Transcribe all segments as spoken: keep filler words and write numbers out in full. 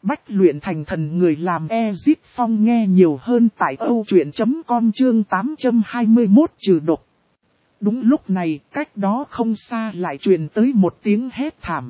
Bách luyện thành thần người làm Ezit Phong nghe nhiều hơn tại âu truyện chấm com chương tám trăm hai mươi mốt trừ độc. Đúng lúc này, cách đó không xa lại truyền tới một tiếng hét thảm.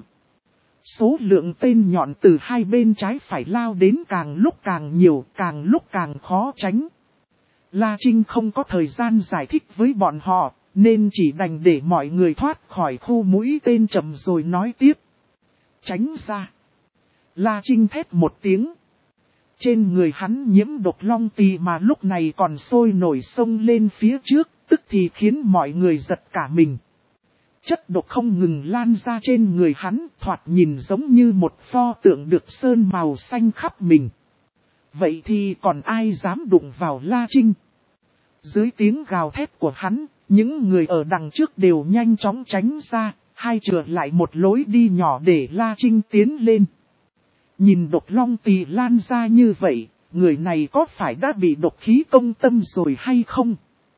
Số lượng tên nhọn từ hai bên trái phải lao đến càng lúc càng nhiều, càng lúc càng khó tránh. La Trinh không có thời gian giải thích với bọn họ, nên chỉ đành để mọi người thoát khỏi khu mũi tên chậm rồi nói tiếp. Tránh ra. La Trinh thét một tiếng. Trên người hắn nhiễm độc long tỳ mà lúc này còn sôi nổi sông lên phía trước, tức thì khiến mọi người giật cả mình. Chất độc không ngừng lan ra trên người hắn, thoạt nhìn giống như một pho tượng được sơn màu xanh khắp mình. Vậy thì còn ai dám đụng vào La Trinh? Dưới tiếng gào thét của hắn, những người ở đằng trước đều nhanh chóng tránh ra, hai chừa lại một lối đi nhỏ để La Trinh tiến lên. Nhìn độc long tỳ lan ra như vậy, người này có phải đã bị độc khí công tâm rồi hay không?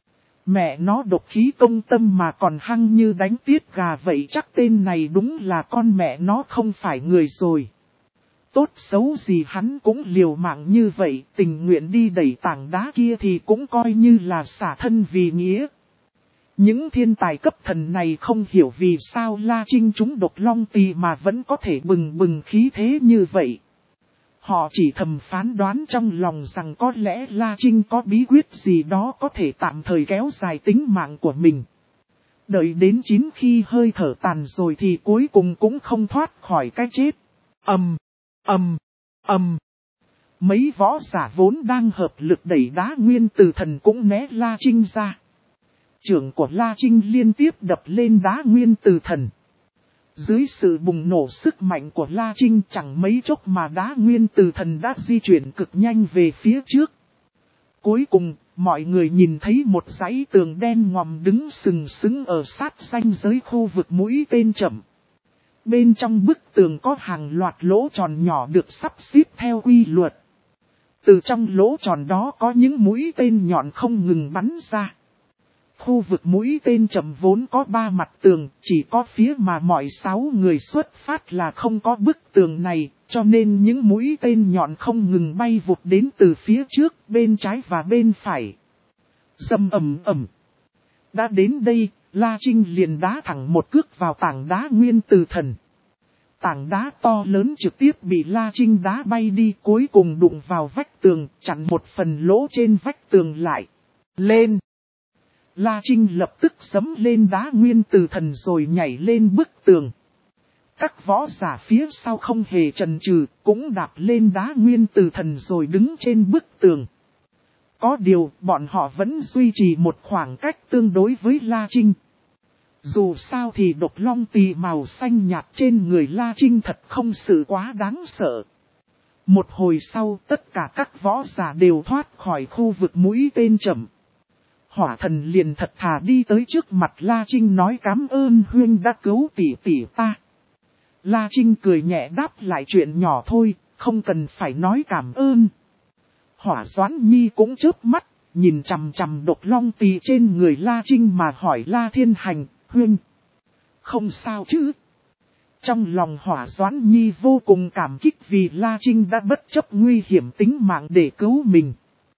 Mẹ nó độc khí công tâm mà còn hăng như đánh tiết gà vậy, chắc tên này đúng là con mẹ nó không phải người rồi. Tốt xấu gì hắn cũng liều mạng như vậy, tình nguyện đi đẩy tảng đá kia thì cũng coi như là xả thân vì nghĩa. Những thiên tài cấp thần này không hiểu vì sao La Trinh trúng độc long tỳ mà vẫn có thể bừng bừng khí thế như vậy. Họ chỉ thầm phán đoán trong lòng rằng có lẽ La Trinh có bí quyết gì đó có thể tạm thời kéo dài tính mạng của mình. Đợi đến chín khi hơi thở tàn rồi thì cuối cùng cũng không thoát khỏi cái chết. Ầm, ầm, ầm. Mấy võ giả vốn đang hợp lực đẩy đá nguyên từ thần cũng né La Trinh ra. Trưởng của La Trinh liên tiếp đập lên đá nguyên từ thần. Dưới sự bùng nổ sức mạnh của La Trinh chẳng mấy chốc mà đá nguyên từ thần đã di chuyển cực nhanh về phía trước. Cuối cùng, mọi người nhìn thấy một dãy tường đen ngòm đứng sừng sững ở sát ranh giới khu vực mũi tên chậm. Bên trong bức tường có hàng loạt lỗ tròn nhỏ được sắp xếp theo quy luật. Từ trong lỗ tròn đó có những mũi tên nhọn không ngừng bắn ra. Khu vực mũi tên chậm vốn có ba mặt tường, chỉ có phía mà mọi sáu người xuất phát là không có bức tường này, cho nên những mũi tên nhọn không ngừng bay vụt đến từ phía trước, bên trái và bên phải. Rầm ầm ầm. Đã đến đây, La Trinh liền đá thẳng một cước vào tảng đá nguyên từ thần. Tảng đá to lớn trực tiếp bị La Trinh đá bay đi, cuối cùng đụng vào vách tường, chặn một phần lỗ trên vách tường lại. Lên! La Trinh lập tức giẫm lên đá nguyên từ thần rồi nhảy lên bức tường. Các võ giả phía sau không hề chần chừ, cũng đạp lên đá nguyên từ thần rồi đứng trên bức tường. Có điều, bọn họ vẫn duy trì một khoảng cách tương đối với La Trinh. Dù sao thì độc long tỳ màu xanh nhạt trên người La Trinh thật không sự quá đáng sợ. Một hồi sau, tất cả các võ giả đều thoát khỏi khu vực mũi tên chậm. Hỏa thần liền thật thà đi tới trước mặt La Trinh nói cảm ơn huynh đã cứu tỷ tỷ ta. La Trinh cười nhẹ đáp lại chuyện nhỏ thôi, không cần phải nói cảm ơn. Hỏa Doãn Nhi cũng chớp mắt, nhìn chằm chằm độc long tỳ trên người La Trinh mà hỏi La Thiên Hành, huynh. Không sao chứ? Trong lòng Hỏa Doãn Nhi vô cùng cảm kích vì La Trinh đã bất chấp nguy hiểm tính mạng để cứu mình.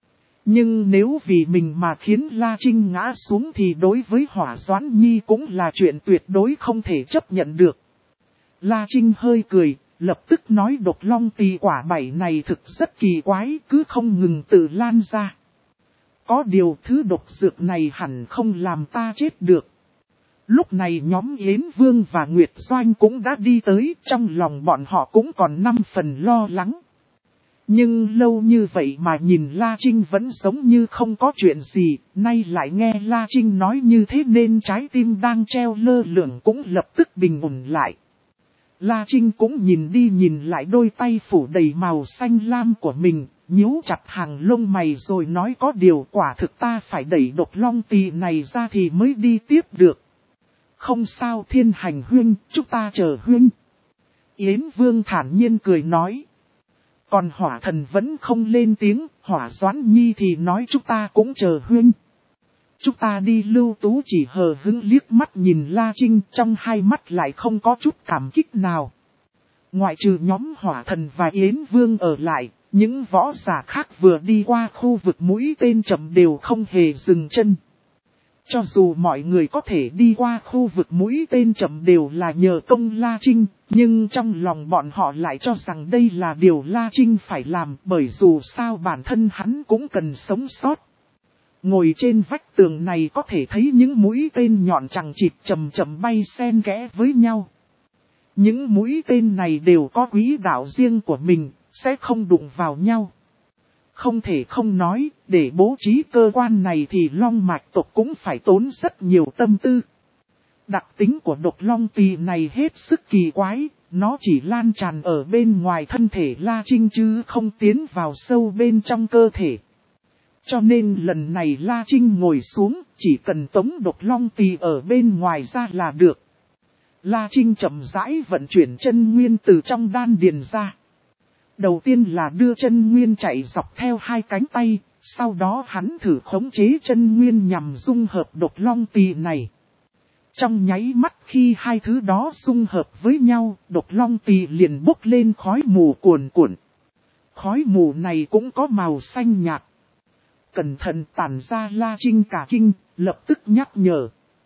Nhưng nếu vì mình mà khiến La Trinh ngã xuống thì đối với Hỏa Doãn Nhi cũng là chuyện tuyệt đối không thể chấp nhận được. La Trinh hơi cười, lập tức nói độc long tỳ quả bảy này thực rất kỳ quái, cứ không ngừng tự lan ra. Có điều thứ độc dược này hẳn không làm ta chết được. Lúc này nhóm Yến Vương và Nguyệt Doanh cũng đã đi tới, trong lòng bọn họ cũng còn năm phần lo lắng. Nhưng lâu như vậy mà nhìn La Trinh vẫn giống như không có chuyện gì, nay lại nghe La Trinh nói như thế nên trái tim đang treo lơ lửng cũng lập tức bình ổn lại. La Trinh cũng nhìn đi nhìn lại đôi tay phủ đầy màu xanh lam của mình, nhíu chặt hàng lông mày rồi nói có điều quả thực ta phải đẩy độc long tỳ này ra thì mới đi tiếp được. Không sao Thiên Hành huynh, chúng ta chờ huynh. Yến Vương thản nhiên cười nói. Còn Hỏa Thần vẫn không lên tiếng, Hỏa Doãn Nhi thì nói chúng ta cũng chờ huynh. Chúng ta đi. Lưu Tú chỉ hờ hững liếc mắt nhìn La Trinh, trong hai mắt lại không có chút cảm kích nào. Ngoại trừ nhóm Hỏa Thần và Yến Vương ở lại, những võ giả khác vừa đi qua khu vực mũi tên chậm đều không hề dừng chân. Cho dù mọi người có thể đi qua khu vực mũi tên chậm đều là nhờ công La Trinh, nhưng trong lòng bọn họ lại cho rằng đây là điều La Trinh phải làm, bởi dù sao bản thân hắn cũng cần sống sót. Ngồi trên vách tường này có thể thấy những mũi tên nhọn chằng chịt chậm chậm bay xen kẽ với nhau. Những mũi tên này đều có quỹ đạo riêng của mình, sẽ không đụng vào nhau. Không thể không nói, để bố trí cơ quan này thì Long Mạch tộc cũng phải tốn rất nhiều tâm tư. Đặc tính của độc long tỳ này hết sức kỳ quái, nó chỉ lan tràn ở bên ngoài thân thể La Trinh chứ không tiến vào sâu bên trong cơ thể. Cho nên lần này La Trinh ngồi xuống, chỉ cần tống độc long tỳ ở bên ngoài ra là được. La Trinh chậm rãi vận chuyển chân nguyên từ trong đan điền ra. Đầu tiên là đưa chân nguyên chạy dọc theo hai cánh tay, sau đó hắn thử khống chế chân nguyên nhằm dung hợp độc long tỳ này. Trong nháy mắt khi hai thứ đó dung hợp với nhau, độc long tỳ liền bốc lên khói mù cuồn cuộn. Khói mù này cũng có màu xanh nhạt. Cẩn thận tản ra La Trinh cả kinh, lập tức nhắc nhở.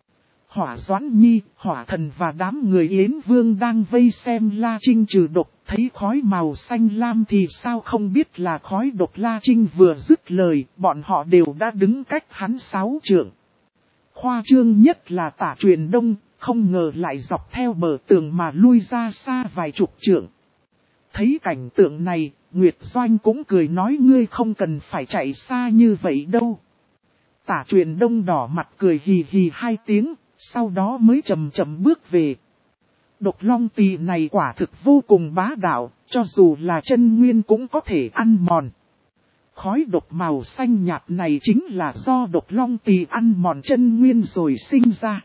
Hỏa Doãn Nhi, Hỏa Thần và đám người Yến Vương đang vây xem La Trinh trừ độc, thấy khói màu xanh lam thì sao không biết là khói độc. La Trinh vừa dứt lời, bọn họ đều đã đứng cách hắn sáu trượng. Khoa trương nhất là Tả Truyền Đông, không ngờ lại dọc theo bờ tường mà lui ra xa vài chục trượng. Thấy cảnh tượng này, Nguyệt Doanh cũng cười nói ngươi không cần phải chạy xa như vậy đâu. Tả Truyền Đông đỏ mặt cười hì hì hai tiếng, sau đó mới chậm chậm bước về. Độc long tỳ này quả thực vô cùng bá đạo, cho dù là chân nguyên cũng có thể ăn mòn. Khói độc màu xanh nhạt này chính là do độc long tỳ ăn mòn chân nguyên rồi sinh ra.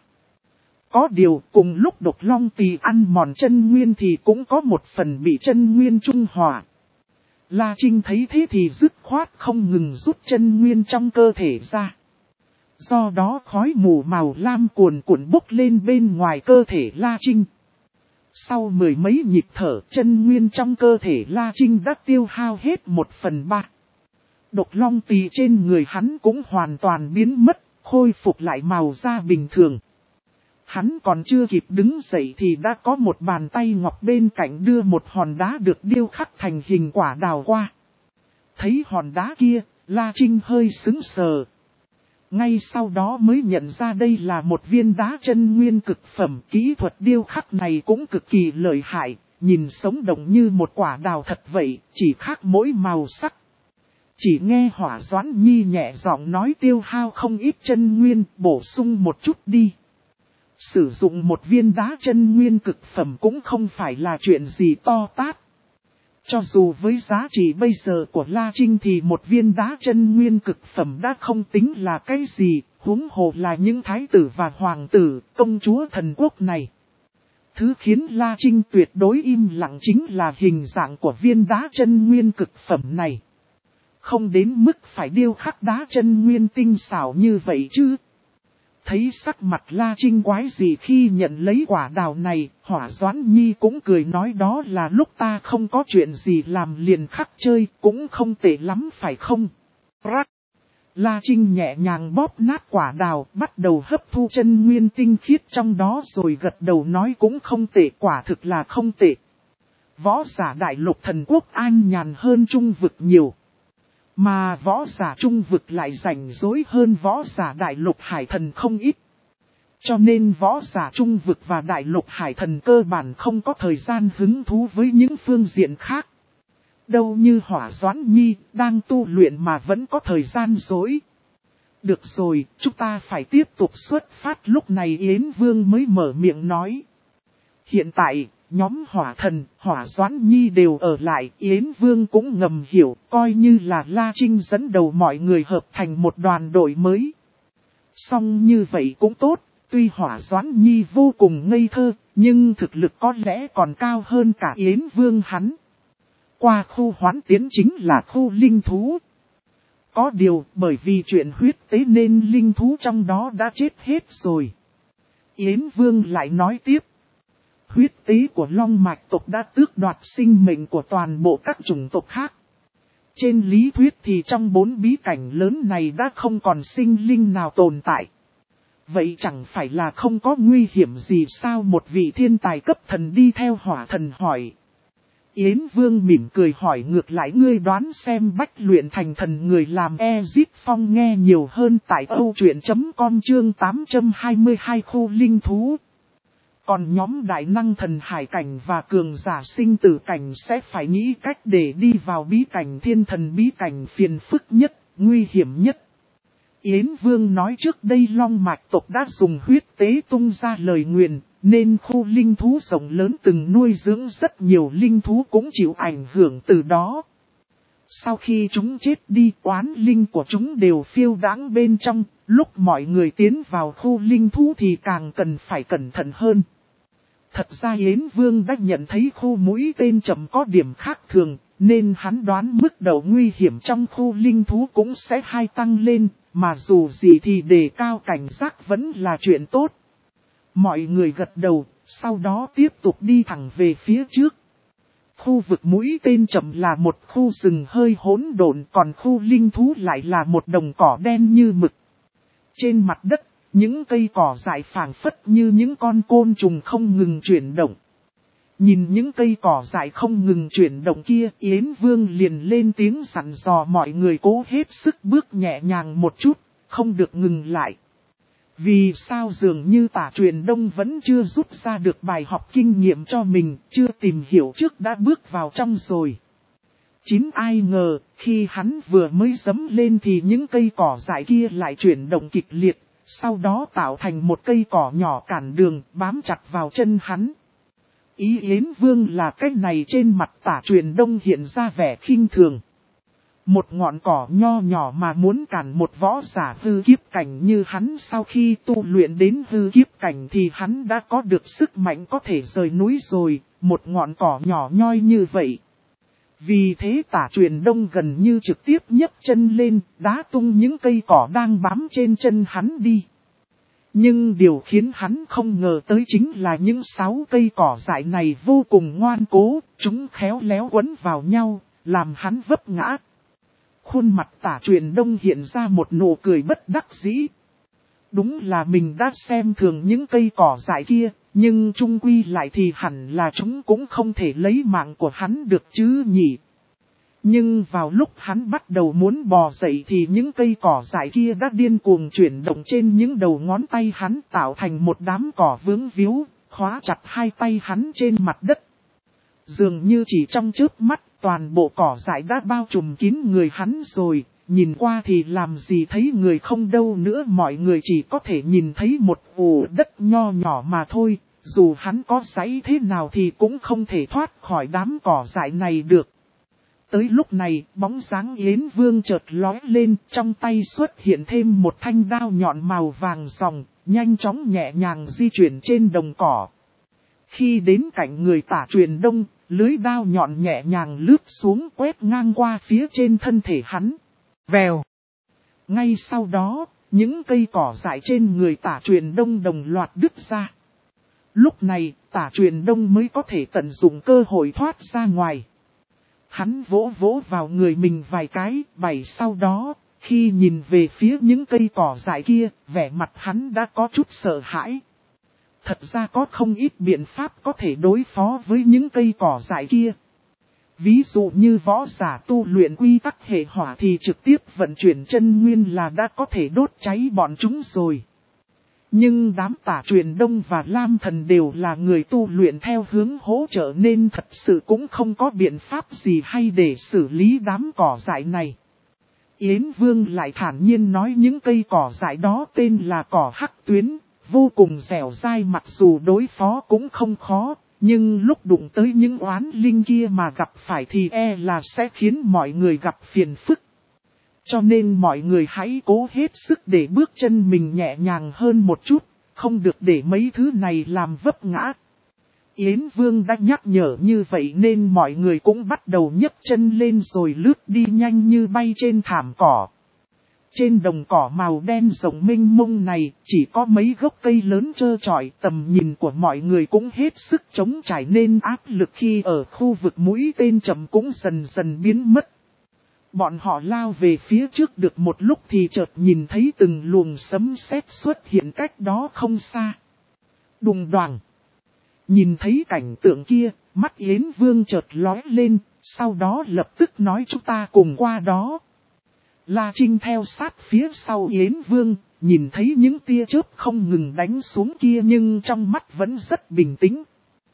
Có điều cùng lúc độc long tỳ ăn mòn chân nguyên thì cũng có một phần bị chân nguyên trung hòa. La Trinh thấy thế thì dứt khoát không ngừng rút chân nguyên trong cơ thể ra. Do đó khói mù màu lam cuồn cuộn bốc lên bên ngoài cơ thể La Trinh. Sau mười mấy nhịp thở, chân nguyên trong cơ thể La Trinh đã tiêu hao hết một phần ba. Độc long tỳ trên người hắn cũng hoàn toàn biến mất, khôi phục lại màu da bình thường. Hắn còn chưa kịp đứng dậy thì đã có một bàn tay ngọc bên cạnh đưa một hòn đá được điêu khắc thành hình quả đào qua. Thấy hòn đá kia, La Trinh hơi sững sờ. Ngay sau đó mới nhận ra đây là một viên đá chân nguyên cực phẩm. Kỹ thuật điêu khắc này cũng cực kỳ lợi hại, nhìn sống động như một quả đào thật vậy, chỉ khác mỗi màu sắc. Chỉ nghe Hỏa Doãn Nhi nhẹ giọng nói tiêu hao không ít chân nguyên, bổ sung một chút đi. Sử dụng một viên đá chân nguyên cực phẩm cũng không phải là chuyện gì to tát. Cho dù với giá trị bây giờ của La Trinh thì một viên đá chân nguyên cực phẩm đã không tính là cái gì, huống hồ là những thái tử và hoàng tử, công chúa thần quốc này. Thứ khiến La Trinh tuyệt đối im lặng chính là hình dạng của viên đá chân nguyên cực phẩm này. Không đến mức phải điêu khắc đá chân nguyên tinh xảo như vậy chứ. Thấy sắc mặt La Trinh quái gì khi nhận lấy quả đào này, Hỏa Doãn Nhi cũng cười nói đó là lúc ta không có chuyện gì làm liền khắc chơi, cũng không tệ lắm phải không? Rắc! La Trinh nhẹ nhàng bóp nát quả đào, bắt đầu hấp thu chân nguyên tinh khiết trong đó rồi gật đầu nói cũng không tệ, quả thực là không tệ. Võ giả đại lục thần quốc an nhàn hơn trung vực nhiều. Mà võ giả trung vực lại rảnh rỗi hơn võ giả đại lục hải thần không ít. Cho nên võ giả trung vực và đại lục hải thần cơ bản không có thời gian hứng thú với những phương diện khác. Đâu như Hỏa Doãn Nhi đang tu luyện mà vẫn có thời gian rỗi. Được rồi, chúng ta phải tiếp tục xuất phát. Lúc này Yến Vương mới mở miệng nói. Hiện tại, nhóm Hỏa Thần, Hỏa Doãn Nhi đều ở lại, Yến Vương cũng ngầm hiểu, coi như là La Trinh dẫn đầu mọi người hợp thành một đoàn đội mới. Song như vậy cũng tốt, tuy Hỏa Doãn Nhi vô cùng ngây thơ, nhưng thực lực có lẽ còn cao hơn cả Yến Vương hắn. Qua khu hoán tiến chính là khu linh thú. Có điều, bởi vì chuyện huyết tế nên linh thú trong đó đã chết hết rồi. Yến Vương lại nói tiếp. Huyết tế của Long Mạch tộc đã tước đoạt sinh mệnh của toàn bộ các chủng tộc khác. Trên lý thuyết thì trong bốn bí cảnh lớn này đã không còn sinh linh nào tồn tại. Vậy chẳng phải là không có nguy hiểm gì sao? Một vị thiên tài cấp thần đi theo Hỏa Thần hỏi. Yến Vương mỉm cười hỏi ngược lại, ngươi đoán xem Bách luyện thành thần người làm Ezip Phong nghe nhiều hơn tại âu truyện chấm com chương tám trăm hai mươi hai khu linh thú. Còn nhóm đại năng thần hải cảnh và cường giả sinh tử cảnh sẽ phải nghĩ cách để đi vào bí cảnh thiên thần, bí cảnh phiền phức nhất, nguy hiểm nhất. Yến Vương nói trước đây Long Mạch tộc đã dùng huyết tế tung ra lời nguyền, nên khu linh thú rộng lớn từng nuôi dưỡng rất nhiều linh thú cũng chịu ảnh hưởng từ đó. Sau khi chúng chết đi, oán linh của chúng đều phiêu đãng bên trong, lúc mọi người tiến vào khu linh thú thì càng cần phải cẩn thận hơn. Thật ra Yến Vương đã nhận thấy khu mũi tên chậm có điểm khác thường, nên hắn đoán mức độ nguy hiểm trong khu linh thú cũng sẽ hai tăng lên, mà dù gì thì đề cao cảnh giác vẫn là chuyện tốt. Mọi người gật đầu, sau đó tiếp tục đi thẳng về phía trước. Khu vực mũi tên chậm là một khu rừng hơi hỗn độn, còn khu linh thú lại là một đồng cỏ đen như mực. Trên mặt đất, những cây cỏ dại phảng phất như những con côn trùng không ngừng chuyển động. Nhìn những cây cỏ dại không ngừng chuyển động kia, Yến Vương liền lên tiếng dặn dò mọi người cố hết sức bước nhẹ nhàng một chút, không được ngừng lại. Vì sao dường như Tả Truyền Đông vẫn chưa rút ra được bài học kinh nghiệm cho mình, chưa tìm hiểu trước đã bước vào trong rồi. Chính ai ngờ, khi hắn vừa mới dẫm lên thì những cây cỏ dại kia lại chuyển động kịch liệt, sau đó tạo thành một cây cỏ nhỏ cản đường, bám chặt vào chân hắn. Ý Yến Vương là cách này trên mặt Tả Truyền Đông hiện ra vẻ khinh thường. Một ngọn cỏ nho nhỏ mà muốn cản một võ giả hư kiếp cảnh như hắn, sau khi tu luyện đến hư kiếp cảnh thì hắn đã có được sức mạnh có thể rời núi rồi, một ngọn cỏ nhỏ nhoi như vậy. Vì thế Tả Truyền Đông gần như trực tiếp nhấc chân lên, đá tung những cây cỏ đang bám trên chân hắn đi. Nhưng điều khiến hắn không ngờ tới chính là những sáu cây cỏ dại này vô cùng ngoan cố, chúng khéo léo quấn vào nhau, làm hắn vấp ngã. Khuôn mặt Tả Truyền Đông hiện ra một nụ cười bất đắc dĩ. Đúng là mình đã xem thường những cây cỏ dại kia, nhưng chung quy lại thì hẳn là chúng cũng không thể lấy mạng của hắn được chứ nhỉ. Nhưng vào lúc hắn bắt đầu muốn bò dậy thì những cây cỏ dại kia đã điên cuồng chuyển động trên những đầu ngón tay hắn, tạo thành một đám cỏ vướng víu, khóa chặt hai tay hắn trên mặt đất. Dường như chỉ trong chớp mắt, toàn bộ cỏ dại đã bao trùm kín người hắn rồi, nhìn qua thì làm gì thấy người không đâu nữa, mọi người chỉ có thể nhìn thấy một ổ đất nho nhỏ mà thôi, dù hắn có giãy thế nào thì cũng không thể thoát khỏi đám cỏ dại này được. Tới lúc này, bóng dáng Yến Vương chợt lóe lên, trong tay xuất hiện thêm một thanh đao nhọn màu vàng ròng, nhanh chóng nhẹ nhàng di chuyển trên đồng cỏ. Khi đến cạnh người Tả Truyền Đông, lưới đao nhọn nhẹ nhàng lướt xuống quét ngang qua phía trên thân thể hắn. Vèo! Ngay sau đó, những cây cỏ dại trên người Tả Truyền Đông đồng loạt đứt ra. Lúc này, Tả Truyền Đông mới có thể tận dụng cơ hội thoát ra ngoài. Hắn vỗ vỗ vào người mình vài cái, bày sau đó, khi nhìn về phía những cây cỏ dại kia, vẻ mặt hắn đã có chút sợ hãi. Thật ra có không ít biện pháp có thể đối phó với những cây cỏ dại kia. Ví dụ như võ giả tu luyện quy tắc hệ hỏa thì trực tiếp vận chuyển chân nguyên là đã có thể đốt cháy bọn chúng rồi. Nhưng đám Tả Truyền Đông và Lam Thần đều là người tu luyện theo hướng hỗ trợ nên thật sự cũng không có biện pháp gì hay để xử lý đám cỏ dại này. Yến Vương lại thản nhiên nói những cây cỏ dại đó tên là cỏ hắc tuyến, vô cùng dẻo dai, mặc dù đối phó cũng không khó, nhưng lúc đụng tới những oán linh kia mà gặp phải thì e là sẽ khiến mọi người gặp phiền phức. Cho nên mọi người hãy cố hết sức để bước chân mình nhẹ nhàng hơn một chút, không được để mấy thứ này làm vấp ngã. Yến Vương đã nhắc nhở như vậy nên mọi người cũng bắt đầu nhấc chân lên rồi lướt đi nhanh như bay trên thảm cỏ. Trên đồng cỏ màu đen rộng mênh mông này, chỉ có mấy gốc cây lớn trơ trọi, tầm nhìn của mọi người cũng hết sức trống trải nên áp lực khi ở khu vực mũi tên chậm cũng dần dần biến mất. Bọn họ lao về phía trước được một lúc thì chợt nhìn thấy từng luồng sấm sét xuất hiện cách đó không xa. Đùng đoàng. Nhìn thấy cảnh tượng kia, mắt Yến Vương chợt lóe lên, sau đó lập tức nói chúng ta cùng qua đó. La Trinh theo sát phía sau Yến Vương, nhìn thấy những tia chớp không ngừng đánh xuống kia nhưng trong mắt vẫn rất bình tĩnh.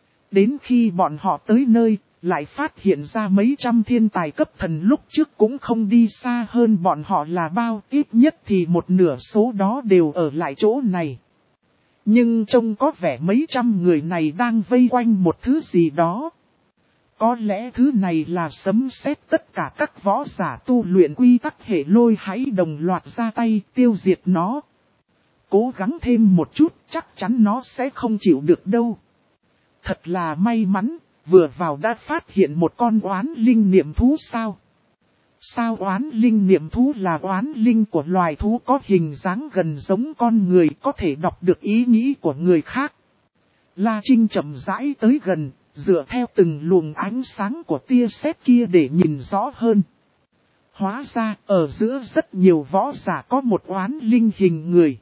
Đến khi bọn họ tới nơi, lại phát hiện ra mấy trăm thiên tài cấp thần lúc trước cũng không đi xa hơn bọn họ là bao, ít nhất thì một nửa số đó đều ở lại chỗ này. Nhưng trông có vẻ mấy trăm người này đang vây quanh một thứ gì đó. Có lẽ thứ này là sấm sét, tất cả các võ giả tu luyện quy tắc hệ lôi hãy đồng loạt ra tay tiêu diệt nó. Cố gắng thêm một chút, chắc chắn nó sẽ không chịu được đâu. Thật là may mắn, vừa vào đã phát hiện một con oán linh niệm thú sao. Sao oán linh niệm thú là oán linh của loài thú có hình dáng gần giống con người, có thể đọc được ý nghĩ của người khác. La Trinh chậm rãi tới gần, dựa theo từng luồng ánh sáng của tia sét kia để nhìn rõ hơn. Hóa ra, ở giữa rất nhiều võ giả có một oán linh hình người.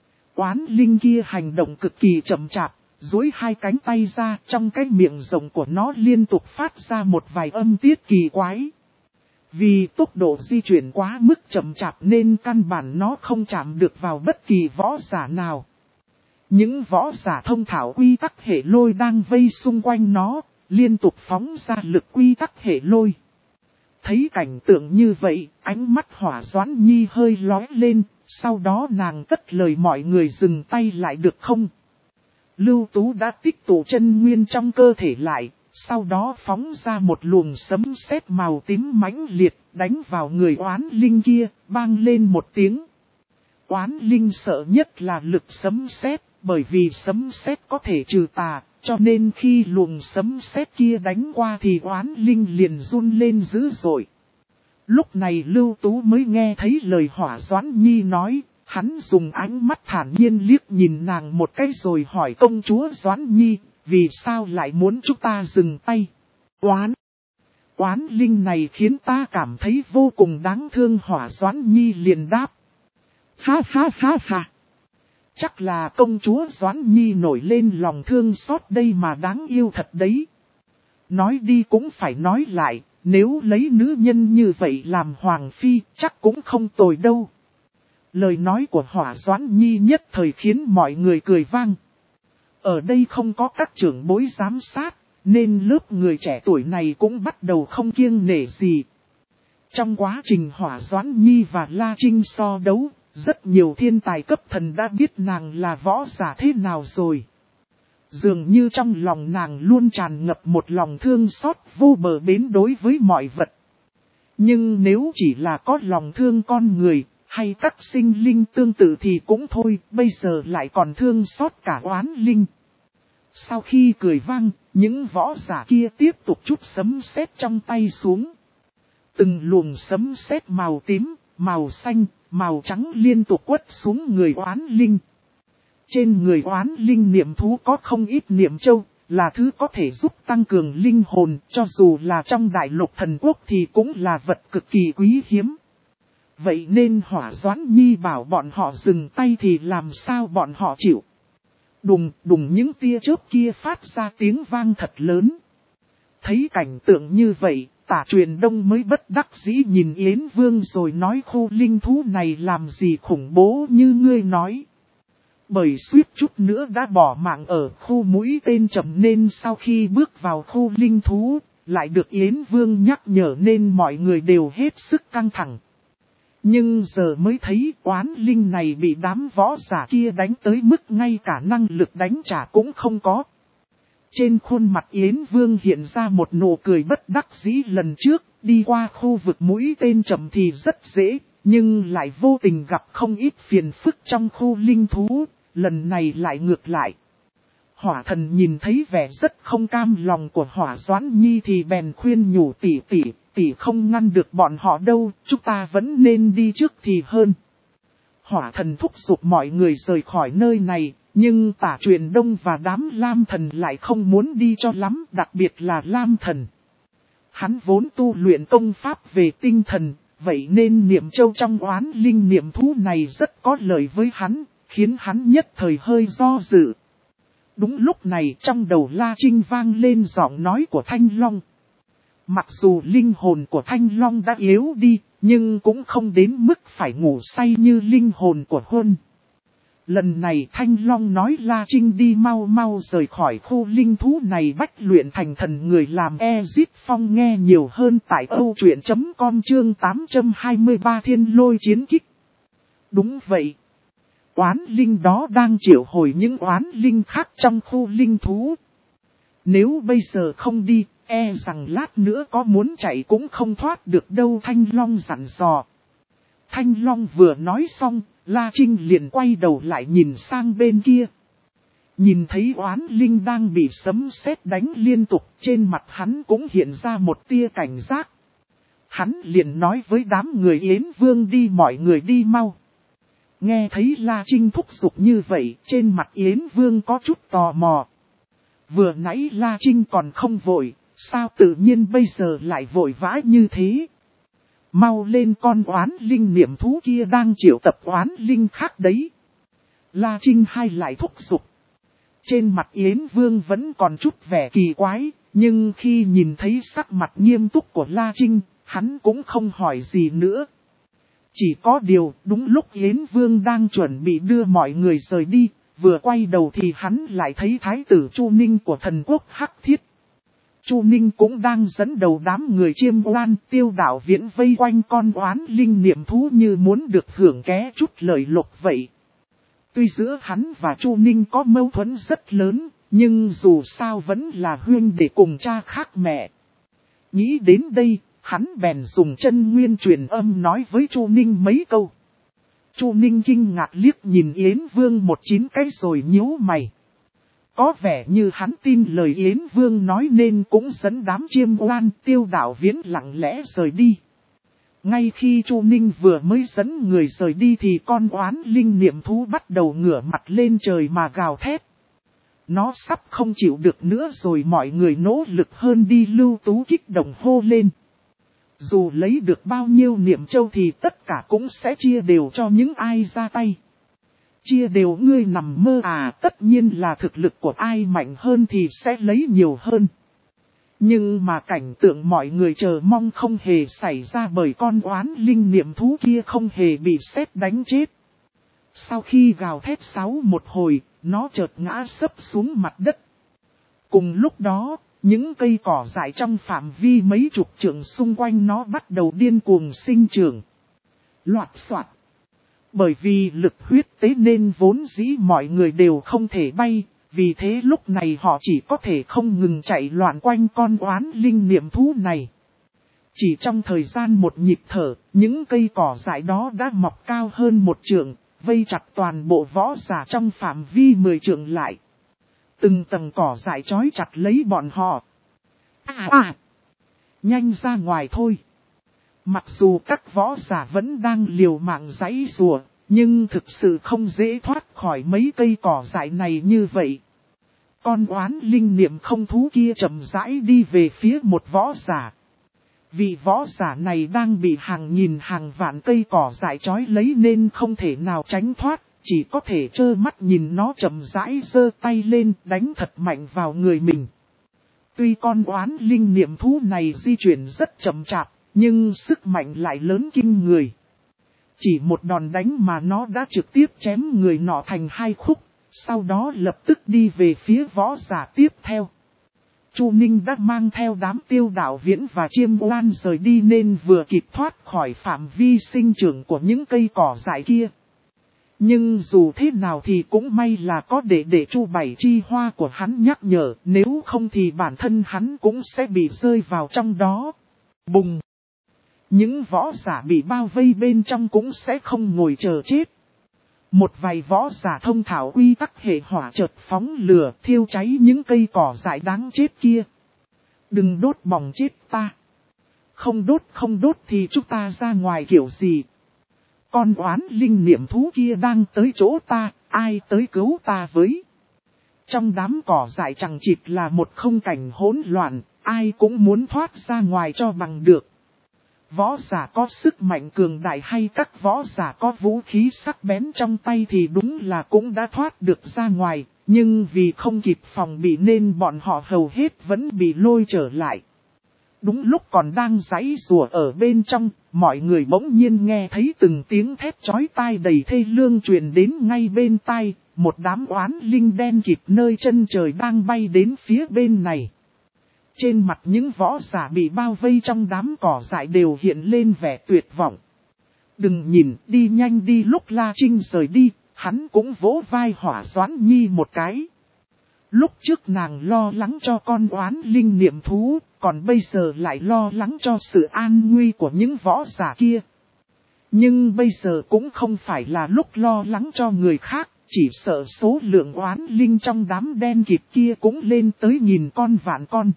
Oán linh kia hành động cực kỳ chậm chạp, duỗi hai cánh tay ra, trong cái miệng rộng của nó liên tục phát ra một vài âm tiết kỳ quái. Vì tốc độ di chuyển quá mức chậm chạp nên căn bản nó không chạm được vào bất kỳ võ giả nào. Những võ giả thông thạo quy tắc hệ lôi đang vây xung quanh nó, liên tục phóng ra lực quy tắc hệ lôi. Thấy cảnh tượng như vậy, ánh mắt Hỏa Doãn Nhi hơi lóe lên, sau đó nàng cất lời mọi người dừng tay lại được không? Lưu Tú đã tích tụ chân nguyên trong cơ thể lại, sau đó phóng ra một luồng sấm sét màu tím mãnh liệt, đánh vào người oán linh kia, vang lên một tiếng. Oán linh sợ nhất là lực sấm sét, bởi vì sấm sét có thể trừ tà, cho nên khi luồng sấm sét kia đánh qua thì oán linh liền run lên dữ dội. Lúc này Lưu Tú mới nghe thấy lời Hỏa Doãn Nhi nói, hắn dùng ánh mắt thản nhiên liếc nhìn nàng một cái rồi hỏi công chúa Doãn Nhi, vì sao lại muốn chúng ta dừng tay? Oán! Oán linh này khiến ta cảm thấy vô cùng đáng thương. Hỏa Doãn Nhi liền đáp. Ha ha ha ha! Chắc là công chúa Doãn Nhi nổi lên lòng thương xót đây mà đáng yêu thật đấy. Nói đi cũng phải nói lại, nếu lấy nữ nhân như vậy làm hoàng phi chắc cũng không tồi đâu. Lời nói của Hỏa Doãn Nhi nhất thời khiến mọi người cười vang. Ở đây không có các trưởng bối giám sát, nên lớp người trẻ tuổi này cũng bắt đầu không kiêng nể gì. Trong quá trình Hỏa Doãn Nhi và La Trinh so đấu, rất nhiều thiên tài cấp thần đã biết nàng là võ giả thế nào rồi. Dường như trong lòng nàng luôn tràn ngập một lòng thương xót vô bờ bến đối với mọi vật. Nhưng nếu chỉ là có lòng thương con người, hay các sinh linh tương tự thì cũng thôi, bây giờ lại còn thương xót cả oán linh. Sau khi cười vang, những võ giả kia tiếp tục trút sấm sét trong tay xuống. Từng luồng sấm sét màu tím, màu xanh, màu trắng liên tục quất xuống người oán linh. Trên người oán linh niệm thú có không ít niệm châu, là thứ có thể giúp tăng cường linh hồn, cho dù là trong đại lục thần quốc thì cũng là vật cực kỳ quý hiếm. Vậy nên Hỏa Doãn Nhi bảo bọn họ dừng tay thì làm sao bọn họ chịu. Đùng đùng những tia chớp kia phát ra tiếng vang thật lớn. Thấy cảnh tượng như vậy, Tả Truyền Đông mới bất đắc dĩ nhìn Yến Vương rồi nói khu linh thú này làm gì khủng bố như ngươi nói. Bởi suýt chút nữa đã bỏ mạng ở khu mũi tên chậm nên sau khi bước vào khu linh thú, lại được Yến Vương nhắc nhở nên mọi người đều hết sức căng thẳng. Nhưng giờ mới thấy oán linh này bị đám võ giả kia đánh tới mức ngay cả năng lực đánh trả cũng không có. Trên khuôn mặt Yến Vương hiện ra một nụ cười bất đắc dĩ. Lần trước, đi qua khu vực mũi tên chậm thì rất dễ, nhưng lại vô tình gặp không ít phiền phức trong khu linh thú, lần này lại ngược lại. Hỏa Thần nhìn thấy vẻ rất không cam lòng của Hỏa Doãn Nhi thì bèn khuyên nhủ tỷ tỷ, tỷ không ngăn được bọn họ đâu, chúng ta vẫn nên đi trước thì hơn. Hỏa thần thúc giục mọi người rời khỏi nơi này, nhưng Tả Truyền Đông và đám Lam thần lại không muốn đi cho lắm, đặc biệt là Lam thần. Hắn vốn tu luyện công pháp về tinh thần, vậy nên niệm châu trong oán linh niệm thú này rất có lợi với hắn, khiến hắn nhất thời hơi do dự. Đúng lúc này trong đầu La Trinh vang lên giọng nói của Thanh Long. Mặc dù linh hồn của Thanh Long đã yếu đi, nhưng cũng không đến mức phải ngủ say như linh hồn của Huân. Lần này Thanh Long nói La Trinh đi mau mau rời khỏi khu linh thú này, bách luyện thành thần người làm Ezit Phong nghe nhiều hơn tại âu truyện chấm com chương tám trăm hai mươi ba thiên lôi chiến kích. Đúng vậy. Oán linh đó đang triệu hồi những oán linh khác trong khu linh thú. Nếu bây giờ không đi, e rằng lát nữa có muốn chạy cũng không thoát được đâu, Thanh Long dặn dò. Thanh Long vừa nói xong, La Trinh liền quay đầu lại nhìn sang bên kia. Nhìn thấy oán linh đang bị sấm sét đánh liên tục, trên mặt hắn cũng hiện ra một tia cảnh giác. Hắn liền nói với đám người Yến Vương đi, mọi người đi mau. Nghe thấy La Trinh thúc giục như vậy, trên mặt Yến Vương có chút tò mò. Vừa nãy La Trinh còn không vội, sao tự nhiên bây giờ lại vội vã như thế? Mau lên, con oán linh niệm thú kia đang triệu tập oán linh khác đấy. La Trinh hai lại thúc giục. Trên mặt Yến Vương vẫn còn chút vẻ kỳ quái, nhưng khi nhìn thấy sắc mặt nghiêm túc của La Trinh, hắn cũng không hỏi gì nữa. Chỉ có điều, đúng lúc Yến Vương đang chuẩn bị đưa mọi người rời đi, vừa quay đầu thì hắn lại thấy Thái tử Chu Ninh của thần quốc Hắc Thiết. Chu Ninh cũng đang dẫn đầu đám người Chiêm Oan, Tiêu Đạo Viễn vây quanh con oán linh niệm thú như muốn được hưởng ké chút lợi lộc vậy. Tuy giữa hắn và Chu Ninh có mâu thuẫn rất lớn, nhưng dù sao vẫn là huynh đệ cùng cha khác mẹ. Nghĩ đến đây, hắn bèn dùng chân nguyên truyền âm nói với Chu Ninh mấy câu. Chu Ninh kinh ngạc liếc nhìn Yến Vương một chín cái rồi nhíu mày. Có vẻ như hắn tin lời Yến Vương nói nên cũng dẫn đám Chiêm Oan, Tiêu Đạo Viễn lặng lẽ rời đi. Ngay khi Chu Ninh vừa mới dẫn người rời đi thì con oán linh niệm thú bắt đầu ngửa mặt lên trời mà gào thét. Nó sắp không chịu được nữa rồi, mọi người nỗ lực hơn đi, Lưu Tú kích động hô lên. Dù lấy được bao nhiêu niệm châu thì tất cả cũng sẽ chia đều cho những ai ra tay. Chia đều ngươi nằm mơ à, tất nhiên là thực lực của ai mạnh hơn thì sẽ lấy nhiều hơn. Nhưng mà cảnh tượng mọi người chờ mong không hề xảy ra, bởi con oán linh niệm thú kia không hề bị sét đánh chết. Sau khi gào thét sáu một hồi, nó chợt ngã sấp xuống mặt đất. Cùng lúc đó, những cây cỏ dại trong phạm vi mấy chục trượng xung quanh nó bắt đầu điên cuồng sinh trưởng. Loạt soạt. Bởi vì lực huyết tế nên vốn dĩ mọi người đều không thể bay, vì thế lúc này họ chỉ có thể không ngừng chạy loạn quanh con oán linh niệm thú này. Chỉ trong thời gian một nhịp thở, những cây cỏ dại đó đã mọc cao hơn một trượng, vây chặt toàn bộ võ giả trong phạm vi mười trượng lại. Từng tầng cỏ dại trói chặt lấy bọn họ. À à! Nhanh ra ngoài thôi! Mặc dù các võ giả vẫn đang liều mạng giãy giụa, nhưng thực sự không dễ thoát khỏi mấy cây cỏ dại này như vậy. Con oán linh niệm không thú kia chậm rãi đi về phía một võ giả. Vị võ giả này đang bị hàng nghìn hàng vạn cây cỏ dại trói lấy nên không thể nào tránh thoát, chỉ có thể trơ mắt nhìn nó chậm rãi giơ tay lên đánh thật mạnh vào người mình. Tuy con oán linh niệm thú này di chuyển rất chậm chạp, nhưng sức mạnh lại lớn kinh người. Chỉ một đòn đánh mà nó đã trực tiếp chém người nọ thành hai khúc, sau đó lập tức đi về phía võ giả tiếp theo. Chu Ninh đã mang theo đám Tiêu Đạo Viễn và Chiêm Oan rời đi nên vừa kịp thoát khỏi phạm vi sinh trưởng của những cây cỏ dại kia. Nhưng dù thế nào thì cũng may là có đệ đệ Chu Bảy Chi Hoa của hắn nhắc nhở, nếu không thì bản thân hắn cũng sẽ bị rơi vào trong đó. Bùng! Những võ giả bị bao vây bên trong cũng sẽ không ngồi chờ chết. Một vài võ giả thông thạo quy tắc hệ hỏa chợt phóng lửa thiêu cháy những cây cỏ dại đáng chết kia. Đừng đốt bỏng chết ta. Không đốt không đốt thì chúng ta ra ngoài kiểu gì? Con oán linh niệm thú kia đang tới chỗ ta, ai tới cứu ta với? Trong đám cỏ dại chẳng chịt là một không cảnh hỗn loạn, ai cũng muốn thoát ra ngoài cho bằng được. Võ giả có sức mạnh cường đại hay các võ giả có vũ khí sắc bén trong tay thì đúng là cũng đã thoát được ra ngoài, nhưng vì không kịp phòng bị nên bọn họ hầu hết vẫn bị lôi trở lại. Đúng lúc còn đang giãy giụa ở bên trong, mọi người bỗng nhiên nghe thấy từng tiếng thét chói tai đầy thê lương truyền đến ngay bên tai, một đám oán linh đen kịt nơi chân trời đang bay đến phía bên này. Trên mặt những võ giả bị bao vây trong đám cỏ dại đều hiện lên vẻ tuyệt vọng. Đừng nhìn, đi nhanh đi. Lúc La Trinh rời đi, hắn cũng vỗ vai Hỏa Doãn Nhi một cái. Lúc trước nàng lo lắng cho con oán linh niệm thú, còn bây giờ lại lo lắng cho sự an nguy của những võ giả kia. Nhưng bây giờ cũng không phải là lúc lo lắng cho người khác, chỉ sợ số lượng oán linh trong đám đen kịt kia cũng lên tới nghìn con vạn con.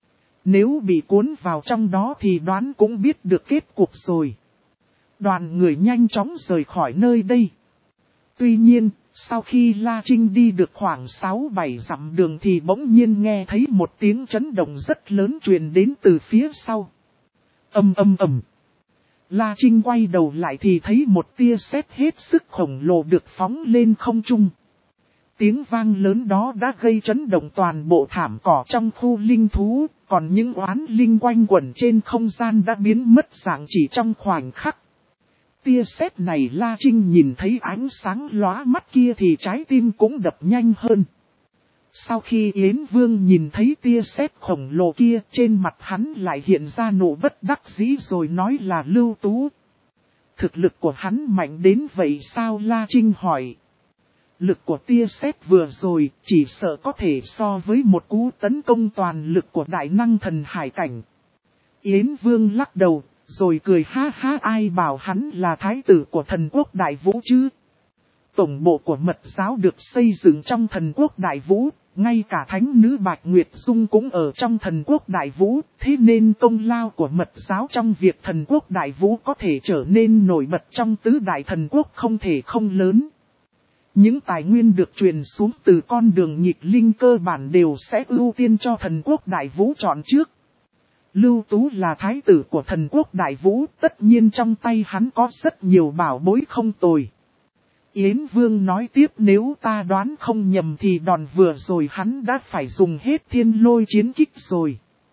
Nếu bị cuốn vào trong đó thì đoán cũng biết được kết cục rồi. Đoàn người nhanh chóng rời khỏi nơi đây. Tuy nhiên, sau khi La Trinh đi được khoảng sáu bảy dặm đường thì bỗng nhiên nghe thấy một tiếng chấn động rất lớn truyền đến từ phía sau. Ầm ầm ầm. La Trinh quay đầu lại thì thấy một tia sét hết sức khổng lồ được phóng lên không trung. Tiếng vang lớn đó đã gây chấn động toàn bộ thảm cỏ trong khu linh thú, còn những oán linh quanh quẩn trên không gian đã biến mất dạng chỉ trong khoảnh khắc. Tia sét này La Trinh nhìn thấy ánh sáng lóa mắt kia thì trái tim cũng đập nhanh hơn. Sau khi Yến Vương nhìn thấy tia sét khổng lồ kia, trên mặt hắn lại hiện ra nụ bất đắc dĩ rồi nói là Lưu Tú. Thực lực của hắn mạnh đến vậy sao? La Trinh hỏi. Lực của tia sét vừa rồi chỉ sợ có thể so với một cú tấn công toàn lực của đại năng thần hải cảnh. Yến Vương lắc đầu, rồi cười ha ha, ai bảo hắn là thái tử của thần quốc Đại Vũ chứ. Tổng bộ của mật giáo được xây dựng trong thần quốc Đại Vũ, ngay cả thánh nữ Bạch Nguyệt Dung cũng ở trong thần quốc Đại Vũ, thế nên công lao của mật giáo trong việc thần quốc Đại Vũ có thể trở nên nổi bật trong tứ đại thần quốc không thể không lớn. Những tài nguyên được truyền xuống từ con đường nghịch linh cơ bản đều sẽ ưu tiên cho thần quốc Đại Vũ chọn trước. Lưu Tú là thái tử của thần quốc Đại Vũ, tất nhiên trong tay hắn có rất nhiều bảo bối không tồi. Yến Vương nói tiếp, nếu ta đoán không nhầm thì đòn vừa rồi hắn đã phải dùng hết thiên lôi chiến kích rồi.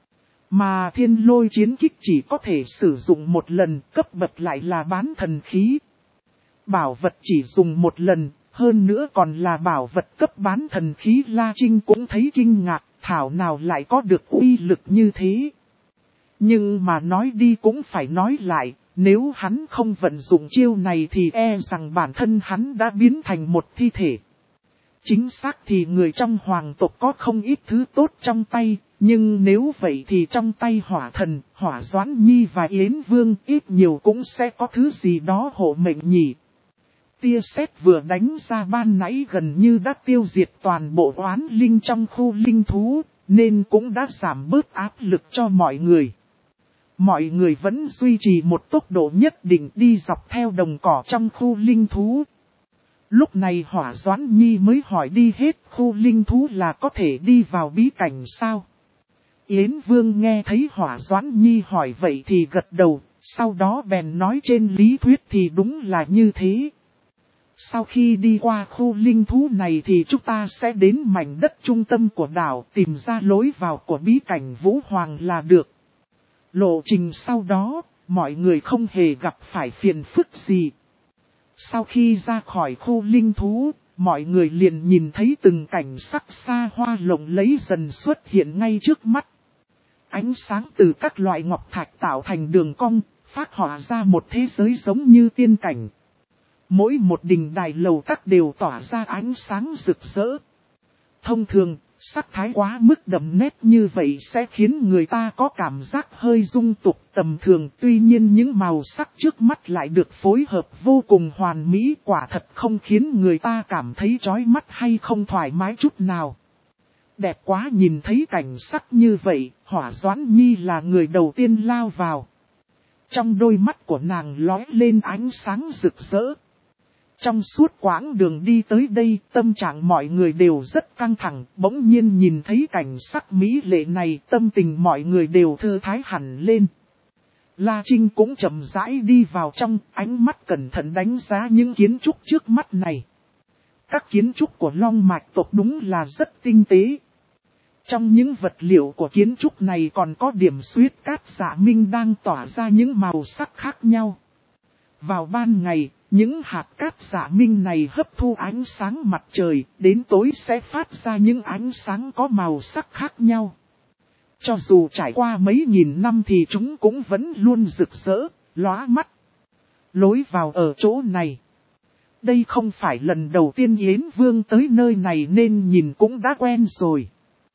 Mà thiên lôi chiến kích chỉ có thể sử dụng một lần, cấp bậc lại là bán thần khí. Bảo vật chỉ dùng một lần, hơn nữa còn là bảo vật cấp bán thần khí. La Trinh cũng thấy kinh ngạc, thảo nào lại có được uy lực như thế. Nhưng mà nói đi cũng phải nói lại, nếu hắn không vận dụng chiêu này thì e rằng bản thân hắn đã biến thành một thi thể. Chính xác thì người trong hoàng tộc có không ít thứ tốt trong tay, nhưng nếu vậy thì trong tay Hỏa Thần, Hỏa Doãn Nhi và Yến Vương ít nhiều cũng sẽ có thứ gì đó hộ mệnh nhỉ. Tia sét vừa đánh ra ban nãy gần như đã tiêu diệt toàn bộ oán linh trong khu linh thú, nên cũng đã giảm bớt áp lực cho mọi người. Mọi người vẫn duy trì một tốc độ nhất định đi dọc theo đồng cỏ trong khu linh thú. Lúc này Hỏa Doãn Nhi mới hỏi, đi hết khu linh thú là có thể đi vào bí cảnh sao? Yến Vương nghe thấy Hỏa Doãn Nhi hỏi vậy thì gật đầu, sau đó bèn nói trên lý thuyết thì đúng là như thế. Sau khi đi qua khu linh thú này thì chúng ta sẽ đến mảnh đất trung tâm của đảo, tìm ra lối vào của bí cảnh Vũ Hoàng là được. Lộ trình sau đó, mọi người không hề gặp phải phiền phức gì. Sau khi ra khỏi khu linh thú, mọi người liền nhìn thấy từng cảnh sắc xa hoa lộng lẫy dần xuất hiện ngay trước mắt. Ánh sáng từ các loại ngọc thạch tạo thành đường cong, phát họa ra một thế giới giống như tiên cảnh. Mỗi một đình đài lầu các đều tỏa ra ánh sáng rực rỡ. Thông thường, sắc thái quá mức đậm nét như vậy sẽ khiến người ta có cảm giác hơi dung tục tầm thường. Tuy nhiên những màu sắc trước mắt lại được phối hợp vô cùng hoàn mỹ, quả thật không khiến người ta cảm thấy chói mắt hay không thoải mái chút nào. Đẹp quá. Nhìn thấy cảnh sắc như vậy, Hỏa Doãn Nhi là người đầu tiên lao vào. Trong đôi mắt của nàng lóe lên ánh sáng rực rỡ. Trong suốt quãng đường đi tới đây, tâm trạng mọi người đều rất căng thẳng, bỗng nhiên nhìn thấy cảnh sắc mỹ lệ này, tâm tình mọi người đều thư thái hẳn lên. La Trinh cũng chậm rãi đi vào trong, ánh mắt cẩn thận đánh giá những kiến trúc trước mắt này. Các kiến trúc của Long Mạch tộc đúng là rất tinh tế. Trong những vật liệu của kiến trúc này còn có điểm xuyết cát dạ minh đang tỏa ra những màu sắc khác nhau. Vào ban ngày, những hạt cát dạ minh này hấp thu ánh sáng mặt trời, đến tối sẽ phát ra những ánh sáng có màu sắc khác nhau. Cho dù trải qua mấy nghìn năm thì chúng cũng vẫn luôn rực rỡ, lóa mắt. Lối vào ở chỗ này. Đây không phải lần đầu tiên Yến Vương tới nơi này nên nhìn cũng đã quen rồi.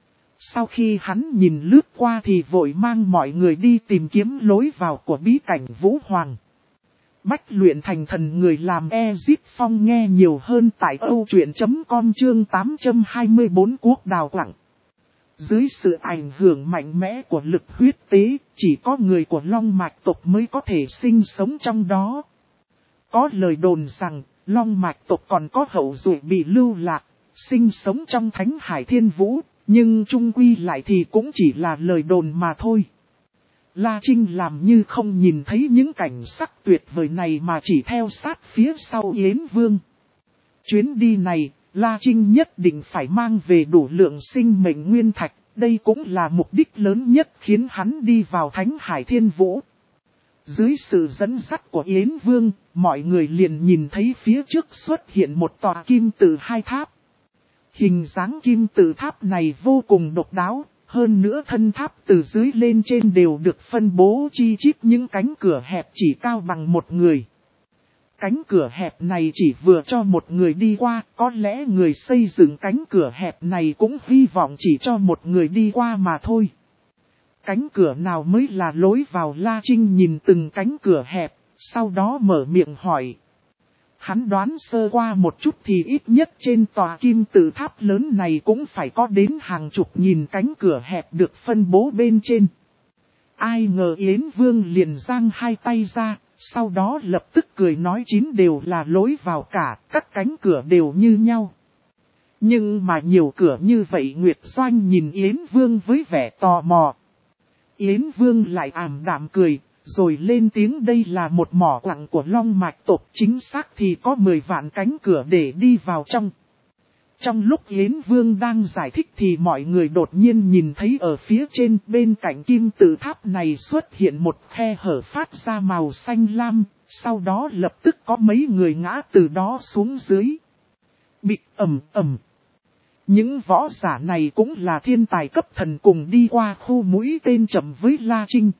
Sau khi hắn nhìn lướt qua thì vội mang mọi người đi tìm kiếm lối vào của bí cảnh Vũ Hoàng. Bách luyện thành thần người làm Ezip Phong nghe nhiều hơn tại âu truyện chấm com chương tám trăm hai mươi bốn Quốc Đào Quặng. Dưới sự ảnh hưởng mạnh mẽ của lực huyết tế, chỉ có người của Long Mạch tộc mới có thể sinh sống trong đó. Có lời đồn rằng, Long Mạch tộc còn có hậu duệ bị lưu lạc, sinh sống trong Thánh Hải Thiên Vũ, nhưng chung quy lại thì cũng chỉ là lời đồn mà thôi. La Trinh làm như không nhìn thấy những cảnh sắc tuyệt vời này mà chỉ theo sát phía sau Yến Vương. Chuyến đi này, La Trinh nhất định phải mang về đủ lượng sinh mệnh nguyên thạch, đây cũng là mục đích lớn nhất khiến hắn đi vào Thánh Hải Thiên Vũ. Dưới sự dẫn dắt của Yến Vương, mọi người liền nhìn thấy phía trước xuất hiện một tòa kim tự hai tháp. Hình dáng kim tự tháp này vô cùng độc đáo, hơn nữa thân tháp từ dưới lên trên đều được phân bố chi chít những cánh cửa hẹp chỉ cao bằng một người. Cánh cửa hẹp này chỉ vừa cho một người đi qua, có lẽ người xây dựng cánh cửa hẹp này cũng hy vọng chỉ cho một người đi qua mà thôi. Cánh cửa nào mới là lối vào? La Trinh nhìn từng cánh cửa hẹp, sau đó mở miệng hỏi. Hắn đoán sơ qua một chút thì ít nhất trên tòa kim tự tháp lớn này cũng phải có đến hàng chục nghìn cánh cửa hẹp được phân bố bên trên. Ai ngờ Yến Vương liền giang hai tay ra, sau đó lập tức cười nói chín đều là lối vào cả, các cánh cửa đều như nhau. Nhưng mà nhiều cửa như vậy Nguyệt Doanh nhìn Yến Vương với vẻ tò mò. Yến Vương lại ảm đạm cười, rồi lên tiếng đây là một mỏ quặng của Long Mạch tộc, chính xác thì có mười vạn cánh cửa để đi vào trong. Trong lúc Yến Vương đang giải thích thì mọi người đột nhiên nhìn thấy ở phía trên bên cạnh kim tự tháp này xuất hiện một khe hở phát ra màu xanh lam, sau đó lập tức có mấy người ngã từ đó xuống dưới. Bịch ầm ầm. Những võ giả này cũng là thiên tài cấp thần cùng đi qua khu mũi tên chậm với La Trinh.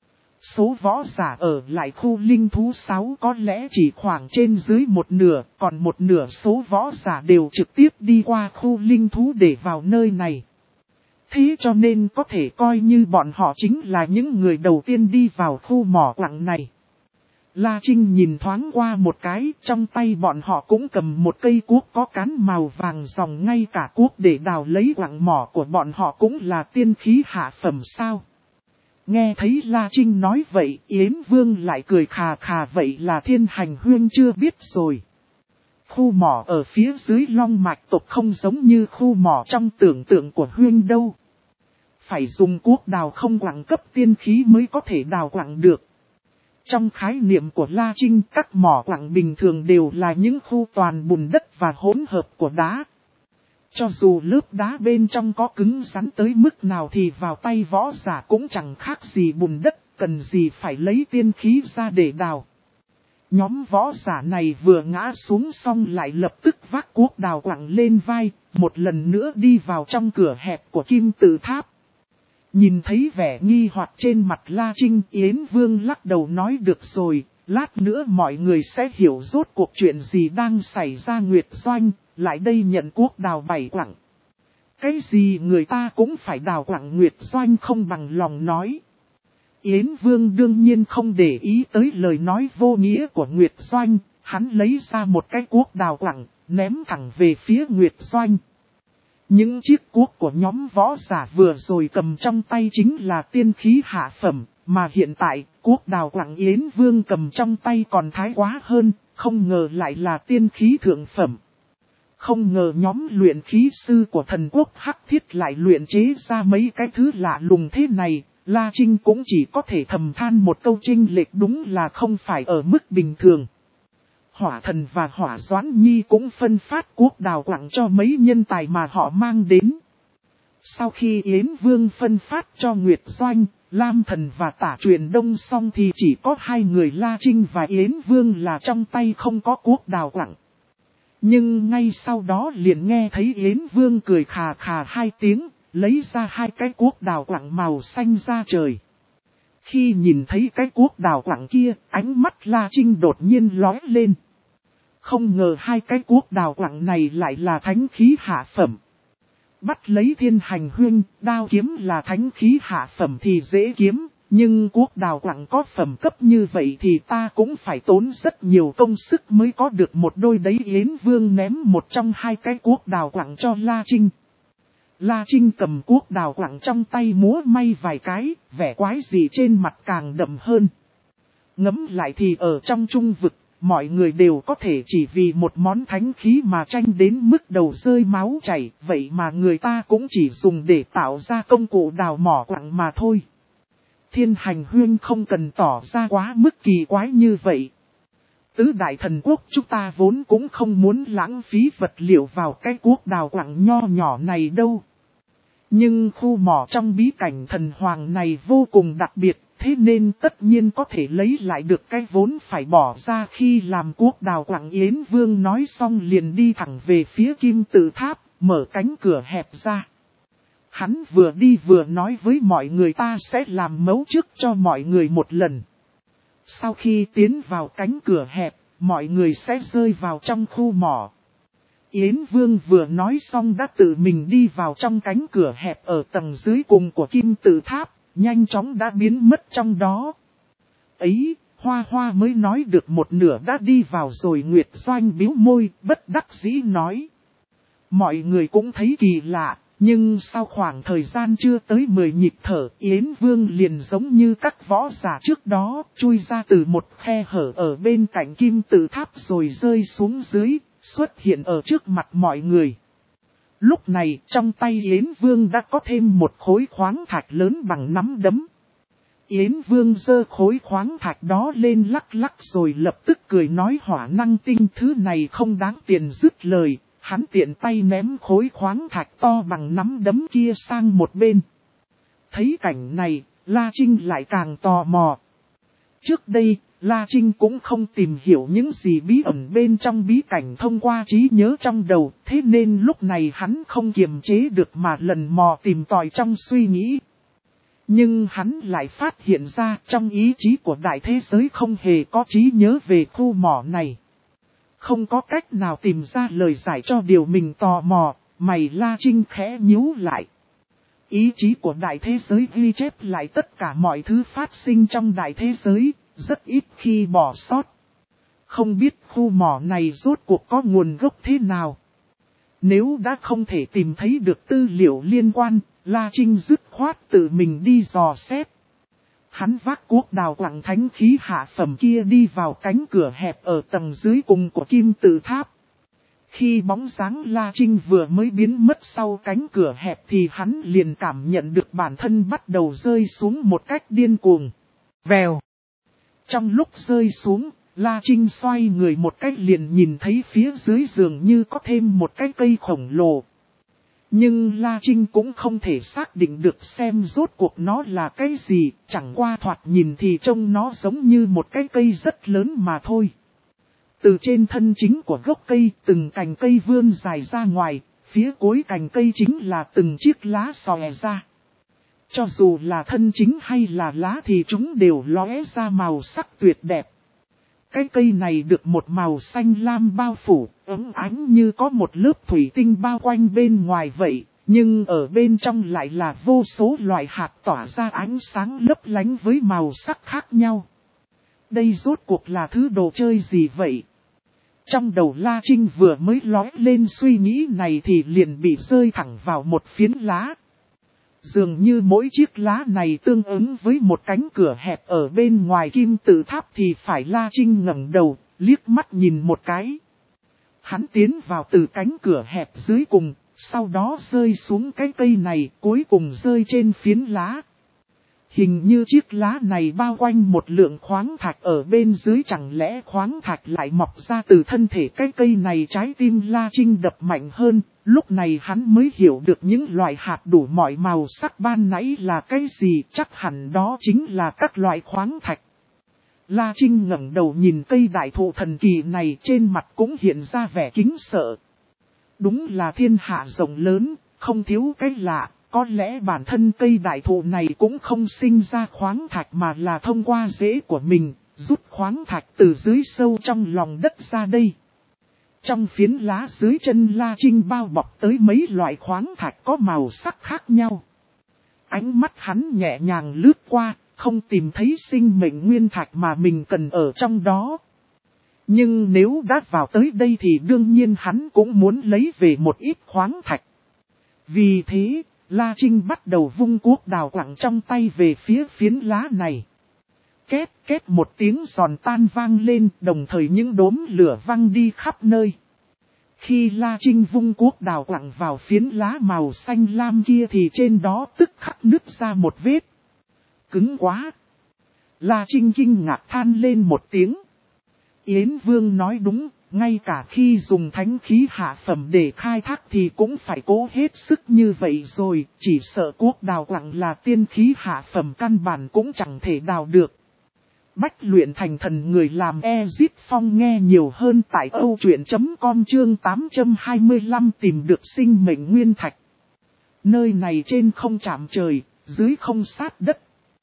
Số võ giả ở lại khu linh thú sáu có lẽ chỉ khoảng trên dưới một nửa, còn một nửa số võ giả đều trực tiếp đi qua khu linh thú để vào nơi này. Thế cho nên có thể coi như bọn họ chính là những người đầu tiên đi vào khu mỏ quặng này. La Trinh nhìn thoáng qua một cái, trong tay bọn họ cũng cầm một cây cuốc có cán màu vàng ròng, ngay cả cuốc để đào lấy quặng mỏ của bọn họ cũng là tiên khí hạ phẩm sao. Nghe thấy La Trinh nói vậy, Yến Vương lại cười khà khà, vậy là Thiên Hành Huyên chưa biết rồi. Khu mỏ ở phía dưới Long Mạch tộc không giống như khu mỏ trong tưởng tượng của Huyên đâu. Phải dùng cuốc đào không quặng cấp tiên khí mới có thể đào quặng được. Trong khái niệm của La Trinh, các mỏ quặng bình thường đều là những khu toàn bùn đất và hỗn hợp của đá. Cho dù lớp đá bên trong có cứng rắn tới mức nào thì vào tay võ giả cũng chẳng khác gì bùn đất, cần gì phải lấy tiên khí ra để đào. Nhóm võ giả này vừa ngã xuống xong lại lập tức vác cuốc đào quặng lên vai, một lần nữa đi vào trong cửa hẹp của kim tự tháp. Nhìn thấy vẻ nghi hoặc trên mặt La Trinh, Yến Vương lắc đầu nói được rồi, lát nữa mọi người sẽ hiểu rốt cuộc chuyện gì đang xảy ra. Nguyệt Doanh, lại đây nhận cuốc đào bảy quặng. Cái gì người ta cũng phải đào quặng? Nguyệt Doanh không bằng lòng nói. Yến Vương đương nhiên không để ý tới lời nói vô nghĩa của Nguyệt Doanh, hắn lấy ra một cái cuốc đào quặng, ném thẳng về phía Nguyệt Doanh. Những chiếc cuốc của nhóm võ giả vừa rồi cầm trong tay chính là tiên khí hạ phẩm, Mà hiện tại, cuốc đào quặng Yến Vương cầm trong tay còn thái quá hơn, không ngờ lại là tiên khí thượng phẩm. Không ngờ nhóm luyện khí sư của thần quốc Hắc Thiết lại luyện chế ra mấy cái thứ lạ lùng thế này, La Trinh cũng chỉ có thể thầm than một câu chênh lệch đúng là không phải ở mức bình thường. Hỏa Thần và Hỏa Doãn Nhi cũng phân phát cuốc đào quặng cho mấy nhân tài mà họ mang đến. Sau khi Yến Vương phân phát cho Nguyệt Doanh, Lam Thần và Tả Truyền Đông xong thì chỉ có hai người La Trinh và Yến Vương là trong tay không có cuốc đào quặng. Nhưng ngay sau đó liền nghe thấy Yến Vương cười khà khà hai tiếng, lấy ra hai cái cuốc đào quặng màu xanh ra trời. Khi nhìn thấy cái cuốc đào quặng kia, ánh mắt La Trinh đột nhiên lóe lên. Không ngờ hai cái cuốc đào quặng này lại là thánh khí hạ phẩm. Bắt lấy thiên hành huyên, đao kiếm là thánh khí hạ phẩm thì dễ kiếm, nhưng cuốc đào quặng có phẩm cấp như vậy thì ta cũng phải tốn rất nhiều công sức mới có được một đôi đấy. Yến Vương ném một trong hai cái cuốc đào quặng cho La Trinh. La Trinh cầm cuốc đào quặng trong tay múa may vài cái, vẻ quái dị trên mặt càng đậm hơn. Ngẫm lại thì ở trong trung vực, mọi người đều có thể chỉ vì một món thánh khí mà tranh đến mức đầu rơi máu chảy, vậy mà người ta cũng chỉ dùng để tạo ra công cụ đào mỏ quặng mà thôi. Thiên hành huyên không cần tỏ ra quá mức kỳ quái như vậy. Tứ đại thần quốc chúng ta vốn cũng không muốn lãng phí vật liệu vào cái cuốc đào quặng nho nhỏ này đâu. Nhưng khu mỏ trong bí cảnh thần hoàng này vô cùng đặc biệt, thế nên tất nhiên có thể lấy lại được cái vốn phải bỏ ra khi làm cuốc đào quặng. Yến Vương nói xong liền đi thẳng về phía kim tự tháp, mở cánh cửa hẹp ra. Hắn vừa đi vừa nói với mọi người ta sẽ làm mấu trước cho mọi người một lần. Sau khi tiến vào cánh cửa hẹp, mọi người sẽ rơi vào trong khu mỏ. Yến Vương vừa nói xong đã tự mình đi vào trong cánh cửa hẹp ở tầng dưới cùng của kim tự tháp, nhanh chóng đã biến mất trong đó. Ấy, Hoa Hoa mới nói được một nửa đã đi vào rồi. Nguyệt Doanh bĩu môi, bất đắc dĩ nói. Mọi người cũng thấy kỳ lạ, nhưng sau khoảng thời gian chưa tới mười nhịp thở, Yến Vương liền giống như các võ giả trước đó, chui ra từ một khe hở ở bên cạnh kim tự tháp rồi rơi xuống dưới, xuất hiện ở trước mặt mọi người. Lúc này, trong tay Yến Vương đã có thêm một khối khoáng thạch lớn bằng nắm đấm. Yến Vương giơ khối khoáng thạch đó lên lắc lắc rồi lập tức cười nói hỏa năng tinh thứ này không đáng tiền dứt lời. Hắn tiện tay ném khối khoáng thạch to bằng nắm đấm kia sang một bên. Thấy cảnh này, La Trinh lại càng tò mò. Trước đây, La Trinh cũng không tìm hiểu những gì bí ẩn bên trong bí cảnh thông qua trí nhớ trong đầu, thế nên lúc này hắn không kiềm chế được mà lần mò tìm tòi trong suy nghĩ. Nhưng hắn lại phát hiện ra trong ý chí của đại thế giới không hề có trí nhớ về khu mỏ này. Không có cách nào tìm ra lời giải cho điều mình tò mò, mày La Trinh khẽ nhíu lại. Ý chí của đại thế giới ghi chép lại tất cả mọi thứ phát sinh trong đại thế giới, rất ít khi bỏ sót. Không biết khu mỏ này rốt cuộc có nguồn gốc thế nào. Nếu đã không thể tìm thấy được tư liệu liên quan, La Trinh dứt khoát tự mình đi dò xét. Hắn vác cuốc đào quặng thánh khí hạ phẩm kia đi vào cánh cửa hẹp ở tầng dưới cùng của kim tự tháp. Khi bóng dáng La Trinh vừa mới biến mất sau cánh cửa hẹp thì hắn liền cảm nhận được bản thân bắt đầu rơi xuống một cách điên cuồng. Vèo. Trong lúc rơi xuống, La Trinh xoay người một cách liền nhìn thấy phía dưới giường như có thêm một cái cây khổng lồ. Nhưng La Trinh cũng không thể xác định được xem rốt cuộc nó là cái gì, chẳng qua thoạt nhìn thì trông nó giống như một cái cây rất lớn mà thôi. Từ trên thân chính của gốc cây, từng cành cây vươn dài ra ngoài, phía cuối cành cây chính là từng chiếc lá xòe ra. Cho dù là thân chính hay là lá thì chúng đều lóe ra màu sắc tuyệt đẹp. Cái cây này được một màu xanh lam bao phủ, ấm ánh như có một lớp thủy tinh bao quanh bên ngoài vậy, nhưng ở bên trong lại là vô số loại hạt tỏa ra ánh sáng lấp lánh với màu sắc khác nhau. Đây rốt cuộc là thứ đồ chơi gì vậy? Trong đầu La Trinh vừa mới lóe lên suy nghĩ này thì liền bị rơi thẳng vào một phiến lá. Dường như mỗi chiếc lá này tương ứng với một cánh cửa hẹp ở bên ngoài kim tự tháp thì phải. La Trinh ngẩng đầu, liếc mắt nhìn một cái. Hắn tiến vào từ cánh cửa hẹp dưới cùng, sau đó rơi xuống cái cây này, cuối cùng rơi trên phiến lá. Hình như chiếc lá này bao quanh một lượng khoáng thạch ở bên dưới, chẳng lẽ khoáng thạch lại mọc ra từ thân thể cái cây này. Trái tim La Trinh đập mạnh hơn, lúc này hắn mới hiểu được những loại hạt đủ mọi màu sắc ban nãy là cái gì, chắc hẳn đó chính là các loại khoáng thạch. La Trinh ngẩng đầu nhìn cây đại thụ thần kỳ này, trên mặt cũng hiện ra vẻ kính sợ. Đúng là thiên hạ rộng lớn, không thiếu cái lạ. Có lẽ bản thân cây đại thụ này cũng không sinh ra khoáng thạch mà là thông qua rễ của mình, rút khoáng thạch từ dưới sâu trong lòng đất ra đây. Trong phiến lá dưới chân La Trinh bao bọc tới mấy loại khoáng thạch có màu sắc khác nhau. Ánh mắt hắn nhẹ nhàng lướt qua, không tìm thấy sinh mệnh nguyên thạch mà mình cần ở trong đó. Nhưng nếu đã vào tới đây thì đương nhiên hắn cũng muốn lấy về một ít khoáng thạch. Vì thế, La Trinh bắt đầu vung cuốc đào quặng trong tay về phía phiến lá này. Két két một tiếng giòn tan vang lên, đồng thời những đốm lửa văng đi khắp nơi. Khi La Trinh vung cuốc đào quặng vào phiến lá màu xanh lam kia thì trên đó tức khắc nứt ra một vết. Cứng quá! La Trinh kinh ngạc than lên một tiếng. Yến Vương nói đúng, ngay cả khi dùng thánh khí hạ phẩm để khai thác thì cũng phải cố hết sức như vậy rồi, chỉ sợ cuốc đào quặng là tiên khí hạ phẩm căn bản cũng chẳng thể đào được. Bách luyện thành thần, người làm Ezip Phong nghe nhiều hơn tại âu truyện chấm com chương tám trăm hai mươi lăm tìm được sinh mệnh nguyên thạch. Nơi này trên không chạm trời, dưới không sát đất.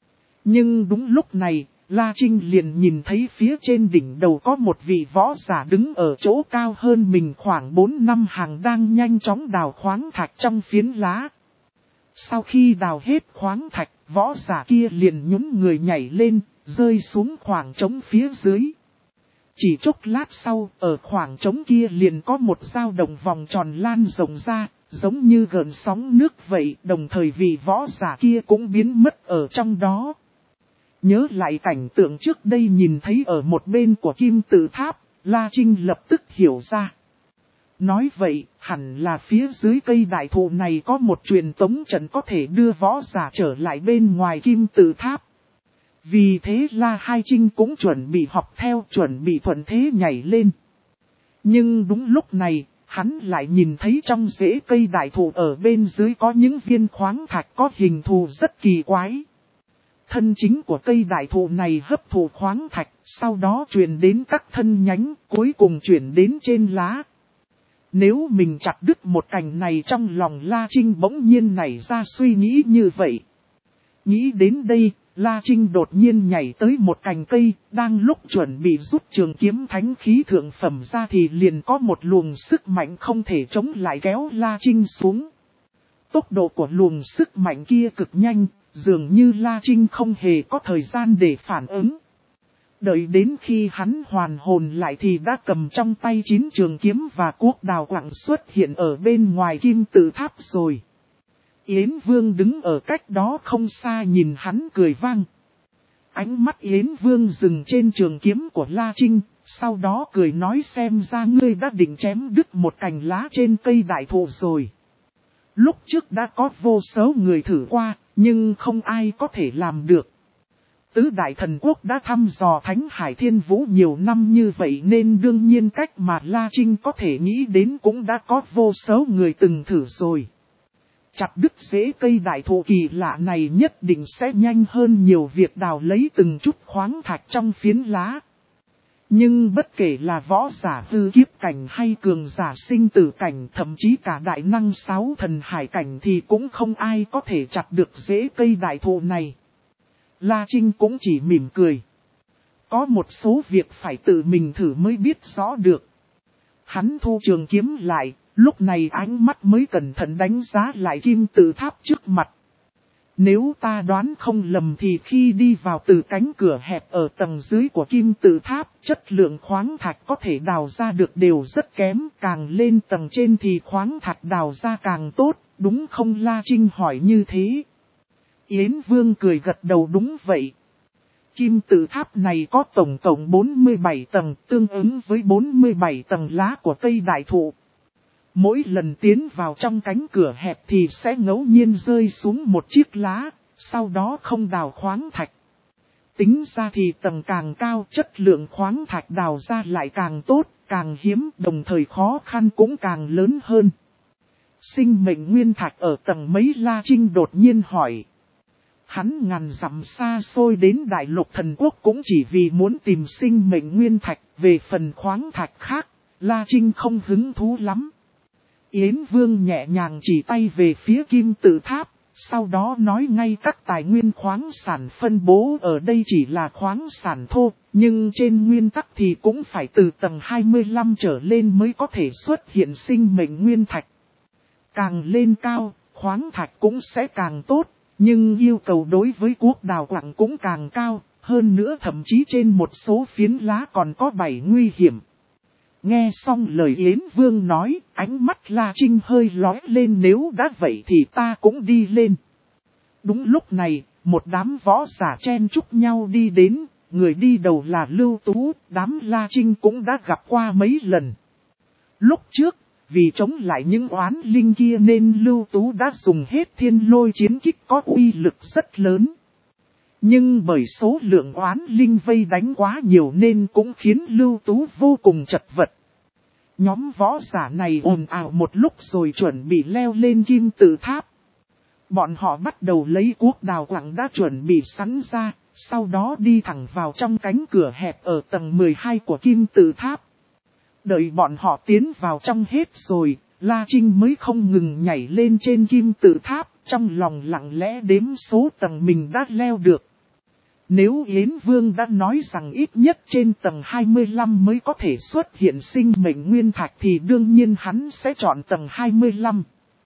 Nhưng đúng lúc này, La Trinh liền nhìn thấy phía trên đỉnh đầu có một vị võ giả đứng ở chỗ cao hơn mình khoảng bốn năm hàng đang nhanh chóng đào khoáng thạch trong phiến lá. Sau khi đào hết khoáng thạch, võ giả kia liền nhún người nhảy lên, rơi xuống khoảng trống phía dưới. Chỉ chốc lát sau, ở khoảng trống kia liền có một dao động vòng tròn lan rộng ra, giống như gợn sóng nước vậy, đồng thời vị võ giả kia cũng biến mất ở trong đó. Nhớ lại cảnh tượng trước đây nhìn thấy ở một bên của kim tự tháp, La Trinh lập tức hiểu ra. Nói vậy, hẳn là phía dưới cây đại thụ này có một truyền tống trận có thể đưa võ giả trở lại bên ngoài kim tự tháp. Vì thế La Hai Trinh cũng chuẩn bị học theo, chuẩn bị thuận thế nhảy lên. Nhưng đúng lúc này, hắn lại nhìn thấy trong rễ cây đại thụ ở bên dưới có những viên khoáng thạch có hình thù rất kỳ quái. Thân chính của cây đại thụ này hấp thụ khoáng thạch, sau đó truyền đến các thân nhánh, cuối cùng chuyển đến trên lá. Nếu mình chặt đứt một cành này, trong lòng La Trinh bỗng nhiên nảy ra suy nghĩ như vậy. Nghĩ đến đây, La Trinh đột nhiên nhảy tới một cành cây, đang lúc chuẩn bị rút trường kiếm thánh khí thượng phẩm ra thì liền có một luồng sức mạnh không thể chống lại kéo La Trinh xuống. Tốc độ của luồng sức mạnh kia cực nhanh, dường như La Trinh không hề có thời gian để phản ứng. Đợi đến khi hắn hoàn hồn lại thì đã cầm trong tay chín trường kiếm và cuốc đào quặng xuất hiện ở bên ngoài kim tự tháp rồi. Yến Vương đứng ở cách đó không xa nhìn hắn cười vang. Ánh mắt Yến Vương dừng trên trường kiếm của La Trinh, sau đó cười nói xem ra ngươi đã định chém đứt một cành lá trên cây đại thụ rồi. Lúc trước đã có vô số người thử qua, nhưng không ai có thể làm được. Tứ đại thần quốc đã thăm dò Thánh Hải Thiên Vũ nhiều năm như vậy nên đương nhiên cách mà La Trinh có thể nghĩ đến cũng đã có vô số người từng thử rồi. Chặt đứt rễ cây đại thụ kỳ lạ này nhất định sẽ nhanh hơn nhiều việc đào lấy từng chút khoáng thạch trong phiến lá. Nhưng bất kể là võ giả hư kiếp cảnh hay cường giả sinh tử cảnh, thậm chí cả đại năng sáu thần hải cảnh thì cũng không ai có thể chặt được rễ cây đại thụ này. La Trinh cũng chỉ mỉm cười. Có một số việc phải tự mình thử mới biết rõ được. Hắn thu trường kiếm lại, lúc này ánh mắt mới cẩn thận đánh giá lại kim tự tháp trước mặt. Nếu ta đoán không lầm thì khi đi vào từ cánh cửa hẹp ở tầng dưới của kim tự tháp, chất lượng khoáng thạch có thể đào ra được đều rất kém, càng lên tầng trên thì khoáng thạch đào ra càng tốt, đúng không? La Trinh hỏi như thế. Yến Vương cười gật đầu đúng vậy. Kim tự tháp này có tổng cộng bốn mươi bảy tầng, tương ứng với bốn mươi bảy tầng lá của cây đại thụ. Mỗi lần tiến vào trong cánh cửa hẹp thì sẽ ngẫu nhiên rơi xuống một chiếc lá, sau đó không đào khoáng thạch. Tính ra thì tầng càng cao, chất lượng khoáng thạch đào ra lại càng tốt, càng hiếm, đồng thời khó khăn cũng càng lớn hơn. Sinh mệnh nguyên thạch ở tầng mấy? La Trinh đột nhiên hỏi. Hắn ngàn dặm xa xôi đến Đại Lục Thần Quốc cũng chỉ vì muốn tìm sinh mệnh nguyên thạch. Về phần khoáng thạch khác, La Trinh không hứng thú lắm. Yến Vương nhẹ nhàng chỉ tay về phía kim tự tháp, sau đó nói ngay các tài nguyên khoáng sản phân bố ở đây chỉ là khoáng sản thô, nhưng trên nguyên tắc thì cũng phải từ tầng hai mươi lăm trở lên mới có thể xuất hiện sinh mệnh nguyên thạch. Càng lên cao, khoáng thạch cũng sẽ càng tốt, nhưng yêu cầu đối với quốc đào quặng cũng càng cao, hơn nữa thậm chí trên một số phiến lá còn có bảy nguy hiểm. Nghe xong lời Yến Vương nói, ánh mắt La Trinh hơi lóe lên, nếu đã vậy thì ta cũng đi lên. Đúng lúc này, một đám võ giả chen chúc nhau đi đến, người đi đầu là Lưu Tú, đám La Trinh cũng đã gặp qua mấy lần. Lúc trước, vì chống lại những oán linh kia nên Lưu Tú đã dùng hết thiên lôi chiến kích có uy lực rất lớn. Nhưng bởi số lượng oán linh vây đánh quá nhiều nên cũng khiến Lưu Tú vô cùng chật vật. Nhóm võ giả này ồn ào một lúc rồi chuẩn bị leo lên kim tự tháp. Bọn họ bắt đầu lấy cuốc đào quặng đã chuẩn bị sẵn ra, sau đó đi thẳng vào trong cánh cửa hẹp ở tầng mười hai của kim tự tháp. Đợi bọn họ tiến vào trong hết rồi, La Trinh mới không ngừng nhảy lên trên kim tự tháp, trong lòng lặng lẽ đếm số tầng mình đã leo được. Nếu Yến Vương đã nói rằng ít nhất trên tầng hai mươi lăm mới có thể xuất hiện sinh mệnh nguyên thạch thì đương nhiên hắn sẽ chọn tầng hai mươi lăm.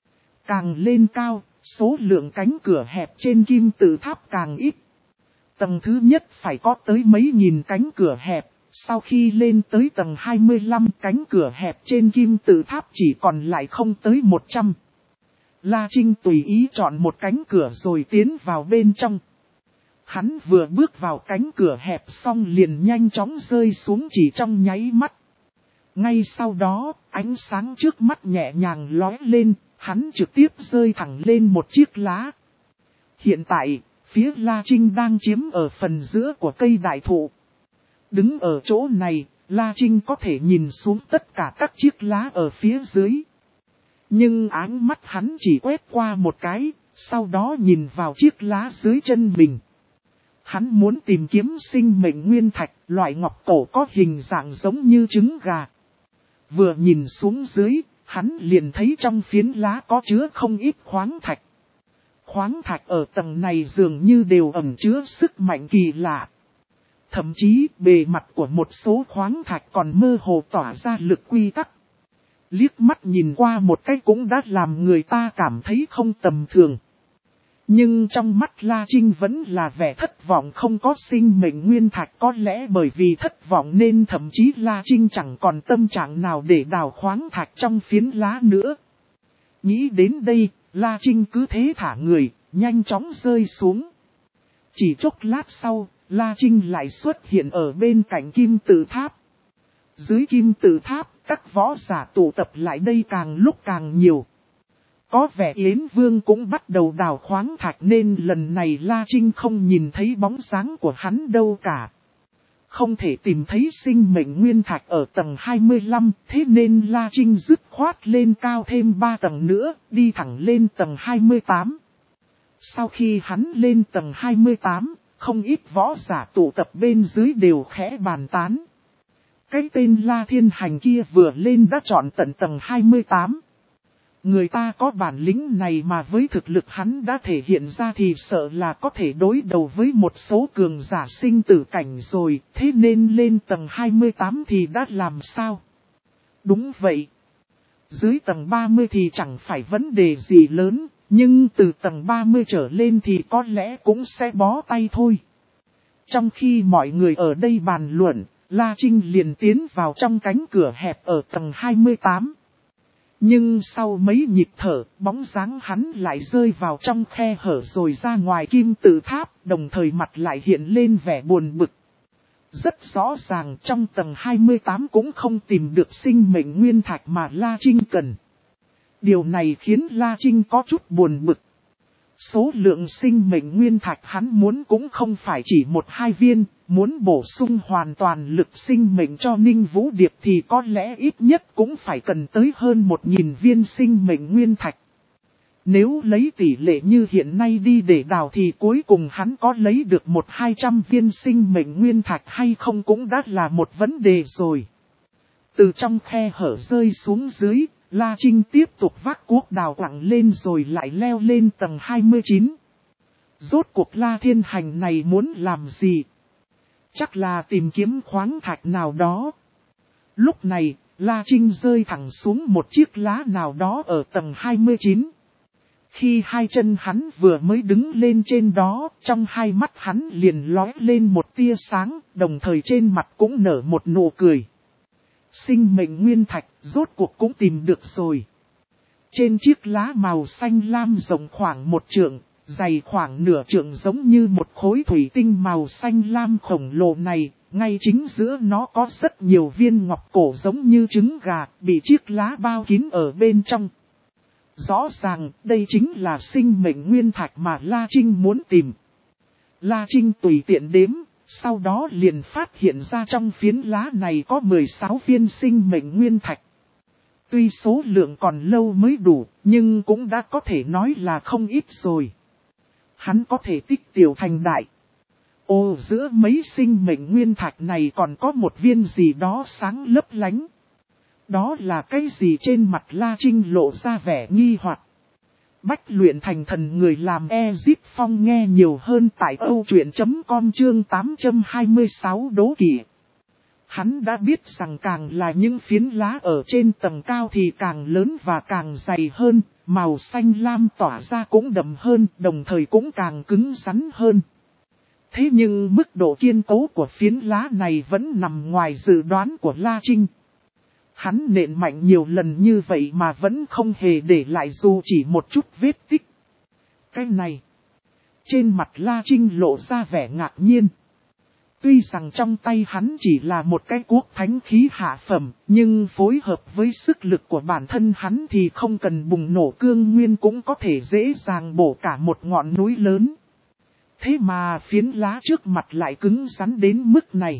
Càng lên cao, số lượng cánh cửa hẹp trên kim tự tháp càng ít. Tầng thứ nhất phải có tới mấy nghìn cánh cửa hẹp, sau khi lên tới tầng hai mươi lăm cánh cửa hẹp trên kim tự tháp chỉ còn lại không tới một trăm. La Trinh tùy ý chọn một cánh cửa rồi tiến vào bên trong. Hắn vừa bước vào cánh cửa hẹp xong liền nhanh chóng rơi xuống chỉ trong nháy mắt. Ngay sau đó, ánh sáng trước mắt nhẹ nhàng lóe lên, hắn trực tiếp rơi thẳng lên một chiếc lá. Hiện tại, phía La Trinh đang chiếm ở phần giữa của cây đại thụ. Đứng ở chỗ này, La Trinh có thể nhìn xuống tất cả các chiếc lá ở phía dưới. Nhưng ánh mắt hắn chỉ quét qua một cái, sau đó nhìn vào chiếc lá dưới chân mình. Hắn muốn tìm kiếm sinh mệnh nguyên thạch, loại ngọc cổ có hình dạng giống như trứng gà. Vừa nhìn xuống dưới, hắn liền thấy trong phiến lá có chứa không ít khoáng thạch. Khoáng thạch ở tầng này dường như đều ẩn chứa sức mạnh kỳ lạ. Thậm chí bề mặt của một số khoáng thạch còn mơ hồ tỏa ra lực quy tắc. Liếc mắt nhìn qua một cái cũng đã làm người ta cảm thấy không tầm thường. Nhưng trong mắt La Trinh vẫn là vẻ thất vọng, không có sinh mệnh nguyên thạch, có lẽ bởi vì thất vọng nên thậm chí La Trinh chẳng còn tâm trạng nào để đào khoáng thạch trong phiến lá nữa. Nghĩ đến đây, La Trinh cứ thế thả người, nhanh chóng rơi xuống. Chỉ chốc lát sau, La Trinh lại xuất hiện ở bên cạnh kim tự tháp. Dưới kim tự tháp, các võ giả tụ tập lại đây càng lúc càng nhiều. Có vẻ Yến Vương cũng bắt đầu đào khoáng thạch nên lần này La Trinh không nhìn thấy bóng dáng của hắn đâu cả. Không thể tìm thấy sinh mệnh nguyên thạch ở tầng hai mươi lăm, thế nên La Trinh dứt khoát lên cao thêm ba tầng nữa, đi thẳng lên tầng hai mươi tám. Sau khi hắn lên tầng hai mươi tám, không ít võ giả tụ tập bên dưới đều khẽ bàn tán. Cái tên La Thiên Hành kia vừa lên đã chọn tận tầng hai mươi tám. Người ta có bản lĩnh này mà với thực lực hắn đã thể hiện ra thì sợ là có thể đối đầu với một số cường giả sinh tử cảnh rồi, thế nên lên tầng hai mươi tám thì đã làm sao? Đúng vậy. Dưới tầng ba mươi thì chẳng phải vấn đề gì lớn, nhưng từ tầng ba mươi trở lên thì có lẽ cũng sẽ bó tay thôi. Trong khi mọi người ở đây bàn luận, La Trinh liền tiến vào trong cánh cửa hẹp ở tầng hai mươi tám. Nhưng sau mấy nhịp thở, bóng dáng hắn lại rơi vào trong khe hở rồi ra ngoài kim tự tháp, đồng thời mặt lại hiện lên vẻ buồn bực. Rất rõ ràng trong tầng hai mươi tám cũng không tìm được sinh mệnh nguyên thạch mà La Trinh cần. Điều này khiến La Trinh có chút buồn bực. Số lượng sinh mệnh nguyên thạch hắn muốn cũng không phải chỉ một hai viên, muốn bổ sung hoàn toàn lực sinh mệnh cho Ninh Vũ Điệp thì có lẽ ít nhất cũng phải cần tới hơn một nghìn viên sinh mệnh nguyên thạch. Nếu lấy tỷ lệ như hiện nay đi để đào thì cuối cùng hắn có lấy được một hai trăm viên sinh mệnh nguyên thạch hay không cũng đã là một vấn đề rồi. Từ trong khe hở rơi xuống dưới, La Trinh tiếp tục vác cuốc đào quẳng lên rồi lại leo lên tầng hai mươi chín. Rốt cuộc La Thiên Hành này muốn làm gì? Chắc là tìm kiếm khoáng thạch nào đó. Lúc này, La Trinh rơi thẳng xuống một chiếc lá nào đó ở tầng hai mươi chín. Khi hai chân hắn vừa mới đứng lên trên đó, trong hai mắt hắn liền lóe lên một tia sáng, đồng thời trên mặt cũng nở một nụ cười. Sinh mệnh nguyên thạch, rốt cuộc cũng tìm được rồi. Trên chiếc lá màu xanh lam rộng khoảng một trượng, dày khoảng nửa trượng giống như một khối thủy tinh màu xanh lam khổng lồ này, ngay chính giữa nó có rất nhiều viên ngọc cổ giống như trứng gà, bị chiếc lá bao kín ở bên trong. Rõ ràng, đây chính là sinh mệnh nguyên thạch mà La Trinh muốn tìm. La Trinh tùy tiện đếm, sau đó liền phát hiện ra trong phiến lá này có mười sáu viên sinh mệnh nguyên thạch. Tuy số lượng còn lâu mới đủ, nhưng cũng đã có thể nói là không ít rồi. Hắn có thể tích tiểu thành đại. Ồ, giữa mấy sinh mệnh nguyên thạch này còn có một viên gì đó sáng lấp lánh. Đó là cái gì? Trên mặt La Trinh lộ ra vẻ nghi hoặc. Bách luyện thành thần người làm Ezip Phong nghe nhiều hơn tại âu truyện chấm com chương tám trăm hai mươi sáu đố kỵ. Hắn đã biết rằng càng là những phiến lá ở trên tầng cao thì càng lớn và càng dày hơn, màu xanh lam tỏa ra cũng đậm hơn, đồng thời cũng càng cứng rắn hơn. Thế nhưng mức độ kiên cố của phiến lá này vẫn nằm ngoài dự đoán của La Trinh. Hắn nện mạnh nhiều lần như vậy mà vẫn không hề để lại dù chỉ một chút vết tích. Cái này, trên mặt La Trinh lộ ra vẻ ngạc nhiên. Tuy rằng trong tay hắn chỉ là một cái cuốc thánh khí hạ phẩm, nhưng phối hợp với sức lực của bản thân hắn thì không cần bùng nổ cương nguyên cũng có thể dễ dàng bổ cả một ngọn núi lớn. Thế mà phiến lá trước mặt lại cứng rắn đến mức này.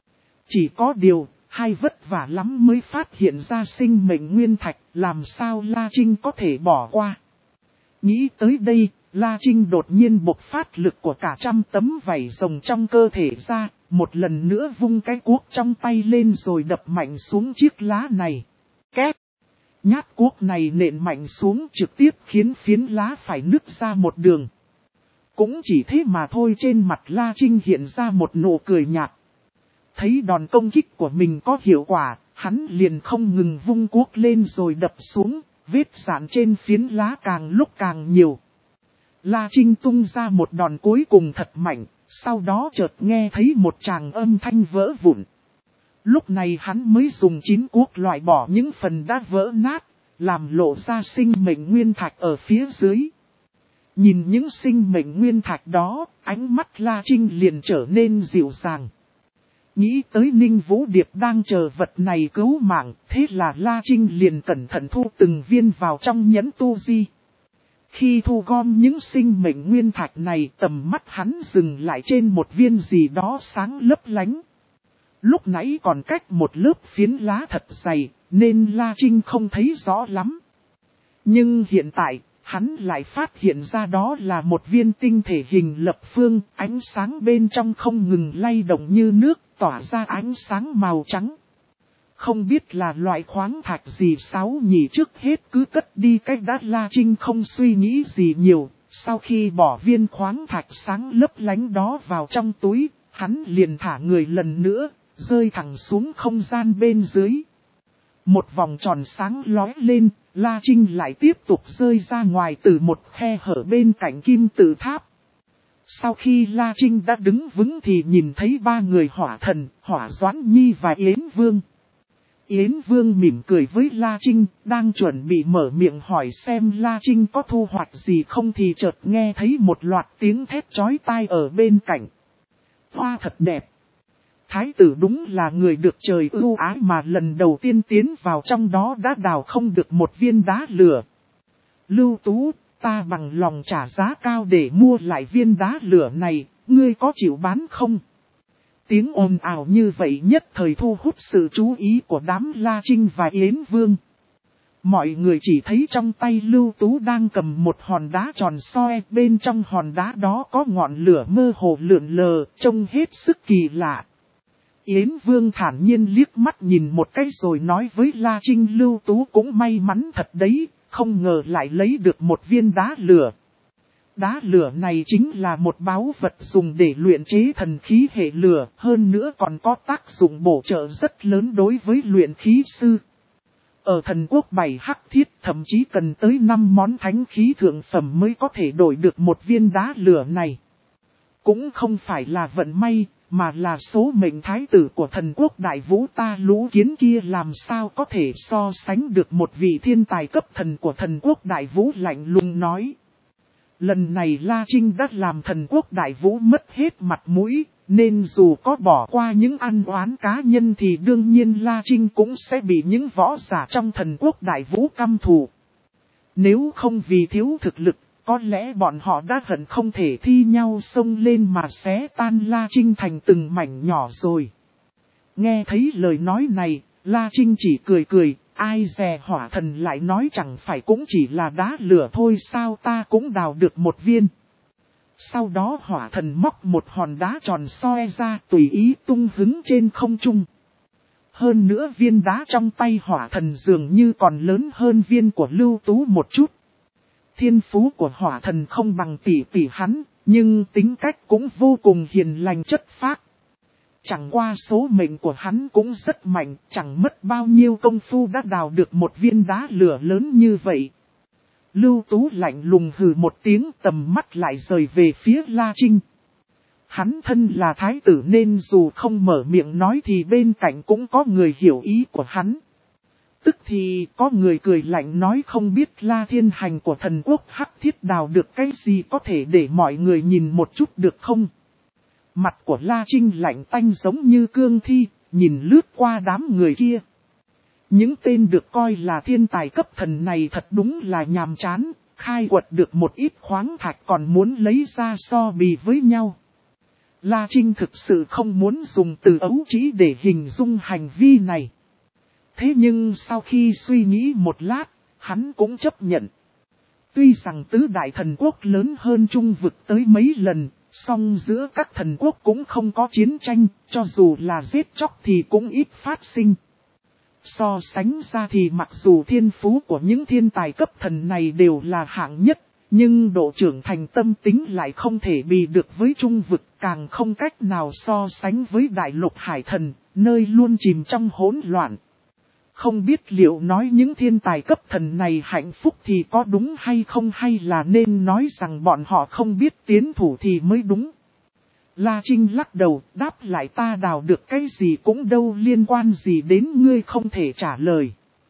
Chỉ có điều, hay vất vả lắm mới phát hiện ra sinh mệnh nguyên thạch, làm sao La Trinh có thể bỏ qua. Nghĩ tới đây, La Trinh đột nhiên bộc phát lực của cả trăm tấm vảy rồng trong cơ thể ra, một lần nữa vung cái cuốc trong tay lên rồi đập mạnh xuống chiếc lá này. Két! Nhát cuốc này nện mạnh xuống trực tiếp khiến phiến lá phải nứt ra một đường. Cũng chỉ thế mà thôi, trên mặt La Trinh hiện ra một nụ cười nhạt. Thấy đòn công kích của mình có hiệu quả, hắn liền không ngừng vung cuốc lên rồi đập xuống, vết rạn trên phiến lá càng lúc càng nhiều. La Trinh tung ra một đòn cuối cùng thật mạnh, sau đó chợt nghe thấy một tràng âm thanh vỡ vụn. Lúc này hắn mới dùng chín cuốc loại bỏ những phần đã vỡ nát, làm lộ ra sinh mệnh nguyên thạch ở phía dưới. Nhìn những sinh mệnh nguyên thạch đó, ánh mắt La Trinh liền trở nên dịu dàng. Nghĩ tới Ninh Vũ Điệp đang chờ vật này cứu mạng, thế là La Trinh liền cẩn thận thu từng viên vào trong nhẫn tu di. Khi thu gom những sinh mệnh nguyên thạch này, tầm mắt hắn dừng lại trên một viên gì đó sáng lấp lánh. Lúc nãy còn cách một lớp phiến lá thật dày, nên La Trinh không thấy rõ lắm. Nhưng hiện tại, hắn lại phát hiện ra đó là một viên tinh thể hình lập phương, ánh sáng bên trong không ngừng lay động như nước, tỏa ra ánh sáng màu trắng. Không biết là loại khoáng thạch gì sáu nhỉ, trước hết cứ cất đi cách đã. La Trinh không suy nghĩ gì nhiều, sau khi bỏ viên khoáng thạch sáng lấp lánh đó vào trong túi, hắn liền thả người lần nữa, rơi thẳng xuống không gian bên dưới. Một vòng tròn sáng lóe lên, La Trinh lại tiếp tục rơi ra ngoài từ một khe hở bên cạnh kim tự tháp. Sau khi La Trinh đã đứng vững thì nhìn thấy ba người Hỏa Thần, Hỏa Doãn Nhi và Yến Vương. Yến Vương mỉm cười với La Trinh, đang chuẩn bị mở miệng hỏi xem La Trinh có thu hoạch gì không thì chợt nghe thấy một loạt tiếng thét chói tai ở bên cạnh. Hoa thật đẹp. Thái tử đúng là người được trời ưu ái mà lần đầu tiên tiến vào trong đó đã đào không được một viên đá lửa. Lưu Tú, ta bằng lòng trả giá cao để mua lại viên đá lửa này, ngươi có chịu bán không? Tiếng ồn ào như vậy nhất thời thu hút sự chú ý của đám La Trinh và Yến Vương. Mọi người chỉ thấy trong tay Lưu Tú đang cầm một hòn đá tròn soi, bên trong hòn đá đó có ngọn lửa mơ hồ lượn lờ, trông hết sức kỳ lạ. Yến Vương thản nhiên liếc mắt nhìn một cái rồi nói với La Trinh, Lưu Tú cũng may mắn thật đấy, không ngờ lại lấy được một viên đá lửa. Đá lửa này chính là một báu vật dùng để luyện chế thần khí hệ lửa, hơn nữa còn có tác dụng bổ trợ rất lớn đối với luyện khí sư. Ở thần quốc bảy hắc thiết thậm chí cần tới năm món thánh khí thượng phẩm mới có thể đổi được một viên đá lửa này. Cũng không phải là vận may, mà là số mệnh thái tử của thần quốc Đại Vũ ta Lũ Kiến kia làm sao có thể so sánh được một vị thiên tài cấp thần của thần quốc Đại Vũ, lạnh lùng nói. Lần này La Trinh đã làm thần quốc Đại Vũ mất hết mặt mũi, nên dù có bỏ qua những ăn oán cá nhân thì đương nhiên La Trinh cũng sẽ bị những võ giả trong thần quốc Đại Vũ căm thù. Nếu không vì thiếu thực lực, có lẽ bọn họ đã hận không thể thi nhau xông lên mà xé tan La Trinh thành từng mảnh nhỏ rồi. Nghe thấy lời nói này, La Trinh chỉ cười cười, ai dè hỏa thần lại nói chẳng phải cũng chỉ là đá lửa thôi sao, ta cũng đào được một viên. Sau đó hỏa thần móc một hòn đá tròn soi ra tùy ý tung hứng trên không trung. Hơn nữa viên đá trong tay hỏa thần dường như còn lớn hơn viên của Lưu Tú một chút. Thiên phú của hỏa thần không bằng tỷ tỷ hắn, nhưng tính cách cũng vô cùng hiền lành chất phác. Chẳng qua số mệnh của hắn cũng rất mạnh, chẳng mất bao nhiêu công phu đã đào được một viên đá lửa lớn như vậy. Lưu Tú lạnh lùng hừ một tiếng, tầm mắt lại rời về phía La Trinh. Hắn thân là thái tử nên dù không mở miệng nói thì bên cạnh cũng có người hiểu ý của hắn. Tức thì có người cười lạnh nói, không biết La Thiên Hành của thần quốc hắc thiết đào được cái gì có thể để mọi người nhìn một chút được không? Mặt của La Trinh lạnh tanh giống như cương thi, nhìn lướt qua đám người kia. Những tên được coi là thiên tài cấp thần này thật đúng là nhàm chán, khai quật được một ít khoáng thạch còn muốn lấy ra so bì với nhau. La Trinh thực sự không muốn dùng từ ấu trĩ để hình dung hành vi này. Thế nhưng sau khi suy nghĩ một lát, hắn cũng chấp nhận. Tuy rằng tứ đại thần quốc lớn hơn Trung vực tới mấy lần, song giữa các thần quốc cũng không có chiến tranh, cho dù là giết chóc thì cũng ít phát sinh. So sánh ra thì mặc dù thiên phú của những thiên tài cấp thần này đều là hạng nhất, nhưng độ trưởng thành tâm tính lại không thể bì được với Trung vực, càng không cách nào so sánh với đại lục hải thần, nơi luôn chìm trong hỗn loạn. Không biết liệu nói những thiên tài cấp thần này hạnh phúc thì có đúng hay không, hay là nên nói rằng bọn họ không biết tiến thủ thì mới đúng. La Trinh lắc đầu, đáp lại, ta đào được cái gì cũng đâu liên quan gì đến ngươi không thể trả lời.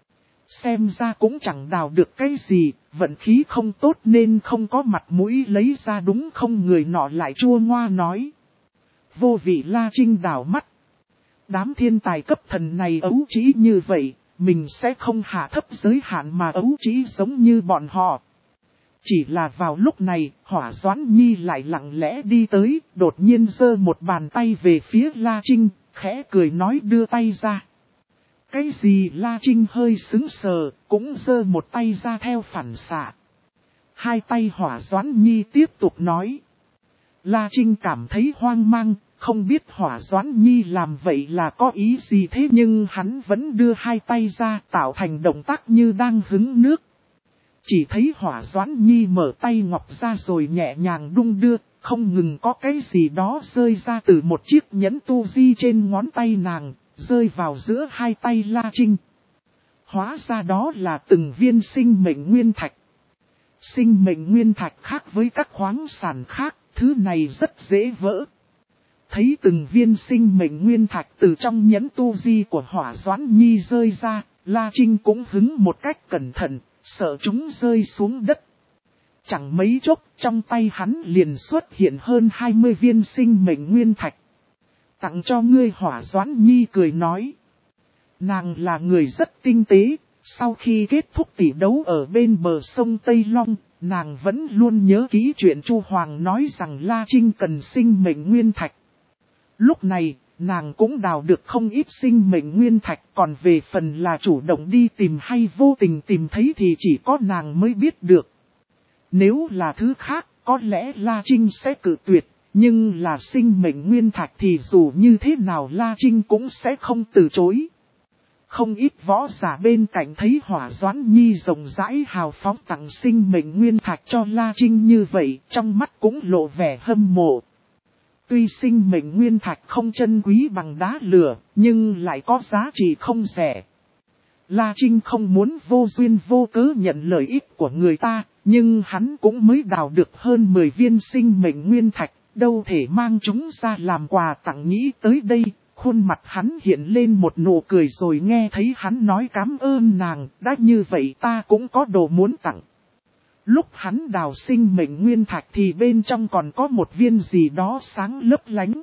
Xem ra cũng chẳng đào được cái gì, vận khí không tốt nên không có mặt mũi lấy ra đúng không, người nọ lại chua ngoa nói. Vô vị. La Trinh đảo mắt. Đám thiên tài cấp thần này ấu trĩ như vậy, mình sẽ không hạ thấp giới hạn mà ấu trĩ giống như bọn họ. Chỉ là vào lúc này, Hỏa Doãn Nhi lại lặng lẽ đi tới, đột nhiên giơ một bàn tay về phía La Trinh, khẽ cười nói, đưa tay ra. Cái gì? La Trinh hơi sững sờ, cũng giơ một tay ra theo phản xạ. Hai tay Hỏa Doãn Nhi tiếp tục nói. La Trinh cảm thấy hoang mang, không biết Hỏa Doãn Nhi làm vậy là có ý gì, thế nhưng hắn vẫn đưa hai tay ra tạo thành động tác như đang hứng nước. Chỉ thấy Hỏa Doãn Nhi mở tay ngọc ra rồi nhẹ nhàng đung đưa, không ngừng có cái gì đó rơi ra từ một chiếc nhẫn tu di trên ngón tay nàng, rơi vào giữa hai tay La Trinh. Hóa ra đó là từng viên sinh mệnh nguyên thạch. Sinh mệnh nguyên thạch khác với các khoáng sản khác, thứ này rất dễ vỡ. Thấy từng viên sinh mệnh nguyên thạch từ trong nhẫn tu di của Hỏa Doãn Nhi rơi ra, La Trinh cũng hứng một cách cẩn thận, sợ chúng rơi xuống đất. Chẳng mấy chốc trong tay hắn liền xuất hiện hơn hai mươi viên sinh mệnh nguyên thạch. Tặng cho ngươi. Hỏa Doãn Nhi cười nói. Nàng là người rất tinh tế, sau khi kết thúc tỷ đấu ở bên bờ sông Tây Long, nàng vẫn luôn nhớ kỹ chuyện Chu Hoàng nói rằng La Trinh cần sinh mệnh nguyên thạch. Lúc này, nàng cũng đào được không ít sinh mệnh nguyên thạch, còn về phần là chủ động đi tìm hay vô tình tìm thấy thì chỉ có nàng mới biết được. Nếu là thứ khác, có lẽ La Trinh sẽ cự tuyệt, nhưng là sinh mệnh nguyên thạch thì dù như thế nào La Trinh cũng sẽ không từ chối. Không ít võ giả bên cạnh thấy Hỏa Doãn Nhi rộng rãi hào phóng tặng sinh mệnh nguyên thạch cho La Trinh như vậy, trong mắt cũng lộ vẻ hâm mộ. Tuy sinh mệnh nguyên thạch không chân quý bằng đá lửa, nhưng lại có giá trị không rẻ. La Trinh không muốn vô duyên vô cớ nhận lợi ích của người ta, nhưng hắn cũng mới đào được hơn mười viên sinh mệnh nguyên thạch, đâu thể mang chúng ra làm quà tặng. Nghĩ tới đây, khuôn mặt hắn hiện lên một nụ cười, rồi nghe thấy hắn nói cảm ơn nàng, đã như vậy ta cũng có đồ muốn tặng. Lúc hắn đào sinh mệnh nguyên thạch thì bên trong còn có một viên gì đó sáng lấp lánh.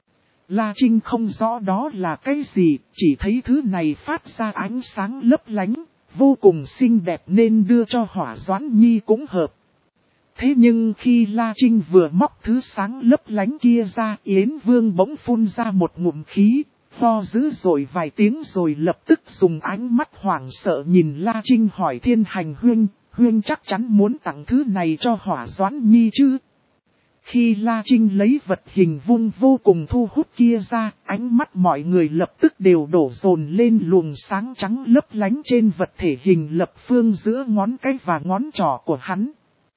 La Trinh không rõ đó là cái gì, chỉ thấy thứ này phát ra ánh sáng lấp lánh, vô cùng xinh đẹp nên đưa cho Hỏa Doãn Nhi cũng hợp. Thế nhưng khi La Trinh vừa móc thứ sáng lấp lánh kia ra, Yến Vương bỗng phun ra một ngụm khí, ho dữ dội vài tiếng rồi lập tức dùng ánh mắt hoảng sợ nhìn La Trinh hỏi: Thiên Hành huynh, huynh chắc chắn muốn tặng thứ này cho Hỏa Doãn Nhi chứ? Khi La Trinh lấy vật hình vuông vô cùng thu hút kia ra, ánh mắt mọi người lập tức đều đổ dồn lên luồng sáng trắng lấp lánh trên vật thể hình lập phương giữa ngón cái và ngón trỏ của hắn.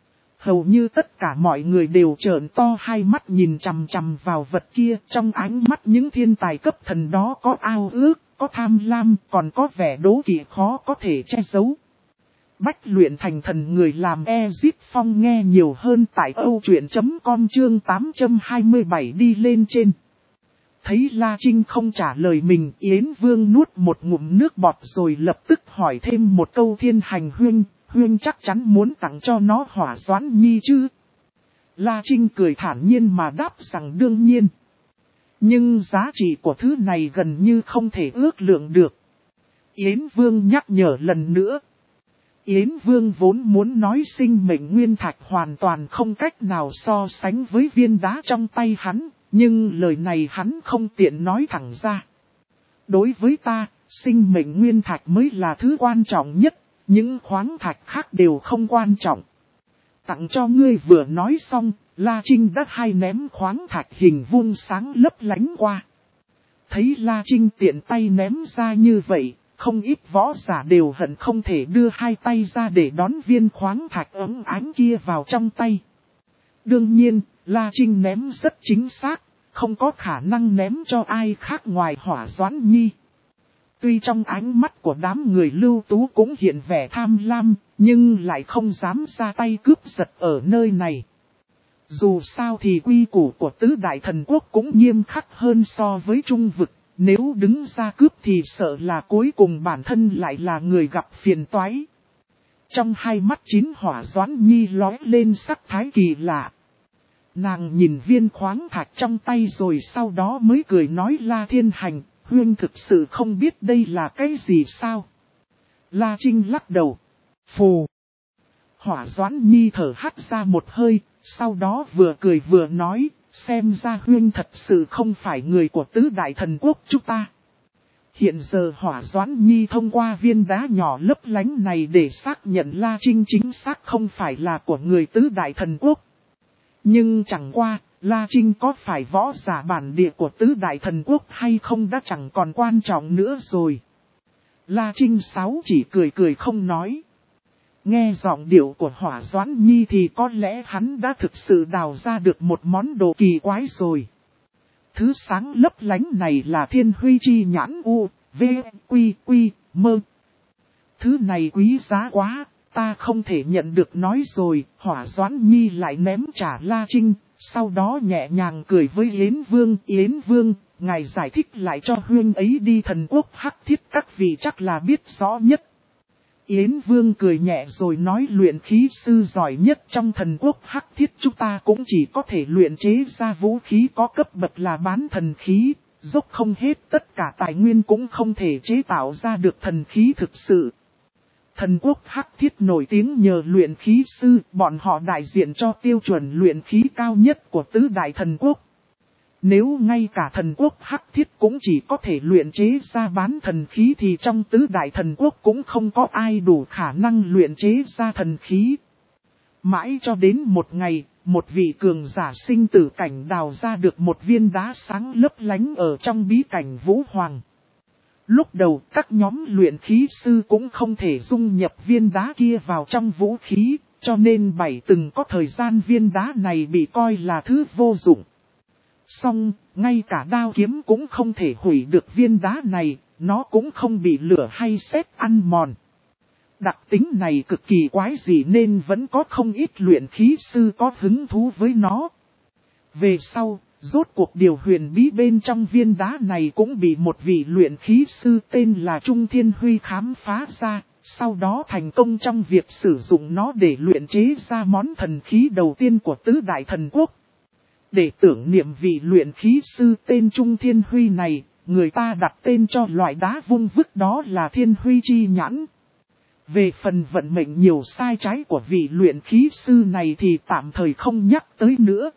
Hầu như tất cả mọi người đều trợn to hai mắt nhìn chằm chằm vào vật kia, trong ánh mắt những thiên tài cấp thần đó có ao ước, có tham lam, còn có vẻ đố kỵ khó có thể che giấu. Bách luyện thành thần, người làm Ezip Phong. Nghe nhiều hơn tại âu truyện chấm com chương tám trăm hai mươi bảy đi lên trên. Thấy La Trinh không trả lời mình, Yến Vương nuốt một ngụm nước bọt rồi lập tức hỏi thêm một câu: Thiên Hành huynh, huynh chắc chắn muốn tặng cho nó Hỏa Doãn Nhi chứ? La Trinh cười thản nhiên mà đáp rằng đương nhiên. Nhưng giá trị của thứ này gần như không thể ước lượng được. Yến Vương nhắc nhở lần nữa. Yến Vương vốn muốn nói sinh mệnh nguyên thạch hoàn toàn không cách nào so sánh với viên đá trong tay hắn, nhưng lời này hắn không tiện nói thẳng ra. Đối với ta, sinh mệnh nguyên thạch mới là thứ quan trọng nhất, những khoáng thạch khác đều không quan trọng. Tặng cho ngươi. Vừa nói xong, La Trinh đã hai ném khoáng thạch hình vuông sáng lấp lánh qua. Thấy La Trinh tiện tay ném ra như vậy, không ít võ giả đều hận không thể đưa hai tay ra để đón viên khoáng thạch ấm ánh kia vào trong tay. Đương nhiên, La Trinh ném rất chính xác, không có khả năng ném cho ai khác ngoài Hỏa Doãn Nhi. Tuy trong ánh mắt của đám người lưu tú cũng hiện vẻ tham lam, nhưng lại không dám ra tay cướp giật ở nơi này. Dù sao thì quy củ của tứ đại thần quốc cũng nghiêm khắc hơn so với trung vực. Nếu đứng ra cướp thì sợ là cuối cùng bản thân lại là người gặp phiền toái. Trong hai mắt chín Hỏa Doãn Nhi lóe lên sắc thái kỳ lạ. Nàng nhìn viên khoáng thạch trong tay rồi sau đó mới cười nói: La Thiên Hành, huynh thực sự không biết đây là cái gì sao? La Trinh lắc đầu. Phù. Hỏa Doãn Nhi thở hắt ra một hơi, sau đó vừa cười vừa nói: xem ra huynh thật sự không phải người của tứ đại thần quốc chúng ta. Hiện giờ Hỏa Doãn Nhi thông qua viên đá nhỏ lấp lánh này để xác nhận La Trinh chính xác không phải là của người tứ đại thần quốc. Nhưng chẳng qua, La Trinh có phải võ giả bản địa của tứ đại thần quốc hay không đã chẳng còn quan trọng nữa rồi. La Trinh Sáu chỉ cười cười không nói. Nghe giọng điệu của Hỏa Doãn Nhi thì có lẽ hắn đã thực sự đào ra được một món đồ kỳ quái rồi. Thứ sáng lấp lánh này là Thiên Huy Chi Nhãn U, V, Quy, Quy, Mơ. Thứ này quý giá quá, ta không thể nhận được nói rồi. Hỏa Doãn Nhi lại ném trả La Trinh, Sau đó nhẹ nhàng cười với Yến Vương. Yến Vương, ngài giải thích lại cho huynh ấy đi, thần quốc Hắc Thiết các vị chắc là biết rõ nhất. Yến Vương cười nhẹ rồi nói, luyện khí sư giỏi nhất trong thần quốc Hắc Thiết chúng ta cũng chỉ có thể luyện chế ra vũ khí có cấp bậc là bán thần khí, dốc không hết tất cả tài nguyên cũng không thể chế tạo ra được thần khí thực sự. Thần quốc Hắc Thiết nổi tiếng nhờ luyện khí sư, bọn họ đại diện cho tiêu chuẩn luyện khí cao nhất của tứ đại thần quốc. Nếu ngay cả thần quốc Hắc Thiết cũng chỉ có thể luyện chế ra bán thần khí thì trong tứ đại thần quốc cũng không có ai đủ khả năng luyện chế ra thần khí. Mãi cho đến một ngày, một vị cường giả sinh tử cảnh đào ra được một viên đá sáng lấp lánh ở trong bí cảnh Vũ Hoàng. Lúc đầu các nhóm luyện khí sư cũng không thể dung nhập viên đá kia vào trong vũ khí, cho nên bảy từng có thời gian viên đá này bị coi là thứ vô dụng. Song, ngay cả đao kiếm cũng không thể hủy được viên đá này, nó cũng không bị lửa hay sét ăn mòn. Đặc tính này cực kỳ quái dị nên vẫn có không ít luyện khí sư có hứng thú với nó. Về sau, rốt cuộc điều huyền bí bên trong viên đá này cũng bị một vị luyện khí sư tên là Trung Thiên Huy khám phá ra, sau đó thành công trong việc sử dụng nó để luyện chế ra món thần khí đầu tiên của tứ đại thần quốc. Để tưởng niệm vị luyện khí sư tên Trung Thiên Huy này, người ta đặt tên cho loại đá vung vức đó là Thiên Huy Chi Nhãn. Về phần vận mệnh nhiều sai trái của vị luyện khí sư này thì tạm thời không nhắc tới nữa.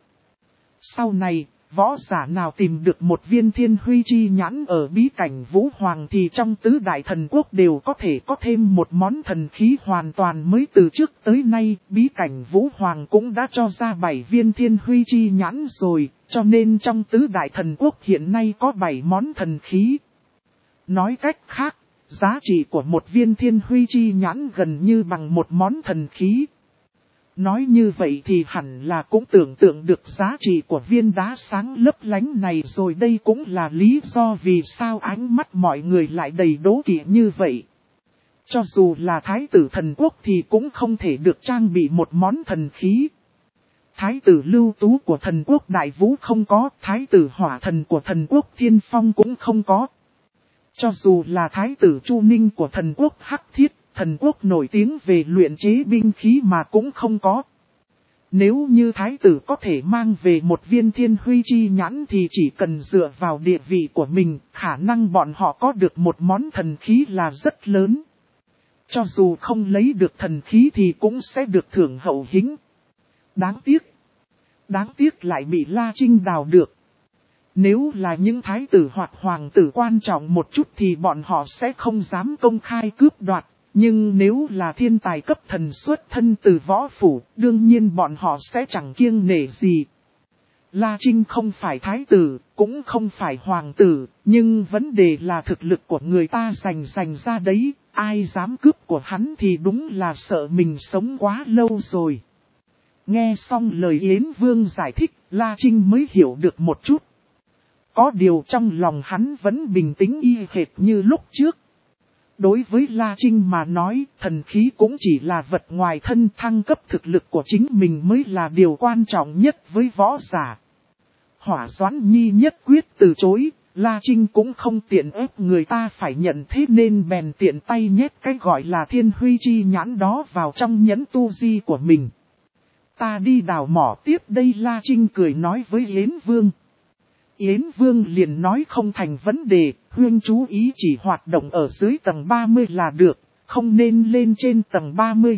Sau này, võ giả nào tìm được một viên Thiên Huy Chi Nhãn ở bí cảnh Vũ Hoàng thì trong tứ đại thần quốc đều có thể có thêm một món thần khí hoàn toàn mới. Từ trước tới nay, bí cảnh Vũ Hoàng cũng đã cho ra bảy viên Thiên Huy Chi Nhãn rồi, cho nên trong tứ đại thần quốc hiện nay có bảy món thần khí. Nói cách khác, giá trị của một viên Thiên Huy Chi Nhãn gần như bằng một món thần khí. Nói như vậy thì hẳn là cũng tưởng tượng được giá trị của viên đá sáng lấp lánh này rồi, đây cũng là lý do vì sao ánh mắt mọi người lại đầy đố kỵ như vậy. Cho dù là thái tử thần quốc thì cũng không thể được trang bị một món thần khí. Thái tử Lưu Tú của thần quốc Đại Vũ không có, thái tử Hỏa Thần của thần quốc Thiên Phong cũng không có. Cho dù là thái tử Chu Ninh của thần quốc Hắc Thiết, thần quốc nổi tiếng về luyện chế binh khí mà cũng không có. Nếu như thái tử có thể mang về một viên Thiên Huy Chi Nhãn thì chỉ cần dựa vào địa vị của mình, khả năng bọn họ có được một món thần khí là rất lớn. Cho dù không lấy được thần khí thì cũng sẽ được thưởng hậu hĩnh. Đáng tiếc. Đáng tiếc lại bị La Trinh đào được. Nếu là những thái tử hoặc hoàng tử quan trọng một chút thì bọn họ sẽ không dám công khai cướp đoạt. Nhưng nếu là thiên tài cấp thần xuất thân từ võ phủ, đương nhiên bọn họ sẽ chẳng kiêng nể gì. La Trinh không phải thái tử, cũng không phải hoàng tử, nhưng vấn đề là thực lực của người ta giành giành ra đấy, ai dám cướp của hắn thì đúng là sợ mình sống quá lâu rồi. Nghe xong lời Yến Vương giải thích, La Trinh mới hiểu được một chút. Có điều trong lòng hắn vẫn bình tĩnh y hệt như lúc trước. Đối với La Trinh mà nói, thần khí cũng chỉ là vật ngoài thân, thăng cấp thực lực của chính mình mới là điều quan trọng nhất với võ giả. Hỏa Doãn Nhi nhất quyết từ chối, La Trinh cũng không tiện ép người ta phải nhận, thế nên bèn tiện tay nhét cái gọi là Thiên Huy Chi Nhãn đó vào trong nhẫn tu di của mình. Ta đi đào mỏ tiếp đây, La Trinh cười nói với Yến Vương. Yến Vương liền nói không thành vấn đề, huynh chú ý chỉ hoạt động ở dưới tầng ba mươi là được, không nên lên trên tầng ba mươi.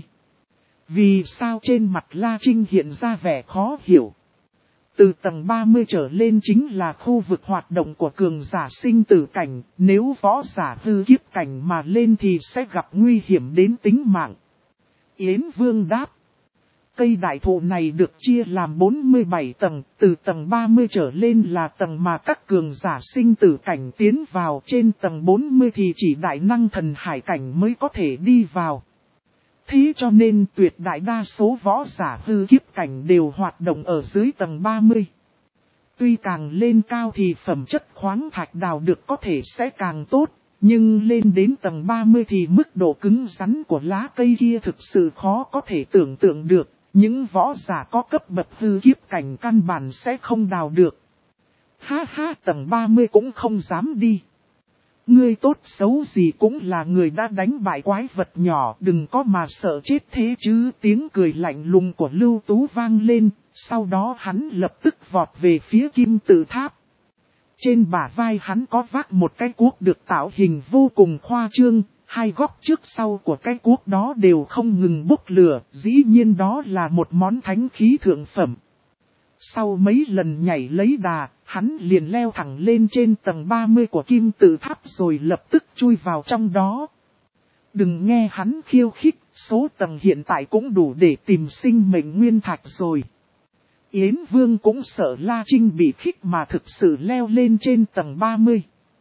Vì sao trên mặt La Trinh hiện ra vẻ khó hiểu. Từ tầng ba mươi trở lên chính là khu vực hoạt động của cường giả sinh tử cảnh, nếu võ giả hư kiếp cảnh mà lên thì sẽ gặp nguy hiểm đến tính mạng. Yến Vương đáp. Cây đại thụ này được chia làm bốn mươi bảy tầng, từ tầng ba mươi trở lên là tầng mà các cường giả sinh tử cảnh tiến vào, trên tầng bốn mươi thì chỉ đại năng thần hải cảnh mới có thể đi vào. Thế cho nên tuyệt đại đa số võ giả hư kiếp cảnh đều hoạt động ở dưới tầng ba mươi. Tuy càng lên cao thì phẩm chất khoáng thạch đào được có thể sẽ càng tốt, nhưng lên đến tầng ba mươi thì mức độ cứng rắn của lá cây kia thực sự khó có thể tưởng tượng được. Những võ giả có cấp bậc hư kiếp cảnh căn bản sẽ không đào được. Ha ha, tầng ba mươi cũng không dám đi. Ngươi tốt xấu gì cũng là người đã đánh bại quái vật nhỏ, đừng có mà sợ chết thế chứ. Tiếng cười lạnh lùng của Lưu Tú vang lên, sau đó hắn lập tức vọt về phía kim tự tháp. Trên bả vai hắn có vác một cái cuốc được tạo hình vô cùng khoa trương, hai góc trước sau của cái cuốc đó đều không ngừng bốc lửa, dĩ nhiên đó là một món thánh khí thượng phẩm. Sau mấy lần nhảy lấy đà, hắn liền leo thẳng lên trên tầng ba mươi của kim tự tháp rồi lập tức chui vào trong đó. Đừng nghe hắn khiêu khích, số tầng hiện tại cũng đủ để tìm sinh mệnh nguyên thạch rồi. Yến Vương cũng sợ La Trinh bị khích mà thực sự leo lên trên tầng ba mươi.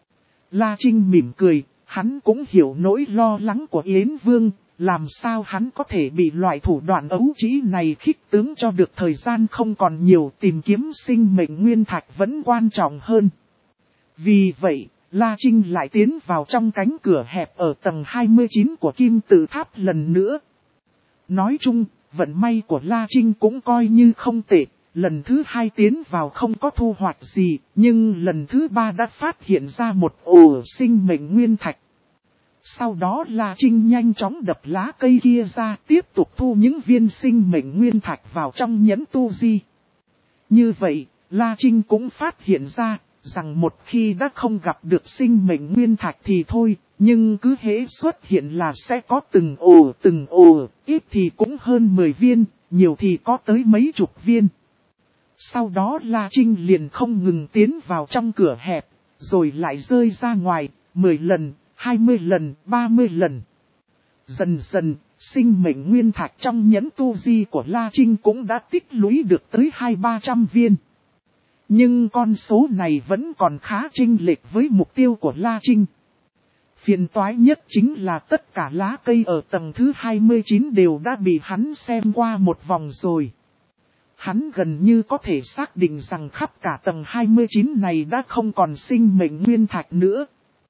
La Trinh mỉm cười, hắn cũng hiểu nỗi lo lắng của Yến Vương, làm sao hắn có thể bị loại thủ đoạn ấu trĩ này khích tướng cho được. Thời gian không còn nhiều, tìm kiếm sinh mệnh nguyên thạch vẫn quan trọng hơn. Vì vậy, La Trinh lại tiến vào trong cánh cửa hẹp ở tầng hai mươi chín của kim tự tháp lần nữa. Nói chung, vận may của La Trinh cũng coi như không tệ. Lần thứ hai tiến vào không có thu hoạch gì, nhưng lần thứ ba đã phát hiện ra một ổ sinh mệnh nguyên thạch. Sau đó La Trinh nhanh chóng đập lá cây kia ra, tiếp tục thu những viên sinh mệnh nguyên thạch vào trong nhẫn tu di. Như vậy, La Trinh cũng phát hiện ra, rằng một khi đã không gặp được sinh mệnh nguyên thạch thì thôi, nhưng cứ hễ xuất hiện là sẽ có từng ổ từng ổ, ít thì cũng hơn mười viên, nhiều thì có tới mấy chục viên. Sau đó La Trinh liền không ngừng tiến vào trong cửa hẹp, rồi lại rơi ra ngoài, mười lần, hai mươi lần, ba mươi lần. Dần dần, sinh mệnh nguyên thạch trong nhẫn tu di của La Trinh cũng đã tích lũy được tới hai ba trăm viên. Nhưng con số này vẫn còn khá chênh lệch với mục tiêu của La Trinh. Phiền toái nhất chính là tất cả lá cây ở tầng thứ hai mươi chín đều đã bị hắn xem qua một vòng rồi. Hắn gần như có thể xác định rằng khắp cả tầng hai mươi chín này đã không còn sinh mệnh nguyên thạch nữa.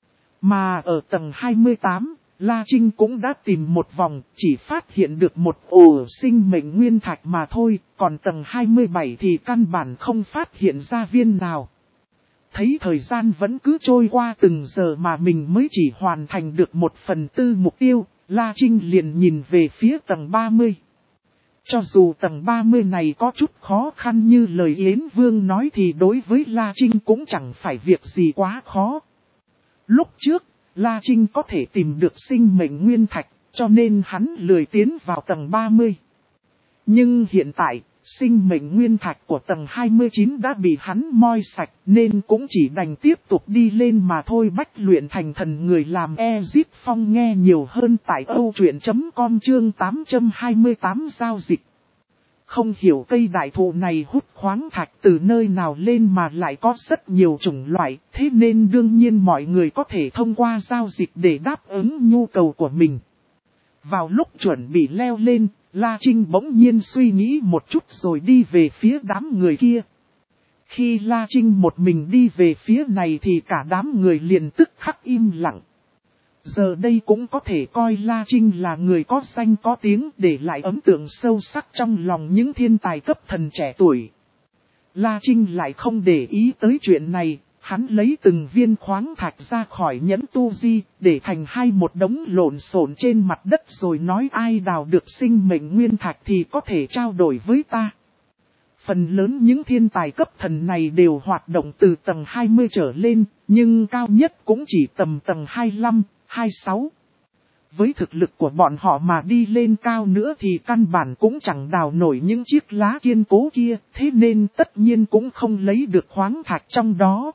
Mà ở tầng hai mươi tám, La Trinh cũng đã tìm một vòng, chỉ phát hiện được một ổ sinh mệnh nguyên thạch mà thôi, còn tầng hai mươi bảy thì căn bản không phát hiện ra viên nào. Thấy thời gian vẫn cứ trôi qua từng giờ mà mình mới chỉ hoàn thành được một phần tư mục tiêu, La Trinh liền nhìn về phía tầng ba mươi. Cho dù tầng ba mươi này có chút khó khăn như lời Yến Vương nói thì đối với La Trinh cũng chẳng phải việc gì quá khó. Lúc trước, La Trinh có thể tìm được sinh mệnh nguyên thạch, cho nên hắn lười tiến vào tầng ba mươi. Nhưng hiện tại, sinh mệnh nguyên thạch của tầng hai mươi chín đã bị hắn moi sạch nên cũng chỉ đành tiếp tục đi lên mà thôi. Bách luyện thành thần người làm Ezip Phong nghe nhiều hơn tại âu truyện chấm com chương tám trăm hai mươi tám giao dịch. Không hiểu cây đại thụ này hút khoáng thạch từ nơi nào lên mà lại có rất nhiều chủng loại, thế nên đương nhiên mọi người có thể thông qua giao dịch để đáp ứng nhu cầu của mình. Vào lúc chuẩn bị leo lên, La Trinh bỗng nhiên suy nghĩ một chút rồi đi về phía đám người kia. Khi La Trinh một mình đi về phía này thì cả đám người liền tức khắc im lặng. Giờ đây cũng có thể coi La Trinh là người có danh có tiếng để lại ấn tượng sâu sắc trong lòng những thiên tài cấp thần trẻ tuổi. La Trinh lại không để ý tới chuyện này, hắn lấy từng viên khoáng thạch ra khỏi nhẫn tu di để thành hai một đống lộn xộn trên mặt đất rồi nói ai đào được sinh mệnh nguyên thạch thì có thể trao đổi với ta. Phần lớn những thiên tài cấp thần này đều hoạt động từ tầng hai mươi trở lên, nhưng cao nhất cũng chỉ tầm tầng hai mươi lăm, hai mươi sáu. Với thực lực của bọn họ mà đi lên cao nữa thì căn bản cũng chẳng đào nổi những chiếc lá kiên cố kia, thế nên tất nhiên cũng không lấy được khoáng thạch trong đó.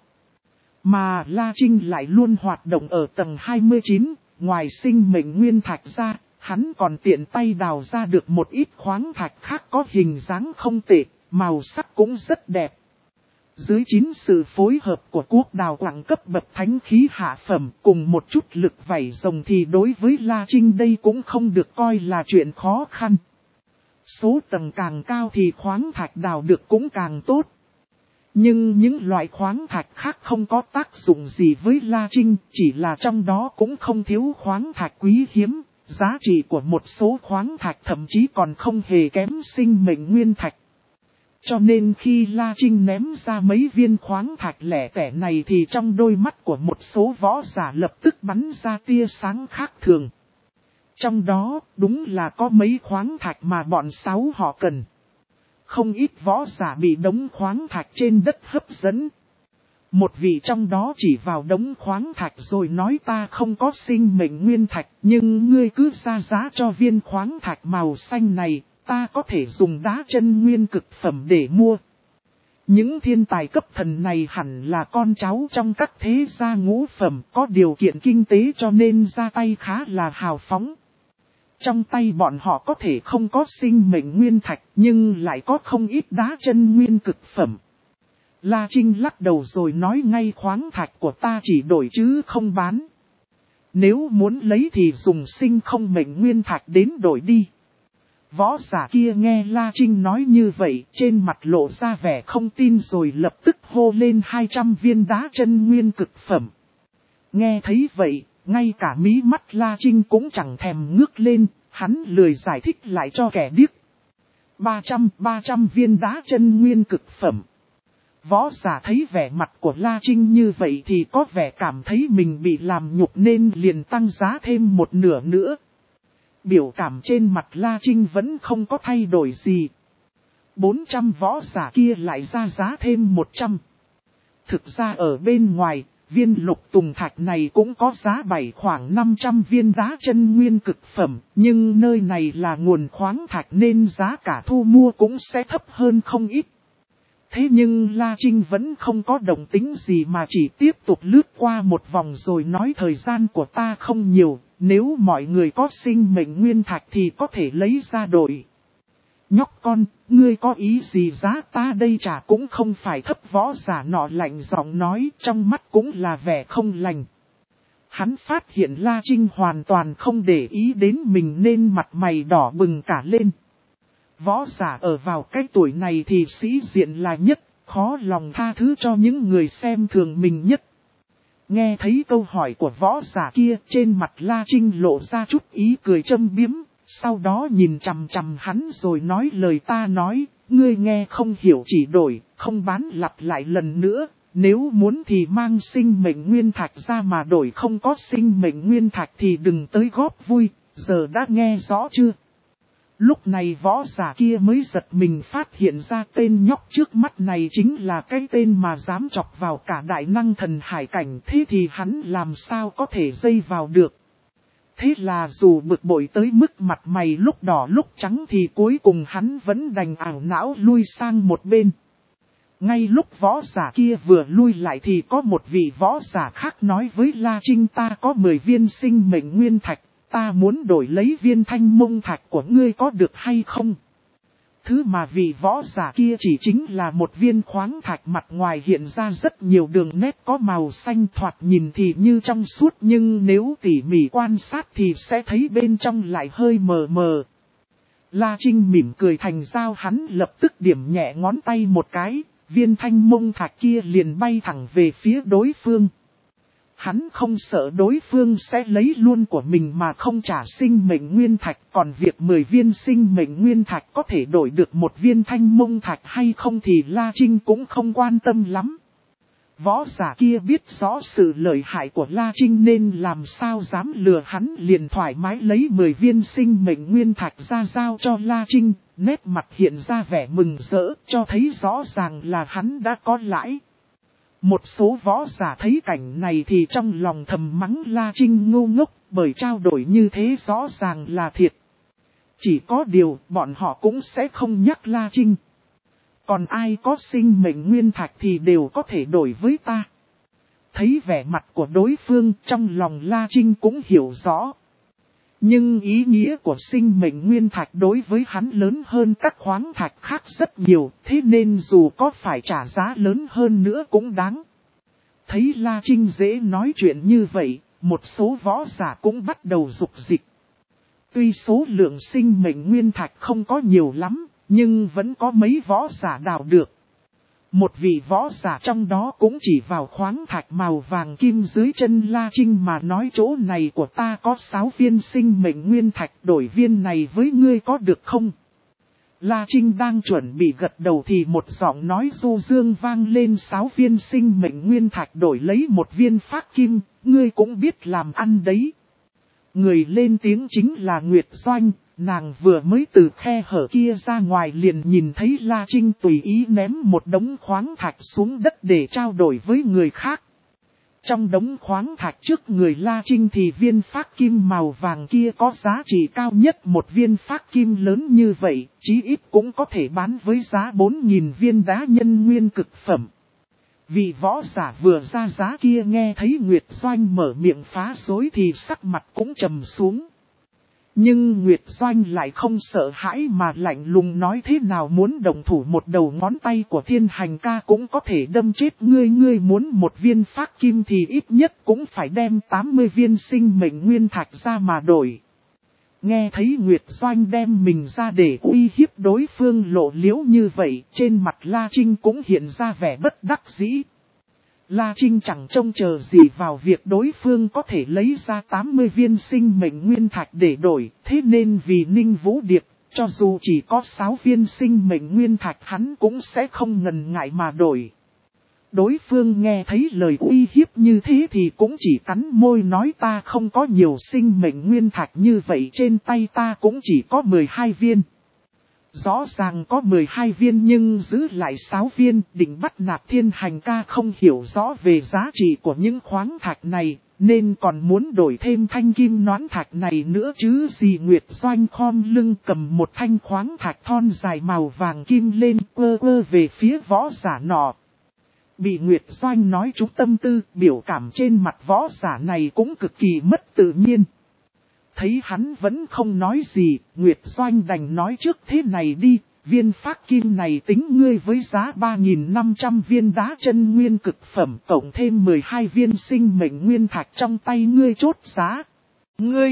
Mà La Trinh lại luôn hoạt động ở tầng hai mươi chín, ngoài sinh mệnh nguyên thạch ra, hắn còn tiện tay đào ra được một ít khoáng thạch khác có hình dáng không tệ, màu sắc cũng rất đẹp. Dưới chính sự phối hợp của cuốc đào quặng cấp bậc thánh khí hạ phẩm cùng một chút lực vảy rồng thì đối với La Trinh đây cũng không được coi là chuyện khó khăn. Số tầng càng cao thì khoáng thạch đào được cũng càng tốt. Nhưng những loại khoáng thạch khác không có tác dụng gì với La Trinh, chỉ là trong đó cũng không thiếu khoáng thạch quý hiếm, giá trị của một số khoáng thạch thậm chí còn không hề kém sinh mệnh nguyên thạch. Cho nên khi La Trinh ném ra mấy viên khoáng thạch lẻ tẻ này thì trong đôi mắt của một số võ giả lập tức bắn ra tia sáng khác thường. Trong đó đúng là có mấy khoáng thạch mà bọn sáu họ cần. Không ít võ giả bị đống khoáng thạch trên đất hấp dẫn. Một vị trong đó chỉ vào đống khoáng thạch rồi nói ta không có sinh mệnh nguyên thạch, nhưng ngươi cứ ra giá cho viên khoáng thạch màu xanh này, ta có thể dùng đá chân nguyên cực phẩm để mua. Những thiên tài cấp thần này hẳn là con cháu trong các thế gia ngũ phẩm, có điều kiện kinh tế cho nên ra tay khá là hào phóng. Trong tay bọn họ có thể không có sinh mệnh nguyên thạch, nhưng lại có không ít đá chân nguyên cực phẩm. La Trinh lắc đầu rồi nói ngay khoáng thạch của ta chỉ đổi chứ không bán. Nếu muốn lấy thì dùng sinh không mệnh nguyên thạch đến đổi đi. Võ giả kia nghe La Trinh nói như vậy, trên mặt lộ ra vẻ không tin rồi lập tức hô lên hai trăm viên đá chân nguyên cực phẩm. Nghe thấy vậy, ngay cả mí mắt La Trinh cũng chẳng thèm ngước lên, hắn lười giải thích lại cho kẻ điếc. ba trăm, ba trăm viên đá chân nguyên cực phẩm. Võ giả thấy vẻ mặt của La Trinh như vậy thì có vẻ cảm thấy mình bị làm nhục nên liền tăng giá thêm một nửa nữa. Biểu cảm trên mặt La Trinh vẫn không có thay đổi gì. bốn trăm võ giả kia lại ra giá thêm một trăm. Thực ra ở bên ngoài, viên lục tùng thạch này cũng có giá bảy khoảng năm trăm viên đá chân nguyên cực phẩm, nhưng nơi này là nguồn khoáng thạch nên giá cả thu mua cũng sẽ thấp hơn không ít. Thế nhưng La Trinh vẫn không có động tính gì mà chỉ tiếp tục lướt qua một vòng rồi nói thời gian của ta không nhiều, nếu mọi người có sinh mệnh nguyên thạch thì có thể lấy ra đổi. Nhóc con, ngươi có ý gì giá ta đây trả cũng không phải thấp, võ giả nọ lạnh giọng nói, trong mắt cũng là vẻ không lành. Hắn phát hiện La Trinh hoàn toàn không để ý đến mình nên mặt mày đỏ bừng cả lên. Võ giả ở vào cái tuổi này thì sĩ diện là nhất, khó lòng tha thứ cho những người xem thường mình nhất. Nghe thấy câu hỏi của võ giả kia, trên mặt La Trinh lộ ra chút ý cười châm biếm, sau đó nhìn chằm chằm hắn rồi nói lời ta nói, ngươi nghe không hiểu chỉ đổi, không bán lặp lại lần nữa, nếu muốn thì mang sinh mệnh nguyên thạch ra mà đổi, không có sinh mệnh nguyên thạch thì đừng tới góp vui, giờ đã nghe rõ chưa? Lúc này võ giả kia mới giật mình phát hiện ra tên nhóc trước mắt này chính là cái tên mà dám chọc vào cả đại năng thần hải cảnh, thế thì hắn làm sao có thể dây vào được. Thế là dù bực bội tới mức mặt mày lúc đỏ lúc trắng thì cuối cùng hắn vẫn đành ảo não lui sang một bên. Ngay lúc võ giả kia vừa lui lại thì có một vị võ giả khác nói với La Trinh, ta có mười viên sinh mệnh nguyên thạch. Ta muốn đổi lấy viên thanh mông thạch của ngươi có được hay không? Thứ mà vị võ giả kia chỉ chính là một viên khoáng thạch mặt ngoài hiện ra rất nhiều đường nét có màu xanh, thoạt nhìn thì như trong suốt, nhưng nếu tỉ mỉ quan sát thì sẽ thấy bên trong lại hơi mờ mờ. La Trinh mỉm cười thành dao, hắn lập tức điểm nhẹ ngón tay một cái, viên thanh mông thạch kia liền bay thẳng về phía đối phương. Hắn không sợ đối phương sẽ lấy luôn của mình mà không trả sinh mệnh nguyên thạch, còn việc mười viên sinh mệnh nguyên thạch có thể đổi được một viên thanh mông thạch hay không thì La Trinh cũng không quan tâm lắm. Võ giả kia biết rõ sự lợi hại của La Trinh nên làm sao dám lừa hắn, liền thoải mái lấy mười viên sinh mệnh nguyên thạch ra giao cho La Trinh, nét mặt hiện ra vẻ mừng rỡ, cho thấy rõ ràng là hắn đã có lãi. Một số võ giả thấy cảnh này thì trong lòng thầm mắng La Trinh ngu ngốc, bởi trao đổi như thế rõ ràng là thiệt. Chỉ có điều bọn họ cũng sẽ không nhắc La Trinh. Còn ai có sinh mệnh nguyên thạch thì đều có thể đổi với ta. Thấy vẻ mặt của đối phương, trong lòng La Trinh cũng hiểu rõ. Nhưng ý nghĩa của sinh mệnh nguyên thạch đối với hắn lớn hơn các khoáng thạch khác rất nhiều, thế nên dù có phải trả giá lớn hơn nữa cũng đáng. Thấy La Trinh dễ nói chuyện như vậy, một số võ giả cũng bắt đầu dục dịch. Tuy số lượng sinh mệnh nguyên thạch không có nhiều lắm, nhưng vẫn có mấy võ giả đào được. Một vị võ giả trong đó cũng chỉ vào khoáng thạch màu vàng kim dưới chân La Trinh mà nói chỗ này của ta có sáu viên sinh mệnh nguyên thạch, đổi viên này với ngươi có được không? La Trinh đang chuẩn bị gật đầu thì một giọng nói du dương vang lên, sáu viên sinh mệnh nguyên thạch đổi lấy một viên phác kim, ngươi cũng biết làm ăn đấy. Người lên tiếng chính là Nguyệt Doanh, nàng vừa mới từ khe hở kia ra ngoài liền nhìn thấy La Trinh tùy ý ném một đống khoáng thạch xuống đất để trao đổi với người khác. Trong đống khoáng thạch trước người La Trinh thì viên phác kim màu vàng kia có giá trị cao nhất, một viên phác kim lớn như vậy, chí ít cũng có thể bán với giá bốn nghìn viên đá nhân nguyên cực phẩm. Vị võ giả vừa ra giá kia nghe thấy Nguyệt Doanh mở miệng phá dối thì sắc mặt cũng trầm xuống. Nhưng Nguyệt Doanh lại không sợ hãi mà lạnh lùng nói, thế nào muốn động thủ một đầu ngón tay của Thiên Hành ca cũng có thể đâm chết ngươi, ngươi muốn một viên phác kim thì ít nhất cũng phải đem tám mươi viên sinh mệnh nguyên thạch ra mà đổi. Nghe thấy Nguyệt Doanh đem mình ra để uy hiếp đối phương lộ liễu như vậy, trên mặt La Trinh cũng hiện ra vẻ bất đắc dĩ. La Trinh chẳng trông chờ gì vào việc đối phương có thể lấy ra tám mươi viên sinh mệnh nguyên thạch để đổi, thế nên vì Ninh Vũ Điệp, cho dù chỉ có sáu viên sinh mệnh nguyên thạch hắn cũng sẽ không ngần ngại mà đổi. Đối phương nghe thấy lời uy hiếp như thế thì cũng chỉ cắn môi nói, ta không có nhiều sinh mệnh nguyên thạch như vậy, trên tay ta cũng chỉ có mười hai viên. Rõ ràng có mười hai viên nhưng giữ lại sáu viên, định bắt nạt Thiên Hành ca không hiểu rõ về giá trị của những khoáng thạch này, nên còn muốn đổi thêm thanh kim noãn thạch này nữa chứ gì. Nguyệt Doanh khom lưng cầm một thanh khoáng thạch thon dài màu vàng kim lên, quơ quơ về phía võ giả nọ. Bị Nguyệt Doanh nói trúng tâm tư, biểu cảm trên mặt võ giả này cũng cực kỳ mất tự nhiên. Thấy hắn vẫn không nói gì, Nguyệt Doanh đành nói trước thế này đi, viên phác kim này tính ngươi với giá ba nghìn năm trăm viên đá chân nguyên cực phẩm, cộng thêm mười hai viên sinh mệnh nguyên thạch trong tay ngươi chốt giá. Ngươi,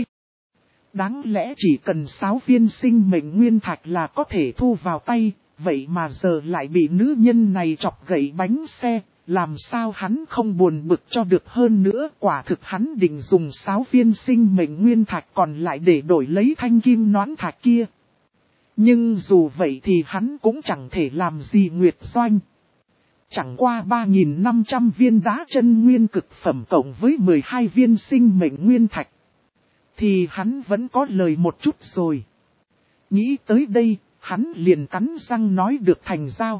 đáng lẽ chỉ cần sáu viên sinh mệnh nguyên thạch là có thể thu vào tay, vậy mà giờ lại bị nữ nhân này chọc gậy bánh xe. Làm sao hắn không buồn bực cho được hơn nữa, quả thực hắn định dùng sáu viên sinh mệnh nguyên thạch còn lại để đổi lấy thanh kim noãn thạch kia. Nhưng dù vậy thì hắn cũng chẳng thể làm gì Nguyệt Doanh. Chẳng qua ba nghìn năm trăm viên đá chân nguyên cực phẩm cộng với mười hai viên sinh mệnh nguyên thạch. Thì hắn vẫn có lời một chút rồi. Nghĩ tới đây, hắn liền cắn răng nói được thành giao.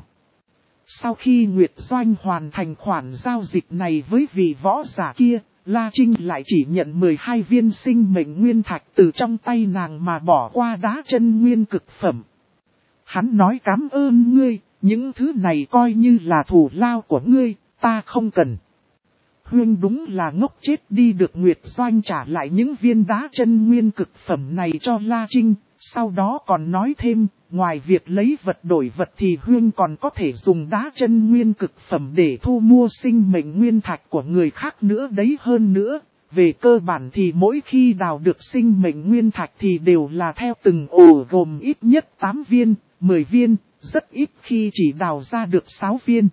Sau khi Nguyệt Doanh hoàn thành khoản giao dịch này với vị võ giả kia, La Trinh lại chỉ nhận mười hai viên sinh mệnh nguyên thạch từ trong tay nàng mà bỏ qua đá chân nguyên cực phẩm. Hắn nói cảm ơn ngươi, những thứ này coi như là thù lao của ngươi, ta không cần. Huyên đúng là ngốc chết đi được. Nguyệt Doanh trả lại những viên đá chân nguyên cực phẩm này cho La Trinh, sau đó còn nói thêm, ngoài việc lấy vật đổi vật thì Huyên còn có thể dùng đá chân nguyên cực phẩm để thu mua sinh mệnh nguyên thạch của người khác nữa đấy. Hơn nữa, về cơ bản thì mỗi khi đào được sinh mệnh nguyên thạch thì đều là theo từng ổ gồm ít nhất tám viên, mười viên, rất ít khi chỉ đào ra được sáu viên.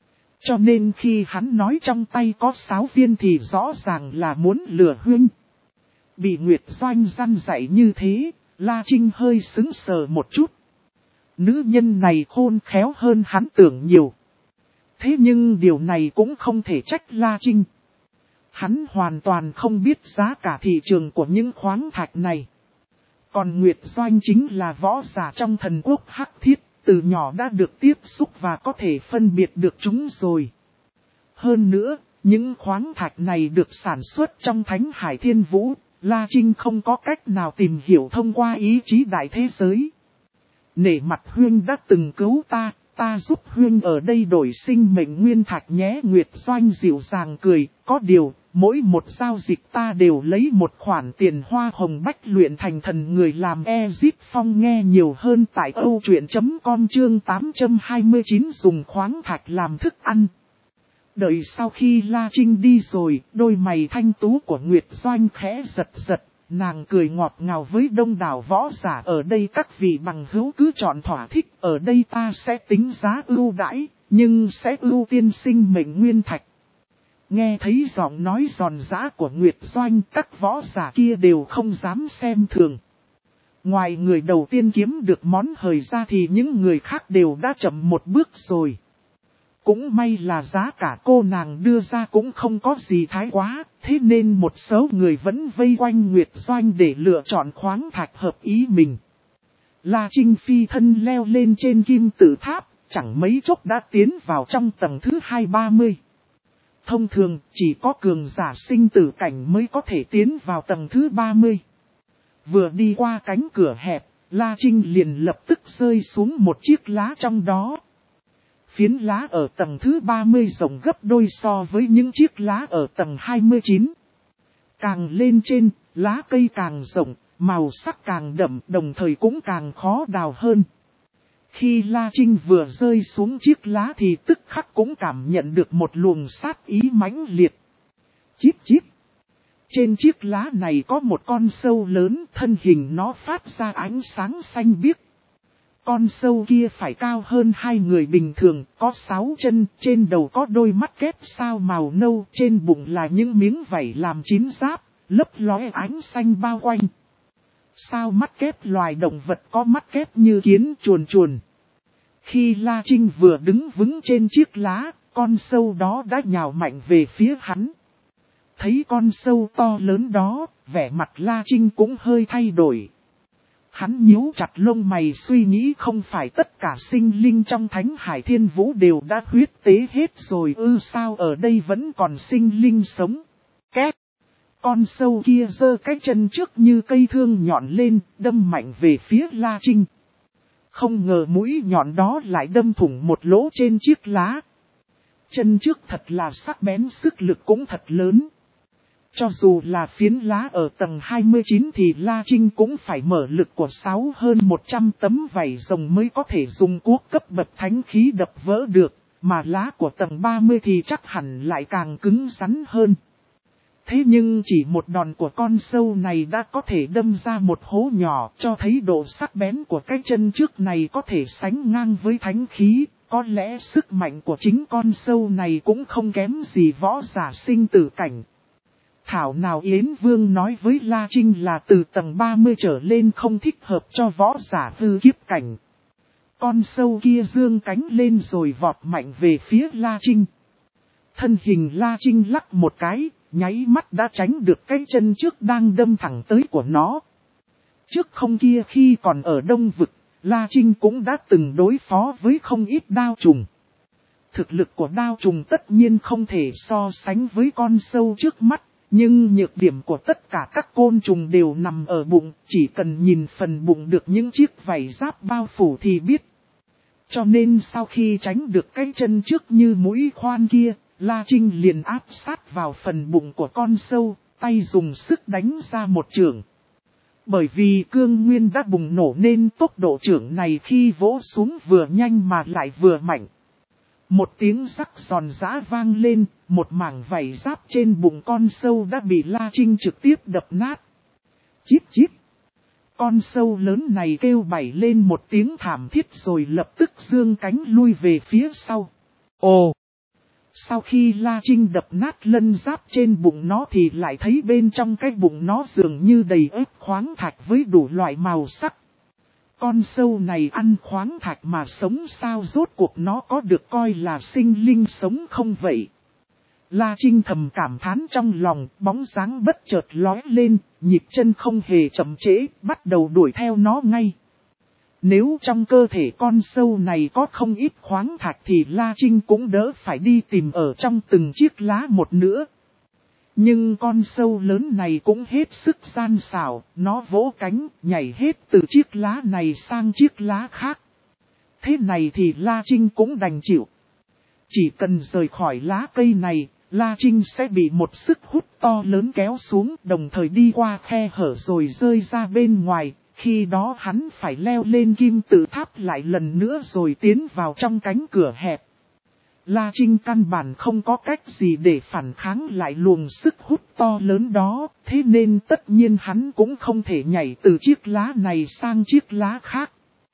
Cho nên khi hắn nói trong tay có sáu viên thì rõ ràng là muốn lừa Huyên. Bị Nguyệt Doanh răn dạy như thế, La Trinh hơi sững sờ một chút. Nữ nhân này khôn khéo hơn hắn tưởng nhiều. Thế nhưng điều này cũng không thể trách La Trinh. Hắn hoàn toàn không biết giá cả thị trường của những khoáng thạch này. Còn Nguyệt Doanh chính là võ giả trong thần quốc Hắc Thiết, từ nhỏ đã được tiếp xúc và có thể phân biệt được chúng rồi. Hơn nữa, những khoáng thạch này được sản xuất trong Thánh Hải Thiên Vũ, La Trinh không có cách nào tìm hiểu thông qua ý chí đại thế giới. Nể mặt Huyên đã từng cứu ta, ta giúp Huyên ở đây đổi sinh mệnh nguyên thạch nhé. Nguyệt Doanh dịu dàng cười, có điều, mỗi một giao dịch ta đều lấy một khoản tiền hoa hồng bách luyện thành thần. Người làm Ezip Phong nghe nhiều hơn tại âu truyện chấm com chương tám trăm hai mươi chín dùng khoáng thạch làm thức ăn. Đợi sau khi La Trinh đi rồi, đôi mày thanh tú của Nguyệt Doanh khẽ giật giật, nàng cười ngọt ngào với đông đảo võ giả ở đây. Các vị bằng hữu cứ chọn thỏa thích, ở đây ta sẽ tính giá ưu đãi, nhưng sẽ ưu tiên sinh mệnh nguyên thạch. Nghe thấy giọng nói giòn giã của Nguyệt Doanh, các võ giả kia đều không dám xem thường. Ngoài người đầu tiên kiếm được món hời ra thì những người khác đều đã chậm một bước rồi. Cũng may là giá cả cô nàng đưa ra cũng không có gì thái quá, thế nên một số người vẫn vây quanh Nguyệt Doanh để lựa chọn khoáng thạch hợp ý mình. La Trinh phi thân leo lên trên kim tự tháp, chẳng mấy chốc đã tiến vào trong tầng thứ hai trăm ba mươi. Thông thường, chỉ có cường giả sinh tử cảnh mới có thể tiến vào tầng thứ ba mươi. Vừa đi qua cánh cửa hẹp, La Trinh liền lập tức rơi xuống một chiếc lá trong đó. Phiến lá ở tầng thứ ba mươi rộng gấp đôi so với những chiếc lá ở tầng hai mươi chín. Càng lên trên, lá cây càng rộng, màu sắc càng đậm, đồng thời cũng càng khó đào hơn. Khi La Trinh vừa rơi xuống chiếc lá thì tức khắc cũng cảm nhận được một luồng sát ý mãnh liệt. Chíp chíp. Trên chiếc lá này có một con sâu lớn, thân hình nó phát ra ánh sáng xanh biếc. Con sâu kia phải cao hơn hai người bình thường, có sáu chân, trên đầu có đôi mắt kép sao màu nâu, trên bụng là những miếng vảy làm chín giáp, lấp lóe ánh xanh bao quanh. Sao mắt kép loài động vật có mắt kép như kiến chuồn chuồn. Khi La Trinh vừa đứng vững trên chiếc lá, con sâu đó đã nhào mạnh về phía hắn. Thấy con sâu to lớn đó, vẻ mặt La Trinh cũng hơi thay đổi. Hắn nhíu chặt lông mày suy nghĩ không phải tất cả sinh linh trong Thánh Hải Thiên Vũ đều đã huyết tế hết rồi ư sao ở đây vẫn còn sinh linh sống. Két! Con sâu kia giơ cái chân trước như cây thương nhọn lên, đâm mạnh về phía La Trinh. Không ngờ mũi nhọn đó lại đâm thủng một lỗ trên chiếc lá. Chân trước thật là sắc bén, sức lực cũng thật lớn. Cho dù là phiến lá ở tầng hai mươi chín thì La Trinh cũng phải mở lực của sáu hơn một trăm tấm vảy rồng mới có thể dùng cuốc cấp bậc thánh khí đập vỡ được, mà lá của tầng ba mươi thì chắc hẳn lại càng cứng rắn hơn. Thế nhưng chỉ một đòn của con sâu này đã có thể đâm ra một hố nhỏ, cho thấy độ sắc bén của cái chân trước này có thể sánh ngang với thánh khí. Có lẽ sức mạnh của chính con sâu này cũng không kém gì võ giả sinh tử cảnh. Thảo nào Yến Vương nói với La Trinh là từ tầng ba mươi trở lên không thích hợp cho võ giả hư kiếp cảnh. Con sâu kia dương cánh lên rồi vọt mạnh về phía La Trinh. Thân hình La Trinh lắc một cái, nháy mắt đã tránh được cái chân trước đang đâm thẳng tới của nó. Trước không kia khi còn ở Đông Vực, La Trinh cũng đã từng đối phó với không ít đao trùng. Thực lực của đao trùng tất nhiên không thể so sánh với con sâu trước mắt. Nhưng nhược điểm của tất cả các côn trùng đều nằm ở bụng, chỉ cần nhìn phần bụng được những chiếc vảy giáp bao phủ thì biết. Cho nên sau khi tránh được cái chân trước như mũi khoan kia, La Trinh liền áp sát vào phần bụng của con sâu, tay dùng sức đánh ra một chưởng. Bởi vì cương nguyên đã bùng nổ nên tốc độ chưởng này khi vỗ xuống vừa nhanh mà lại vừa mạnh. Một tiếng rắc giòn giã vang lên, một mảng vảy giáp trên bụng con sâu đã bị La Trinh trực tiếp đập nát. Chíp chíp. Con sâu lớn này kêu bảy lên một tiếng thảm thiết rồi lập tức dương cánh lui về phía sau. Ồ! Sau khi La Trinh đập nát lân giáp trên bụng nó thì lại thấy bên trong cái bụng nó dường như đầy ếp khoáng thạch với đủ loại màu sắc. Con sâu này ăn khoáng thạch mà sống sao, rốt cuộc nó có được coi là sinh linh sống không vậy? La Trinh thầm cảm thán trong lòng, bóng dáng bất chợt lói lên, nhịp chân không hề chậm trễ, bắt đầu đuổi theo nó ngay. Nếu trong cơ thể con sâu này có không ít khoáng thạch thì La Trinh cũng đỡ phải đi tìm ở trong từng chiếc lá một nữa. Nhưng con sâu lớn này cũng hết sức gian xảo, nó vỗ cánh, nhảy hết từ chiếc lá này sang chiếc lá khác. Thế này thì La Trinh cũng đành chịu. Chỉ cần rời khỏi lá cây này, La Trinh sẽ bị một sức hút to lớn kéo xuống, đồng thời đi qua khe hở rồi rơi ra bên ngoài. Khi đó hắn phải leo lên kim tự tháp lại lần nữa rồi tiến vào trong cánh cửa hẹp. La Trinh căn bản không có cách gì để phản kháng lại luồng sức hút to lớn đó, thế nên tất nhiên hắn cũng không thể nhảy từ chiếc lá này sang chiếc lá khác.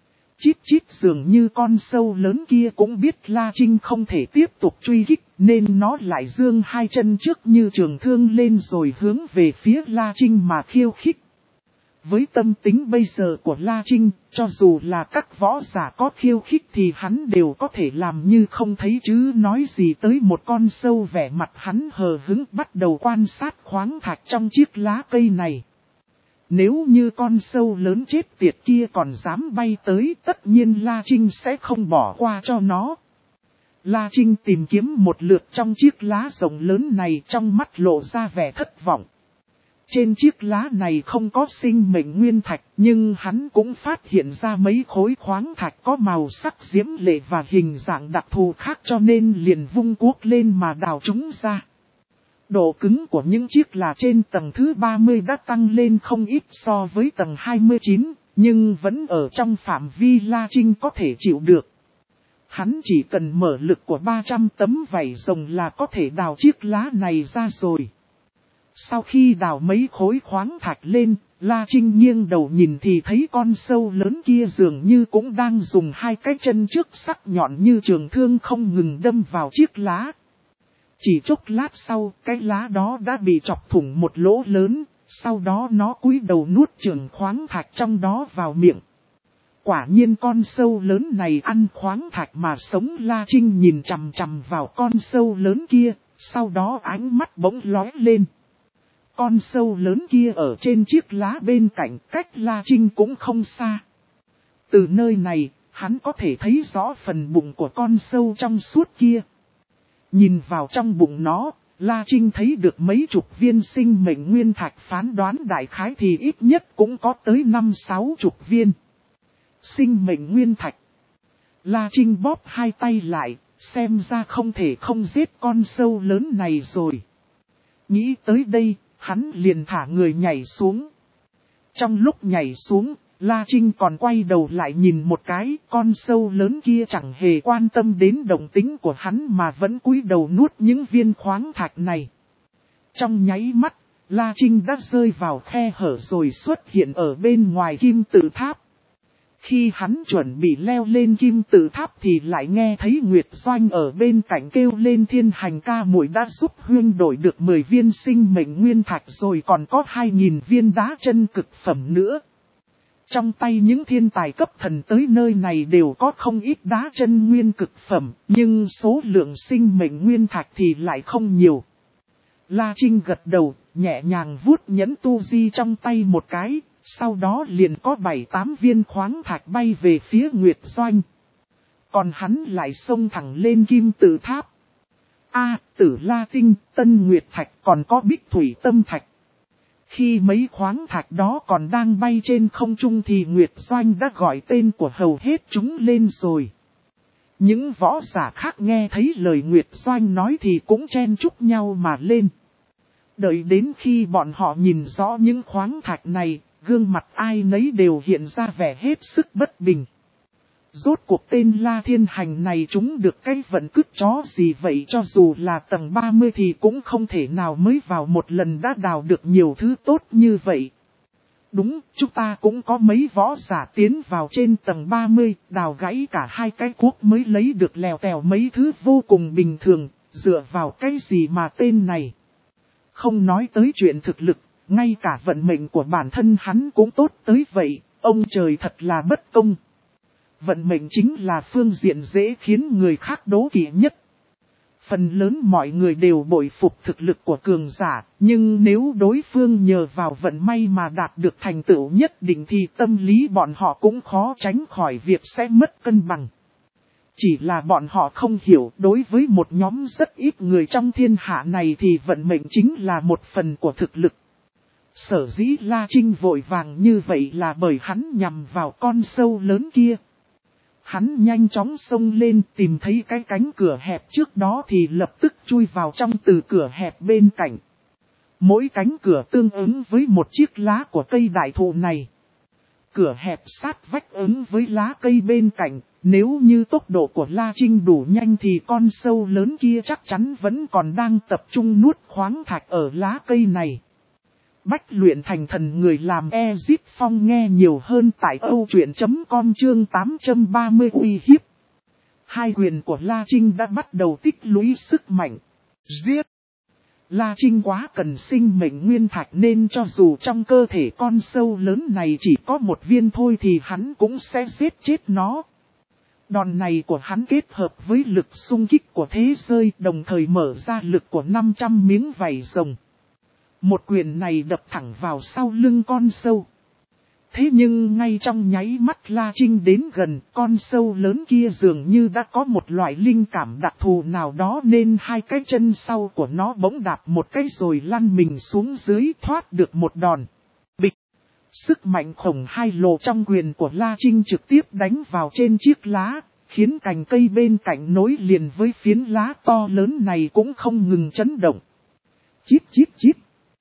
Chít chít dường như con sâu lớn kia cũng biết La Trinh không thể tiếp tục truy kích, nên nó lại giương hai chân trước như trường thương lên rồi hướng về phía La Trinh mà khiêu khích. Với tâm tính bây giờ của La Trinh, cho dù là các võ giả có khiêu khích thì hắn đều có thể làm như không thấy chứ nói gì tới một con sâu. Vẻ mặt hắn hờ hững bắt đầu quan sát khoáng thạch trong chiếc lá cây này. Nếu như con sâu lớn chết tiệt kia còn dám bay tới, tất nhiên La Trinh sẽ không bỏ qua cho nó. La Trinh tìm kiếm một lượt trong chiếc lá rộng lớn này, trong mắt lộ ra vẻ thất vọng. Trên chiếc lá này không có sinh mệnh nguyên thạch, nhưng hắn cũng phát hiện ra mấy khối khoáng thạch có màu sắc diễm lệ và hình dạng đặc thù khác, cho nên liền vung cuốc lên mà đào chúng ra. Độ cứng của những chiếc là trên tầng thứ ba mươi đã tăng lên không ít so với tầng hai mươi chín, nhưng vẫn ở trong phạm vi La Trinh có thể chịu được. Hắn chỉ cần mở lực của ba trăm tấm vảy rồng là có thể đào chiếc lá này ra rồi. Sau khi đào mấy khối khoáng thạch lên, La Trinh nghiêng đầu nhìn thì thấy con sâu lớn kia dường như cũng đang dùng hai cái chân trước sắc nhọn như trường thương không ngừng đâm vào chiếc lá. Chỉ chốc lát sau, cái lá đó đã bị chọc thủng một lỗ lớn, sau đó nó cúi đầu nuốt chửng khoáng thạch trong đó vào miệng. Quả nhiên con sâu lớn này ăn khoáng thạch mà sống. La Trinh nhìn chằm chằm vào con sâu lớn kia, sau đó ánh mắt bỗng lóe lên. Con sâu lớn kia ở trên chiếc lá bên cạnh, cách La Trinh cũng không xa. Từ nơi này, hắn có thể thấy rõ phần bụng của con sâu trong suốt kia. Nhìn vào trong bụng nó, La Trinh thấy được mấy chục viên sinh mệnh nguyên thạch, phán đoán đại khái thì ít nhất cũng có tới năm sáu chục viên. Sinh mệnh nguyên thạch. La Trinh bóp hai tay lại, xem ra không thể không giết con sâu lớn này rồi. Nghĩ tới đây, hắn liền thả người nhảy xuống. Trong lúc nhảy xuống, La Trinh còn quay đầu lại nhìn một cái, con sâu lớn kia chẳng hề quan tâm đến động tính của hắn mà vẫn cúi đầu nuốt những viên khoáng thạch này. Trong nháy mắt, La Trinh đã rơi vào khe hở rồi xuất hiện ở bên ngoài kim tự tháp. Khi hắn chuẩn bị leo lên kim tự tháp thì lại nghe thấy Nguyệt Doanh ở bên cạnh kêu lên: Thiên Hành ca muội đã giúp huynh đổi được mười viên sinh mệnh nguyên thạch rồi, còn có hai nghìn viên đá chân cực phẩm nữa. Trong tay những thiên tài cấp thần tới nơi này đều có không ít đá chân nguyên cực phẩm, nhưng số lượng sinh mệnh nguyên thạch thì lại không nhiều. La Trinh gật đầu, nhẹ nhàng vuốt nhẫn tu di trong tay một cái, sau đó liền có bảy tám viên khoáng thạch bay về phía Nguyệt Doanh. Còn hắn lại xông thẳng lên kim tự tháp. A, Tử La Tinh, Tân Nguyệt Thạch, còn có Bích Thủy Tâm Thạch. Khi mấy khoáng thạch đó còn đang bay trên không trung thì Nguyệt Doanh đã gọi tên của hầu hết chúng lên rồi. Những võ giả khác nghe thấy lời Nguyệt Doanh nói thì cũng chen chúc nhau mà lên. Đợi đến khi bọn họ nhìn rõ những khoáng thạch này, gương mặt ai nấy đều hiện ra vẻ hết sức bất bình. Rốt cuộc tên La Thiên Hành này chúng được cái vận cứt chó gì vậy, cho dù là tầng ba mươi thì cũng không thể nào mới vào một lần đã đào được nhiều thứ tốt như vậy. Đúng, chúng ta cũng có mấy võ giả tiến vào trên tầng ba mươi, đào gãy cả hai cái cuốc mới lấy được lèo tèo mấy thứ vô cùng bình thường, dựa vào cái gì mà tên này. Không nói tới chuyện thực lực, ngay cả vận mệnh của bản thân hắn cũng tốt tới vậy, ông trời thật là bất công. Vận mệnh chính là phương diện dễ khiến người khác đố kỵ nhất. Phần lớn mọi người đều bội phục thực lực của cường giả, nhưng nếu đối phương nhờ vào vận may mà đạt được thành tựu nhất định thì tâm lý bọn họ cũng khó tránh khỏi việc sẽ mất cân bằng. Chỉ là bọn họ không hiểu, đối với một nhóm rất ít người trong thiên hạ này thì vận mệnh chính là một phần của thực lực. Sở dĩ La Trinh vội vàng như vậy là bởi hắn nhằm vào con sâu lớn kia. Hắn nhanh chóng xông lên, tìm thấy cái cánh cửa hẹp trước đó thì lập tức chui vào trong từ cửa hẹp bên cạnh. Mỗi cánh cửa tương ứng với một chiếc lá của cây đại thụ này. Cửa hẹp sát vách ứng với lá cây bên cạnh, nếu như tốc độ của La Trinh đủ nhanh thì con sâu lớn kia chắc chắn vẫn còn đang tập trung nuốt khoáng thạch ở lá cây này. Bách luyện thành thần người làm Ezip Phong nghe nhiều hơn tại câu chuyện chấm com chương tám trăm ba mươi uy hiếp. Hai quyền của La Trinh đã bắt đầu tích lũy sức mạnh. Giết! La Trinh quá cần sinh mệnh nguyên thạch nên cho dù trong cơ thể con sâu lớn này chỉ có một viên thôi thì hắn cũng sẽ giết chết nó. Đòn này của hắn kết hợp với lực xung kích của thế giới đồng thời mở ra lực của năm trăm miếng vảy rồng. Một quyền này đập thẳng vào sau lưng con sâu. Thế nhưng ngay trong nháy mắt La Trinh đến gần, con sâu lớn kia dường như đã có một loại linh cảm đặc thù nào đó nên hai cái chân sau của nó bỗng đạp một cái rồi lăn mình xuống dưới thoát được một đòn. Bịch! Sức mạnh khổng hai lồ trong quyền của La Trinh trực tiếp đánh vào trên chiếc lá, khiến cành cây bên cạnh nối liền với phiến lá to lớn này cũng không ngừng chấn động. Chít chít chít!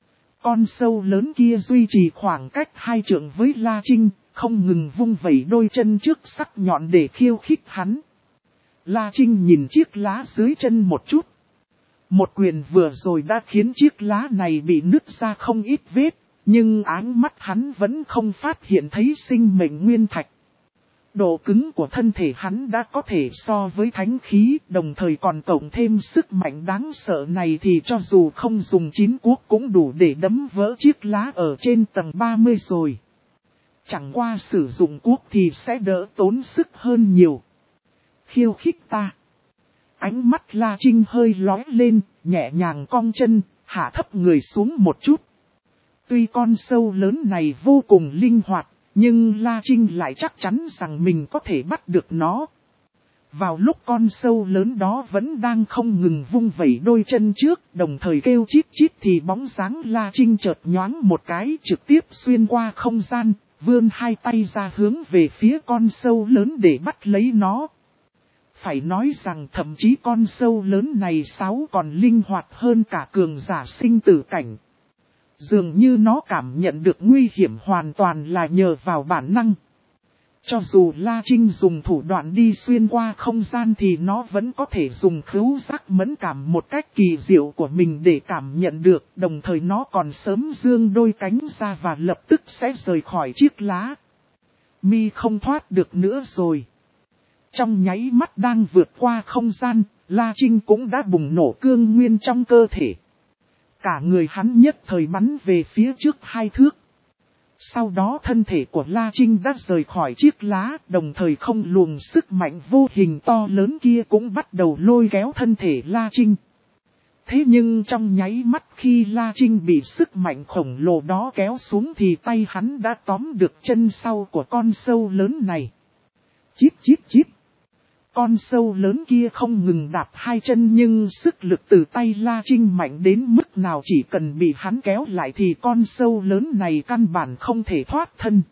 Con sâu lớn kia duy trì khoảng cách hai trượng với La Trinh, không ngừng vung vẩy đôi chân trước sắc nhọn để khiêu khích hắn. La Trinh nhìn chiếc lá dưới chân một chút. Một quyền vừa rồi đã khiến chiếc lá này bị nứt ra không ít vết, nhưng áng mắt hắn vẫn không phát hiện thấy sinh mệnh nguyên thạch. Độ cứng của thân thể hắn đã có thể so với thánh khí, đồng thời còn cộng thêm sức mạnh đáng sợ này thì cho dù không dùng chín cuốc cũng đủ để đấm vỡ chiếc lá ở trên tầng ba mươi rồi. Chẳng qua sử dụng cuốc thì sẽ đỡ tốn sức hơn nhiều. Khiêu khích ta. Ánh mắt La Trinh hơi lóe lên, nhẹ nhàng cong chân, hạ thấp người xuống một chút. Tuy con sâu lớn này vô cùng linh hoạt, nhưng La Trinh lại chắc chắn rằng mình có thể bắt được nó. Vào lúc con sâu lớn đó vẫn đang không ngừng vung vẩy đôi chân trước, đồng thời kêu chít chít thì bóng dáng La Trinh chợt nhoáng một cái trực tiếp xuyên qua không gian, vươn hai tay ra hướng về phía con sâu lớn để bắt lấy nó. Phải nói rằng thậm chí con sâu lớn này sáu còn linh hoạt hơn cả cường giả sinh tử cảnh. Dường như nó cảm nhận được nguy hiểm hoàn toàn là nhờ vào bản năng. Cho dù La Trinh dùng thủ đoạn đi xuyên qua không gian thì nó vẫn có thể dùng khứu giác mẫn cảm một cách kỳ diệu của mình để cảm nhận được. Đồng thời nó còn sớm dương đôi cánh ra và lập tức sẽ rời khỏi chiếc lá. Mi không thoát được nữa rồi. Trong nháy mắt đang vượt qua không gian, La Trinh cũng đã bùng nổ cương nguyên trong cơ thể. Cả người hắn nhất thời bắn về phía trước hai thước. Sau đó thân thể của La Trinh đã rời khỏi chiếc lá, đồng thời không luồng sức mạnh vô hình to lớn kia cũng bắt đầu lôi kéo thân thể La Trinh. Thế nhưng trong nháy mắt khi La Trinh bị sức mạnh khổng lồ đó kéo xuống thì tay hắn đã tóm được chân sau của con sâu lớn này. Chít chít chít. Con sâu lớn kia không ngừng đạp hai chân nhưng sức lực từ tay La Trinh mạnh đến mức nào chỉ cần bị hắn kéo lại thì con sâu lớn này căn bản không thể thoát thân.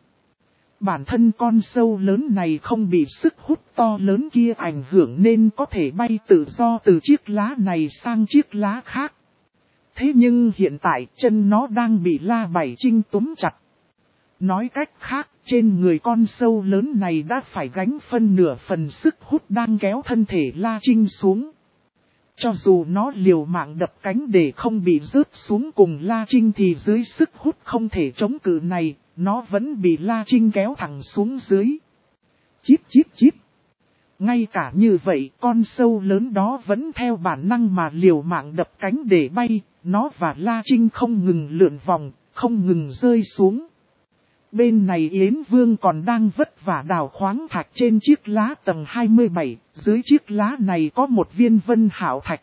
Bản thân con sâu lớn này không bị sức hút to lớn kia ảnh hưởng nên có thể bay tự do từ chiếc lá này sang chiếc lá khác. Thế nhưng hiện tại chân nó đang bị La Bảy Trinh túm chặt. Nói cách khác, trên người con sâu lớn này đã phải gánh phân nửa phần sức hút đang kéo thân thể La Trinh xuống. Cho dù nó liều mạng đập cánh để không bị rớt xuống cùng La Trinh thì dưới sức hút không thể chống cự này, nó vẫn bị La Trinh kéo thẳng xuống dưới. Chít chít chít. Ngay cả như vậy, con sâu lớn đó vẫn theo bản năng mà liều mạng đập cánh để bay, nó và La Trinh không ngừng lượn vòng, không ngừng rơi xuống. Bên này Yến Vương còn đang vất vả đào khoáng thạch trên chiếc lá tầng hai mươi bảy, dưới chiếc lá này có một viên vân hảo thạch.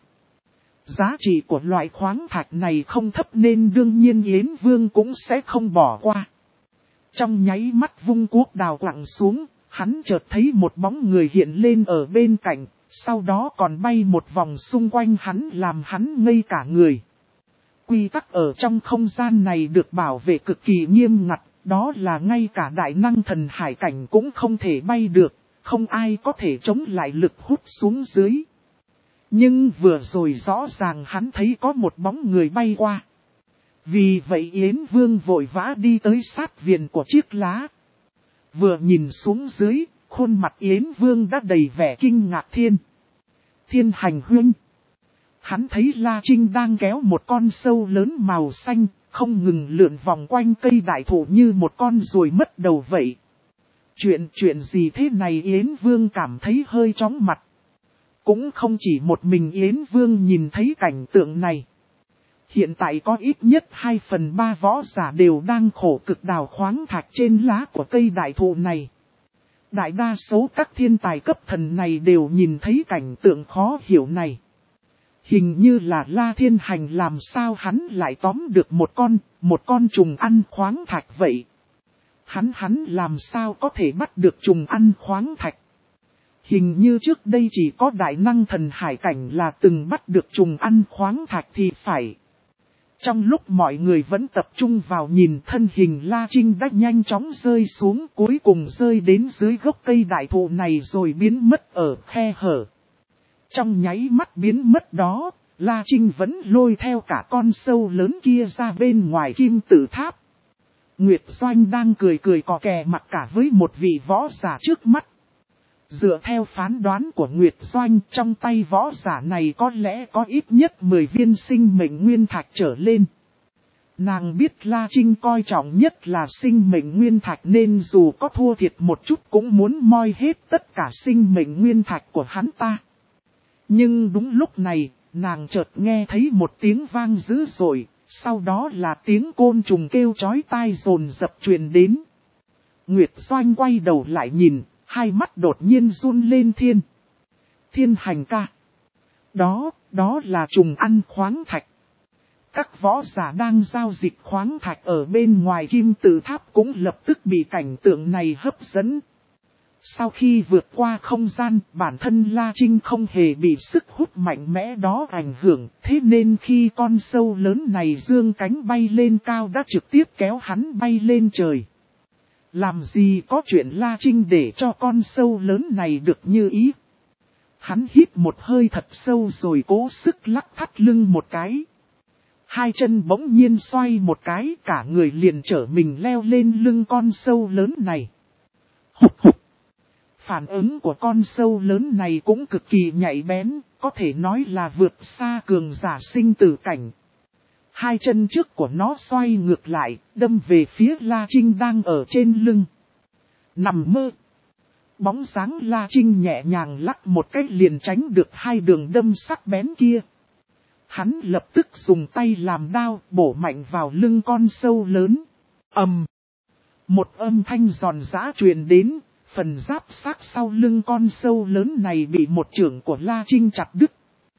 Giá trị của loại khoáng thạch này không thấp nên đương nhiên Yến Vương cũng sẽ không bỏ qua. Trong nháy mắt vung cuốc đào quặng xuống, hắn chợt thấy một bóng người hiện lên ở bên cạnh, sau đó còn bay một vòng xung quanh hắn làm hắn ngây cả người. Quy tắc ở trong không gian này được bảo vệ cực kỳ nghiêm ngặt. Đó là ngay cả đại năng thần hải cảnh cũng không thể bay được, không ai có thể chống lại lực hút xuống dưới. Nhưng vừa rồi rõ ràng hắn thấy có một bóng người bay qua. Vì vậy Yến Vương vội vã đi tới sát viền của chiếc lá. Vừa nhìn xuống dưới, khuôn mặt Yến Vương đã đầy vẻ kinh ngạc. Thiên. Thiên hành huynh. Hắn thấy La Trinh đang kéo một con sâu lớn màu xanh, không ngừng lượn vòng quanh cây đại thụ như một con ruồi mất đầu vậy. Chuyện chuyện gì thế này Yến Vương cảm thấy hơi chóng mặt. Cũng không chỉ một mình Yến Vương nhìn thấy cảnh tượng này. Hiện tại có ít nhất hai phần ba võ giả đều đang khổ cực đào khoáng thạch trên lá của cây đại thụ này. Đại đa số các thiên tài cấp thần này đều nhìn thấy cảnh tượng khó hiểu này. Hình như là La Thiên Hành làm sao hắn lại tóm được một con, một con trùng ăn khoáng thạch vậy. Hắn hắn làm sao có thể bắt được trùng ăn khoáng thạch. Hình như trước đây chỉ có đại năng thần hải cảnh là từng bắt được trùng ăn khoáng thạch thì phải. Trong lúc mọi người vẫn tập trung vào nhìn thân hình La Trinh đã nhanh chóng rơi xuống cuối cùng rơi đến dưới gốc cây đại thụ này rồi biến mất ở khe hở. Trong nháy mắt biến mất đó, La Trinh vẫn lôi theo cả con sâu lớn kia ra bên ngoài kim tự tháp. Nguyệt Doanh đang cười cười cò kè mặt cả với một vị võ giả trước mắt. Dựa theo phán đoán của Nguyệt Doanh, trong tay võ giả này có lẽ có ít nhất mười viên sinh mệnh nguyên thạch trở lên. Nàng biết La Trinh coi trọng nhất là sinh mệnh nguyên thạch nên dù có thua thiệt một chút cũng muốn moi hết tất cả sinh mệnh nguyên thạch của hắn ta. Nhưng đúng lúc này, nàng chợt nghe thấy một tiếng vang dữ dội, sau đó là tiếng côn trùng kêu chói tai dồn dập truyền đến. Nguyệt Doanh quay đầu lại nhìn, hai mắt đột nhiên run lên thiên. Thiên Hành ca. Đó, đó là trùng ăn khoáng thạch. Các võ giả đang giao dịch khoáng thạch ở bên ngoài kim tự tháp cũng lập tức bị cảnh tượng này hấp dẫn. Sau khi vượt qua không gian, bản thân La Trinh không hề bị sức hút mạnh mẽ đó ảnh hưởng, thế nên khi con sâu lớn này dương cánh bay lên cao đã trực tiếp kéo hắn bay lên trời. Làm gì có chuyện La Trinh để cho con sâu lớn này được như ý. Hắn hít một hơi thật sâu rồi cố sức lắc thắt lưng một cái. Hai chân bỗng nhiên xoay một cái, cả người liền trở mình leo lên lưng con sâu lớn này. Hụt hụt. Phản ứng của con sâu lớn này cũng cực kỳ nhạy bén, có thể nói là vượt xa cường giả sinh tử cảnh. Hai chân trước của nó xoay ngược lại, đâm về phía La Trinh đang ở trên lưng. Nằm mơ. Bóng dáng La Trinh nhẹ nhàng lắc một cái liền tránh được hai đường đâm sắc bén kia. Hắn lập tức dùng tay làm đao bổ mạnh vào lưng con sâu lớn. Ầm. Một âm thanh giòn giã truyền đến, phần giáp xác sau lưng con sâu lớn này bị một chưởng của La Trinh chặt đứt.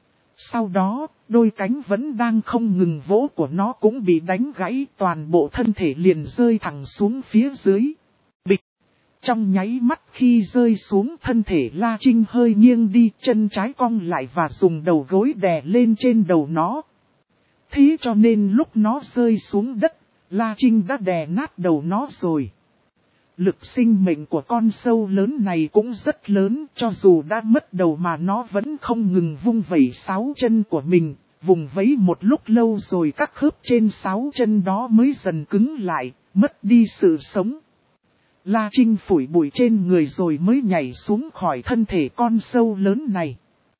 Sau đó, đôi cánh vẫn đang không ngừng vỗ của nó cũng bị đánh gãy, toàn bộ thân thể liền rơi thẳng xuống phía dưới. Bịch! Trong nháy mắt khi rơi xuống thân thể La Trinh hơi nghiêng đi, chân trái cong lại và dùng đầu gối đè lên trên đầu nó. Thế cho nên lúc nó rơi xuống đất, La Trinh đã đè nát đầu nó rồi. Lực sinh mệnh của con sâu lớn này cũng rất lớn, cho dù đã mất đầu mà nó vẫn không ngừng vung vẩy sáu chân của mình, vùng vẫy một lúc lâu rồi các khớp trên sáu chân đó mới dần cứng lại, mất đi sự sống. La Trinh phủi bụi trên người rồi mới nhảy xuống khỏi thân thể con sâu lớn này.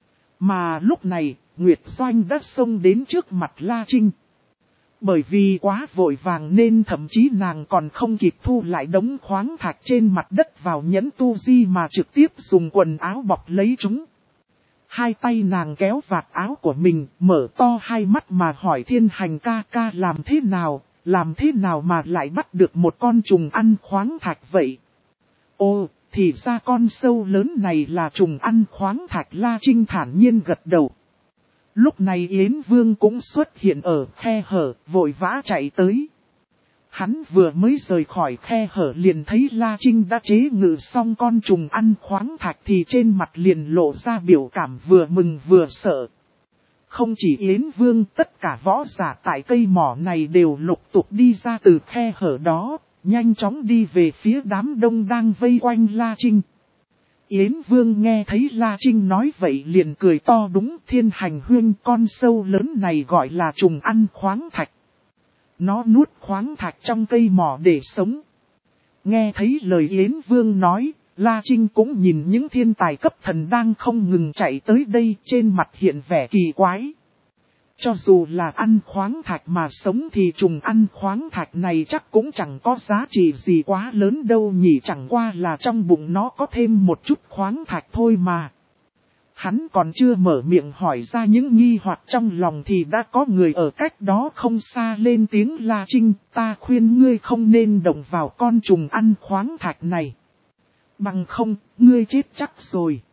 Mà lúc này, Nguyệt Doanh đã xông đến trước mặt La Trinh. Bởi vì quá vội vàng nên thậm chí nàng còn không kịp thu lại đống khoáng thạch trên mặt đất vào nhẫn tu di mà trực tiếp dùng quần áo bọc lấy chúng. Hai tay nàng kéo vạt áo của mình, mở to hai mắt mà hỏi Thiên Hành ca ca làm thế nào, làm thế nào mà lại bắt được một con trùng ăn khoáng thạch vậy. Ồ, thì ra con sâu lớn này là trùng ăn khoáng thạch. La Trinh thản nhiên gật đầu. Lúc này Yến Vương cũng xuất hiện ở khe hở, vội vã chạy tới. Hắn vừa mới rời khỏi khe hở liền thấy La Trinh đã chế ngự xong con trùng ăn khoáng thạch thì trên mặt liền lộ ra biểu cảm vừa mừng vừa sợ. Không chỉ Yến Vương, tất cả võ giả tại cây mỏ này đều lục tục đi ra từ khe hở đó, nhanh chóng đi về phía đám đông đang vây quanh La Trinh. Yến Vương nghe thấy La Trinh nói vậy liền cười to, đúng, Thiên Hành huynh, con sâu lớn này gọi là trùng ăn khoáng thạch. Nó nuốt khoáng thạch trong cây mỏ để sống. Nghe thấy lời Yến Vương nói, La Trinh cũng nhìn những thiên tài cấp thần đang không ngừng chạy tới đây, trên mặt hiện vẻ kỳ quái. Cho dù là ăn khoáng thạch mà sống thì trùng ăn khoáng thạch này chắc cũng chẳng có giá trị gì quá lớn đâu nhỉ, chẳng qua là trong bụng nó có thêm một chút khoáng thạch thôi mà. Hắn còn chưa mở miệng hỏi ra những nghi hoặc trong lòng thì đã có người ở cách đó không xa lên tiếng la: Trinh, ta khuyên ngươi không nên động vào con trùng ăn khoáng thạch này. Bằng không, ngươi chết chắc rồi.